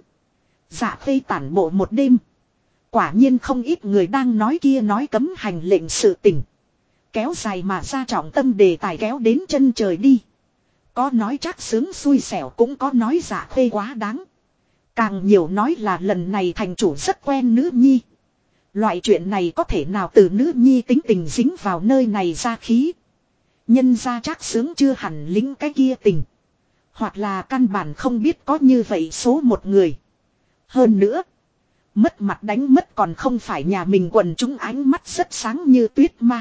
Dạ Khê tản bộ một đêm. Quả nhiên không ít người đang nói kia nói cấm hành lệnh sự tình. Kéo dài mà ra trọng tâm đề tài kéo đến chân trời đi. Có nói Trác Xướng xui xẻo cũng có nói Dạ Khê quá đáng. Càng nhiều nói là lần này thành chủ rất quen nữ nhi. Loại chuyện này có thể nào từ nữ nhi tính tình dính vào nơi này ra khí. Nhân ra Trác Xướng chưa hẳn lính cái kia tình. Hoặc là căn bản không biết có như vậy số một người. Hơn nữa. Mất mặt đánh mất còn không phải nhà mình quần chúng ánh mắt rất sáng như tuyết ma.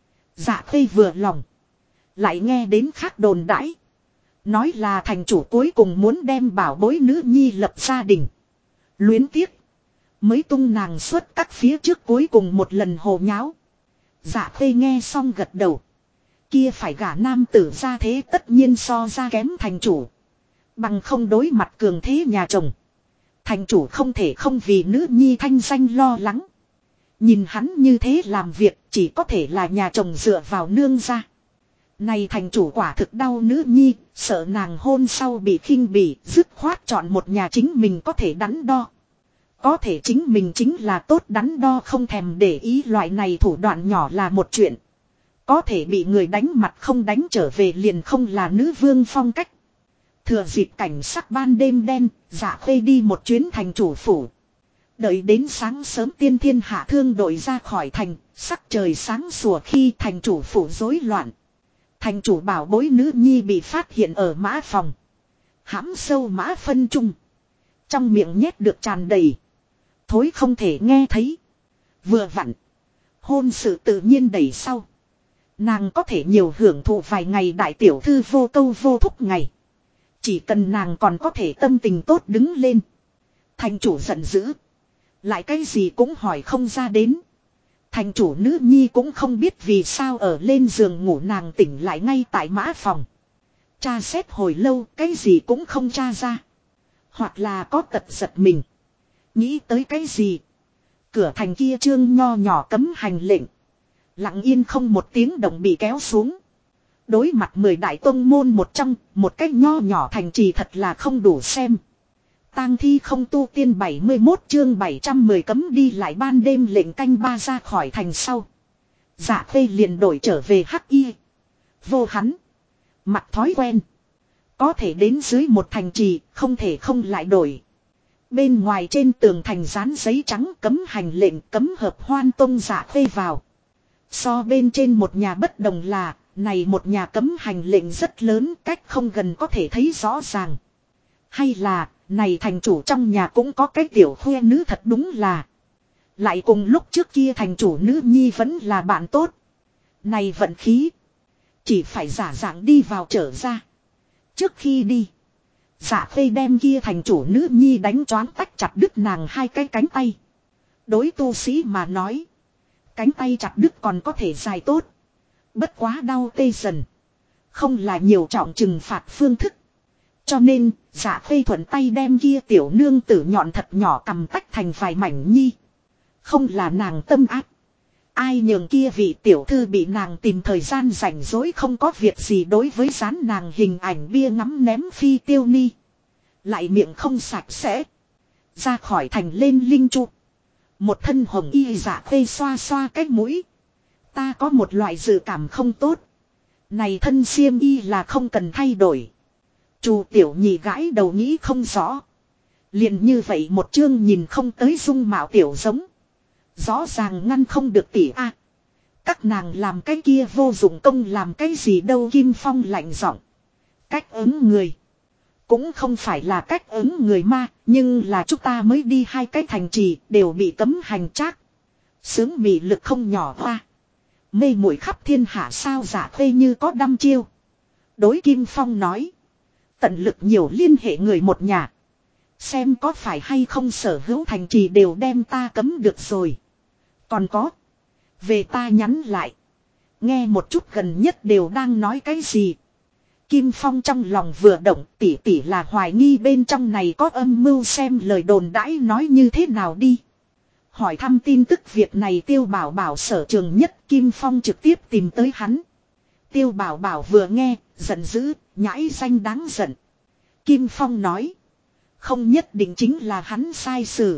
Dạ Khê vừa lòng. Lại nghe đến khác đồn đãi. Nói là thành chủ cuối cùng muốn đem bảo bối nữ nhi lập gia đình. Luyến tiếc. Mới tung nàng xuất các phía trước cuối cùng một lần hồ nháo. Dạ Khê nghe xong gật đầu. Kia phải gả nam tử ra thế tất nhiên so ra kém thành chủ. Bằng không đối mặt cường thế nhà chồng. Thành chủ không thể không vì nữ nhi thanh danh lo lắng. Nhìn hắn như thế làm việc chỉ có thể là nhà chồng dựa vào nương ra. Này thành chủ quả thực đau nữ nhi, sợ nàng hôn sau bị khinh bỉ, dứt khoát chọn một nhà chính mình có thể đắn đo. Có thể chính mình chính là tốt đắn đo không thèm để ý loại này thủ đoạn nhỏ là một chuyện. Có thể bị người đánh mặt không đánh trở về liền không là nữ vương phong cách. Thừa dịp cảnh sắc ban đêm đen, Dạ Khê đi một chuyến thành chủ phủ. Đợi đến sáng sớm tiên thiên hạ thương đội ra khỏi thành, sắc trời sáng sủa khi thành chủ phủ rối loạn. Thành chủ bảo bối nữ nhi bị phát hiện ở mã phòng. Hãm sâu mã phân trung. Trong miệng nhét được tràn đầy. Thối không thể nghe thấy. Vừa vặn. Hôn sự tự nhiên đẩy sau. Nàng có thể nhiều hưởng thụ vài ngày đại tiểu thư vô câu vô thúc ngày. Chỉ cần nàng còn có thể tâm tình tốt đứng lên. Thành chủ giận dữ. Lại cái gì cũng hỏi không ra đến. Thành chủ nữ nhi cũng không biết vì sao ở lên giường ngủ nàng tỉnh lại ngay tại mã phòng. Tra xét hồi lâu cái gì cũng không tra ra. Hoặc là có tật giật mình. Nghĩ tới cái gì. Cửa thành kia trương nho nhỏ cấm hành lệnh. Lặng yên không một tiếng động bị kéo xuống. Đối mặt 10 đại tông môn một trong, một cái nho nhỏ thành trì thật là không đủ xem. Tang thi không tu tiên 71 chương 710 cấm đi lại ban đêm lệnh canh ba ra khỏi thành sau. Dạ Khê liền đổi trở về hắc y. Vô hắn. Mặt thói quen. Có thể đến dưới một thành trì, không thể không lại đổi. Bên ngoài trên tường thành dán giấy trắng cấm hành lệnh cấm hợp hoan tông Dạ Khê vào. So bên trên một nhà bất đồng là, này một nhà cấm hành lệnh rất lớn cách không gần có thể thấy rõ ràng. Hay là, này thành chủ trong nhà cũng có cái tiểu khoe nữ thật đúng là. Lại cùng lúc trước kia thành chủ nữ nhi vẫn là bạn tốt. Này vận khí. Chỉ phải giả dạng đi vào trở ra. Trước khi đi. Dạ Khê đem kia thành chủ nữ nhi đánh choáng tách chặt đứt nàng hai cái cánh tay. Đối tu sĩ mà nói. Cánh tay chặt đứt còn có thể dài tốt. Bất quá đau tê dần. Không là nhiều trọng trừng phạt phương thức. Cho nên, Dạ Khê thuận tay đem kia tiểu nương tử nhọn thật nhỏ cầm tách thành vài mảnh nhi. Không là nàng tâm ác. Ai nhường kia vị tiểu thư bị nàng tìm thời gian rảnh rỗi không có việc gì đối với dán nàng hình ảnh bia ngắm ném phi tiêu ni. Lại miệng không sạch sẽ. Ra khỏi thành lên linh trụ. Một thân hồng y Dạ Khê xoa xoa cái mũi. Ta có một loại dự cảm không tốt. Này thân xiêm y là không cần thay đổi. Chu tiểu nhị gãi đầu nghĩ không rõ. Liền như vậy một chương nhìn không tới dung mạo tiểu giống. Rõ ràng ngăn không được tỉ a. Các nàng làm cái kia vô dụng công làm cái gì đâu Kim Phong lạnh giọng. Cách ứng người. Cũng không phải là cách ứng người ma, nhưng là chúng ta mới đi hai cái thành trì đều bị cấm hành trác. Sướng mị lực không nhỏ hoa. Mê muội khắp thiên hạ sao Dạ Khê như có đăm chiêu. Đối Kim Phong nói. Tận lực nhiều liên hệ người một nhà. Xem có phải hay không sở hữu thành trì đều đem ta cấm được rồi. Còn có. Về ta nhắn lại. Nghe một chút gần nhất đều đang nói cái gì. Kim Phong trong lòng vừa động tỉ tỉ là hoài nghi bên trong này có âm mưu xem lời đồn đãi nói như thế nào đi. Hỏi thăm tin tức việc này Tiêu Bảo Bảo sở trường nhất Kim Phong trực tiếp tìm tới hắn. Tiêu Bảo Bảo vừa nghe, giận dữ, nhãi danh đáng giận. Kim Phong nói. Không nhất định chính là hắn sai sử.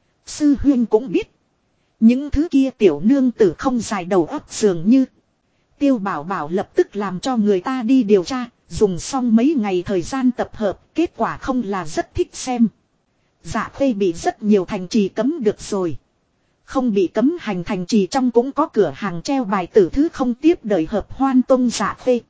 Sư huyên cũng biết. Những thứ kia tiểu nương tử không dài đầu óc dường như. Tiêu Bảo Bảo lập tức làm cho người ta đi điều tra. Dùng xong mấy ngày thời gian tập hợp. Kết quả không là rất thích xem. Dạ Khê bị rất nhiều thành trì cấm được rồi. Không bị cấm hành thành trì trong cũng có cửa hàng treo bài tử thứ không tiếp đời hợp hoan tông Dạ Khê.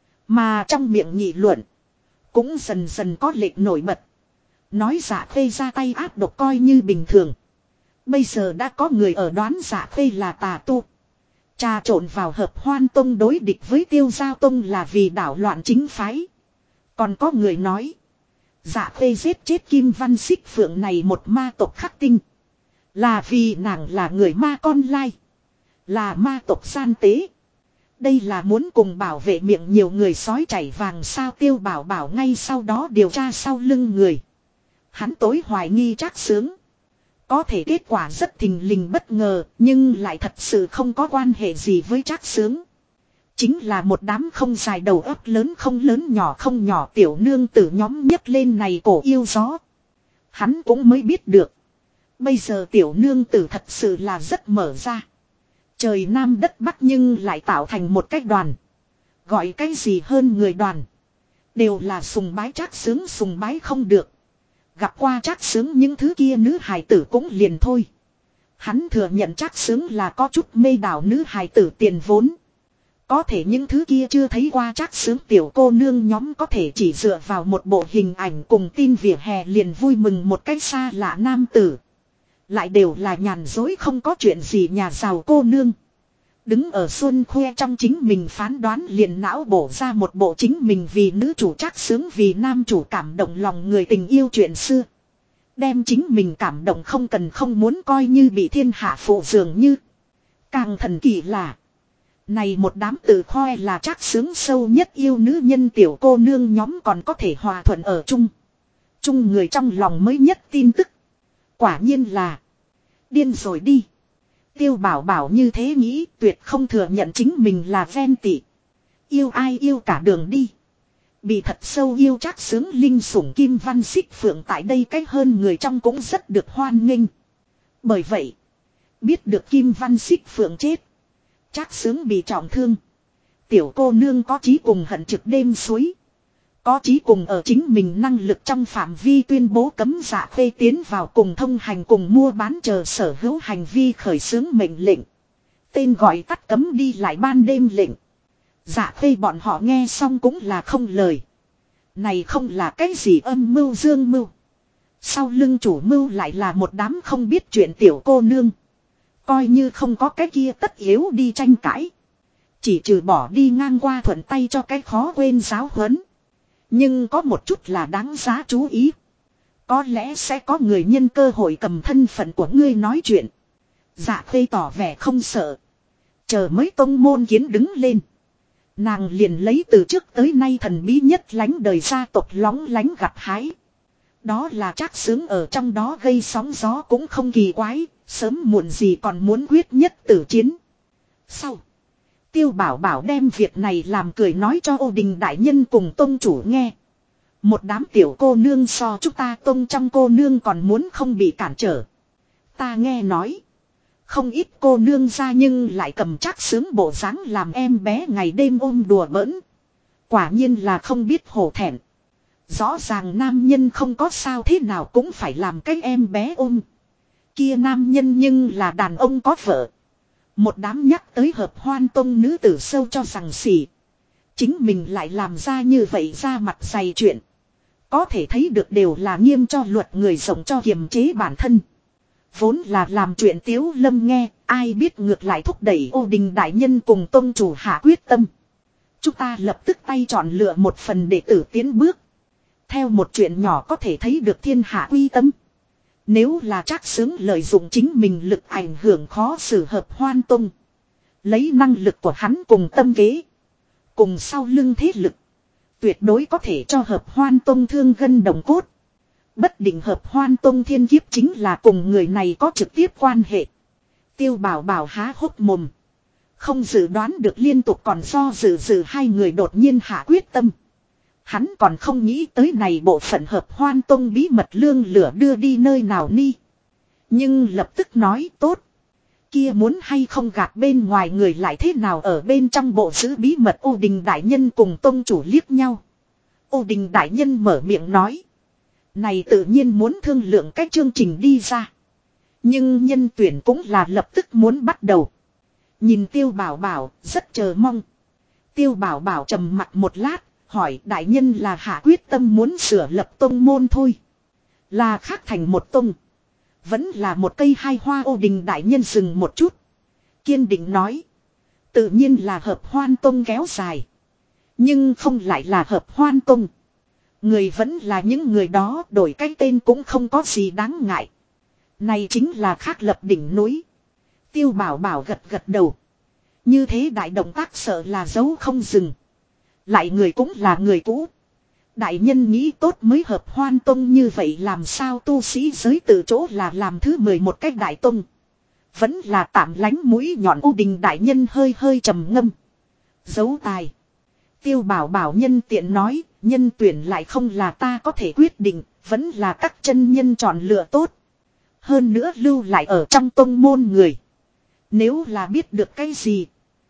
Mà trong miệng nghị luận. Cũng dần dần có lệch nổi bật. Nói Dạ Khê ra tay áp độc coi như bình thường. Bây giờ đã có người ở đoán Dạ Khê là tà tu. Trà trộn vào hợp hoan tông đối địch với Tiêu Giao tông là vì đảo loạn chính phái. Còn có người nói. Dạ Khê giết chết Kim Văn Xích Phượng này một ma tộc khắc tinh. Là vì nàng là người ma con lai. Là ma tộc gian tế. Đây là muốn cùng bảo vệ miệng nhiều người sói chảy vàng sao Tiêu Bảo Bảo ngay sau đó điều tra sau lưng người. Hắn tối hoài nghi Trác Sướng. Có thể kết quả rất thình lình bất ngờ nhưng lại thật sự không có quan hệ gì với Trác Sướng. Chính là một đám không dài đầu óc lớn không lớn nhỏ không nhỏ tiểu nương tử nhóm nhấc lên này cổ yêu gió. Hắn cũng mới biết được. Bây giờ tiểu nương tử thật sự là rất mở ra. Trời Nam đất Bắc nhưng lại tạo thành một cái đoàn. Gọi cái gì hơn người đoàn. Đều là sùng bái Trác Sướng sùng bái không được. Gặp qua Trác Sướng những thứ kia nữ hài tử cũng liền thôi. Hắn thừa nhận Trác Sướng là có chút mê đảo nữ hài tử tiền vốn. Có thể những thứ kia chưa thấy qua Trác Sướng tiểu cô nương nhóm có thể chỉ dựa vào một bộ hình ảnh cùng tin vỉa hè liền vui mừng một cách xa lạ nam tử. Lại đều là nhàn dối không có chuyện gì nhà giàu cô nương. Đứng ở Xuân Khoe trong chính mình phán đoán liền não bổ ra một bộ chính mình vì nữ chủ Trác Xướng vì nam chủ cảm động lòng người tình yêu chuyện xưa. Đem chính mình cảm động không cần không muốn coi như bị thiên hạ phụ dường như. Càng thần kỳ là. Này một đám tự khoe là Trác Xướng sâu nhất yêu nữ nhân tiểu cô nương nhóm còn có thể hòa thuận ở chung. Chung người trong lòng mới nhất tin tức. Quả nhiên là. Điên rồi đi. Tiêu Bảo Bảo như thế nghĩ tuyệt không thừa nhận chính mình là ven tị. Yêu ai yêu cả đường đi. Bị thật sâu yêu Trác Xướng linh sủng Kim Văn Xích Phượng tại đây cách hơn người trong cũng rất được hoan nghênh. Bởi vậy. Biết được Kim Văn Xích Phượng chết. Trác Xướng bị trọng thương. Tiểu cô nương có chí cùng hận trực đêm suối. Có chí cùng ở chính mình năng lực trong phạm vi tuyên bố cấm Dạ Khê tiến vào cùng thông hành cùng mua bán chờ sở hữu hành vi khởi xướng mệnh lệnh. Tên gọi tắt cấm đi lại ban đêm lệnh. Dạ Khê bọn họ nghe xong cũng là không lời. Này không là cái gì âm mưu dương mưu. Sau lưng chủ mưu lại là một đám không biết chuyện tiểu cô nương. Coi như không có cái kia tất yếu đi tranh cãi. Chỉ trừ bỏ đi ngang qua thuận tay cho cái khó quên giáo huấn. Nhưng có một chút là đáng giá chú ý. Có lẽ sẽ có người nhân cơ hội cầm thân phận của ngươi nói chuyện. Dạ Khê tỏ vẻ không sợ. Chờ mới tông môn kiến đứng lên. Nàng liền lấy từ trước tới nay thần bí nhất lánh đời gia tộc lóng lánh gặt hái. Đó là Trác Xướng ở trong đó gây sóng gió cũng không kỳ quái. Sớm muộn gì còn muốn quyết nhất tử chiến. Sau. Tiêu Bảo Bảo đem việc này làm cười nói cho Ô Đình đại nhân cùng tông chủ nghe. Một đám tiểu cô nương so chúng ta tông trong cô nương còn muốn không bị cản trở. Ta nghe nói. Không ít cô nương ra nhưng lại cầm Trác Xướng bộ dáng làm em bé ngày đêm ôm đùa bỡn. Quả nhiên là không biết hổ thẹn. Rõ ràng nam nhân không có sao thế nào cũng phải làm cái em bé ôm. Kia nam nhân nhưng là đàn ông có vợ. Một đám nhắc tới hợp hoan tông nữ tử sâu cho rằng xỉ. Chính mình lại làm ra như vậy ra mặt dày chuyện. Có thể thấy được đều là nghiêm cho luật người rộng cho kiềm chế bản thân. Vốn là làm chuyện Tiếu Lâm nghe, ai biết ngược lại thúc đẩy Ô Đình đại nhân cùng tông chủ hạ quyết tâm. Chúng ta lập tức tay chọn lựa một phần đệ tử tiến bước. Theo một chuyện nhỏ có thể thấy được thiên hạ quy tâm. Nếu là Trác Xướng lợi dụng chính mình lực ảnh hưởng khó xử hợp hoan tông. Lấy năng lực của hắn cùng tâm kế. Cùng sau lưng thế lực. Tuyệt đối có thể cho hợp hoan tông thương gân đồng cốt. Bất định hợp hoan tông thiên kiếp chính là cùng người này có trực tiếp quan hệ. Tiêu Bảo Bảo há hốc mồm. Không dự đoán được liên tục còn do dự hai người đột nhiên hạ quyết tâm. Hắn còn không nghĩ tới này bộ phận hợp hoan tông bí mật lương lửa đưa đi nơi nào ni. Nhưng lập tức nói tốt. Kia muốn hay không gạt bên ngoài người lại thế nào ở bên trong bộ giữ bí mật. Ô Đình đại nhân cùng tông chủ liếc nhau. Ô Đình đại nhân mở miệng nói. Này tự nhiên muốn thương lượng cách chương trình đi ra. Nhưng nhân tuyển cũng là lập tức muốn bắt đầu. Nhìn Tiêu Bảo Bảo rất chờ mong. Tiêu Bảo Bảo trầm mặt một lát. Hỏi đại nhân là hạ quyết tâm muốn sửa lập tông môn thôi. Là khác thành một tông. Vẫn là một cây hai hoa. Ô Đình đại nhân dừng một chút. Kiên định nói. Tự nhiên là hợp hoan tông kéo dài. Nhưng không lại là hợp hoan tông. Người vẫn là những người đó, đổi cái tên cũng không có gì đáng ngại. Này chính là khác lập đỉnh núi. Tiêu Bảo Bảo gật gật đầu. Như thế đại động tác sợ là dấu không dừng. Lại người cũng là người cũ. Đại nhân nghĩ tốt mới hợp hoan tông như vậy làm sao tu sĩ giới từ chỗ là làm thứ 11 cách đại tông. Vẫn là tạm lánh mũi nhọn. U Đình đại nhân hơi hơi trầm ngâm. Giấu tài. Tiêu Bảo Bảo nhân tiện nói, nhân tuyển lại không là ta có thể quyết định, vẫn là các chân nhân chọn lựa tốt. Hơn nữa lưu lại ở trong tông môn người. Nếu là biết được cái gì,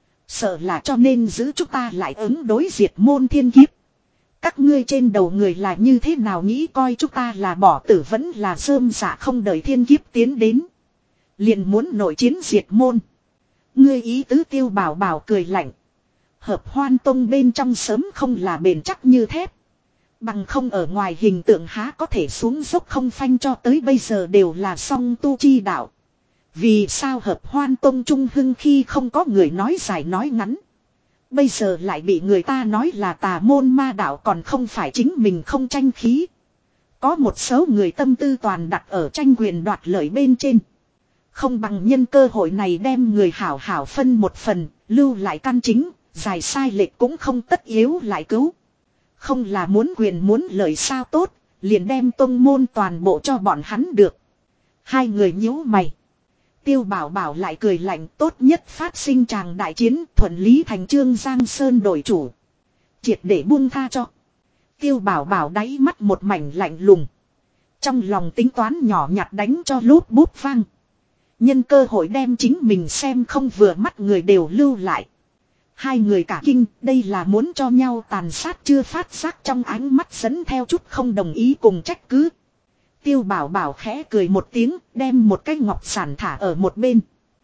sợ là cho nên giữ chúng ta lại ứng đối diệt môn thiên kiếp. Các ngươi trên đầu người là như thế nào nghĩ coi chúng ta là bỏ tử vẫn là rơm dạ không đợi thiên kiếp tiến đến. Liền muốn nội chiến diệt môn. Ngươi ý tứ Tiêu Bảo Bảo cười lạnh. Hợp hoan tông bên trong sớm không là bền chắc như thép. Bằng không ở ngoài hình tượng há có thể xuống dốc không phanh cho tới bây giờ đều là song tu chi đạo. Vì sao Hợp Hoan Tông Trung Hưng khi không có người nói dài nói ngắn. Bây giờ lại bị người ta nói là tà môn ma đạo, còn không phải chính mình không tranh khí. Có một số người tâm tư toàn đặt ở tranh quyền đoạt lợi bên trên. Không bằng nhân cơ hội này đem người hảo hảo phân một phần, lưu lại căn chính, dài sai lệch cũng không tất yếu lại cứu. Không là muốn quyền muốn lợi sao tốt, liền đem tông môn toàn bộ cho bọn hắn được. Hai người nhíu mày. Tiêu Bảo Bảo lại cười lạnh, tốt nhất phát sinh tràng đại chiến, thuận lý thành trương Giang Sơn đổi chủ. Triệt để buông tha cho. Tiêu Bảo Bảo đáy mắt một mảnh lạnh lùng. Trong lòng tính toán nhỏ nhặt đánh cho lút bút vang. Nhân cơ hội đem chính mình xem không vừa mắt người đều lưu lại. Hai người cả kinh, đây là muốn cho nhau tàn sát chưa phát giác, trong ánh mắt dẫn theo chút không đồng ý cùng trách cứ. Tiêu Bảo Bảo khẽ cười một tiếng, đem một cái ngọc sản thả ở một bên.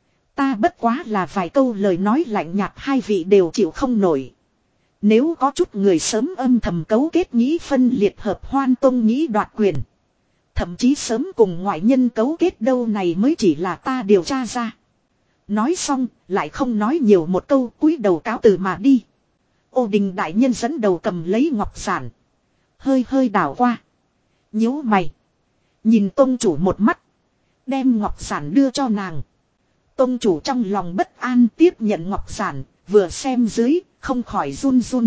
Ta bất quá là vài câu lời nói lạnh nhạt, hai vị đều chịu không nổi. Nếu có chút người sớm âm thầm cấu kết nghĩ phân liệt Hợp Hoan Tông, nghĩ đoạt quyền. Thậm chí sớm cùng ngoại nhân cấu kết đâu, này mới chỉ là ta điều tra ra. Nói xong, lại không nói nhiều một câu, cúi đầu cáo từ mà đi. Ô Đình đại nhân dẫn đầu cầm lấy ngọc giản. Hơi hơi đảo qua. Nhíu mày. Nhìn tông chủ một mắt. Đem ngọc giản đưa cho nàng. Tông chủ trong lòng bất an tiếp nhận ngọc giản, vừa xem dưới, không khỏi run run.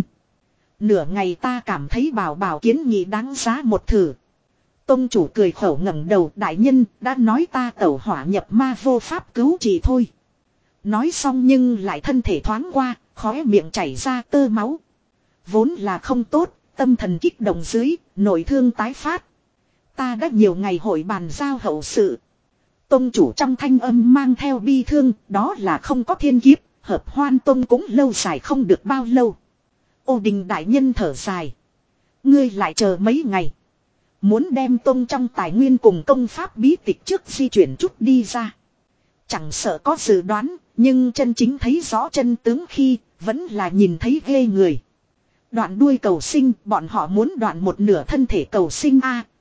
Nửa ngày ta cảm thấy Bảo Bảo kiến nghị đáng giá một thử. Tông chủ cười khẩu ngẩng đầu, đại nhân đã nói ta tẩu hỏa nhập ma vô pháp cứu trị thôi. Nói xong nhưng lại thân thể thoáng qua, khóe miệng chảy ra tơ máu. Vốn là không tốt, tâm thần kích động dưới, nội thương tái phát. Ta đã nhiều ngày hội bàn giao hậu sự. Tông chủ trong thanh âm mang theo bi thương, đó là không có thiên kiếp, Hợp Hoan Tông cũng lâu dài không được bao lâu. Ô Đình đại nhân thở dài. Ngươi lại chờ mấy ngày. Muốn đem tông trong tài nguyên cùng công pháp bí tịch trước di chuyển chút đi ra. Chẳng sợ có dự đoán, nhưng chân chính thấy rõ chân tướng khi, vẫn là nhìn thấy ghê người. Đoạn đuôi cầu sinh, bọn họ muốn đoạn một nửa thân thể cầu sinh a.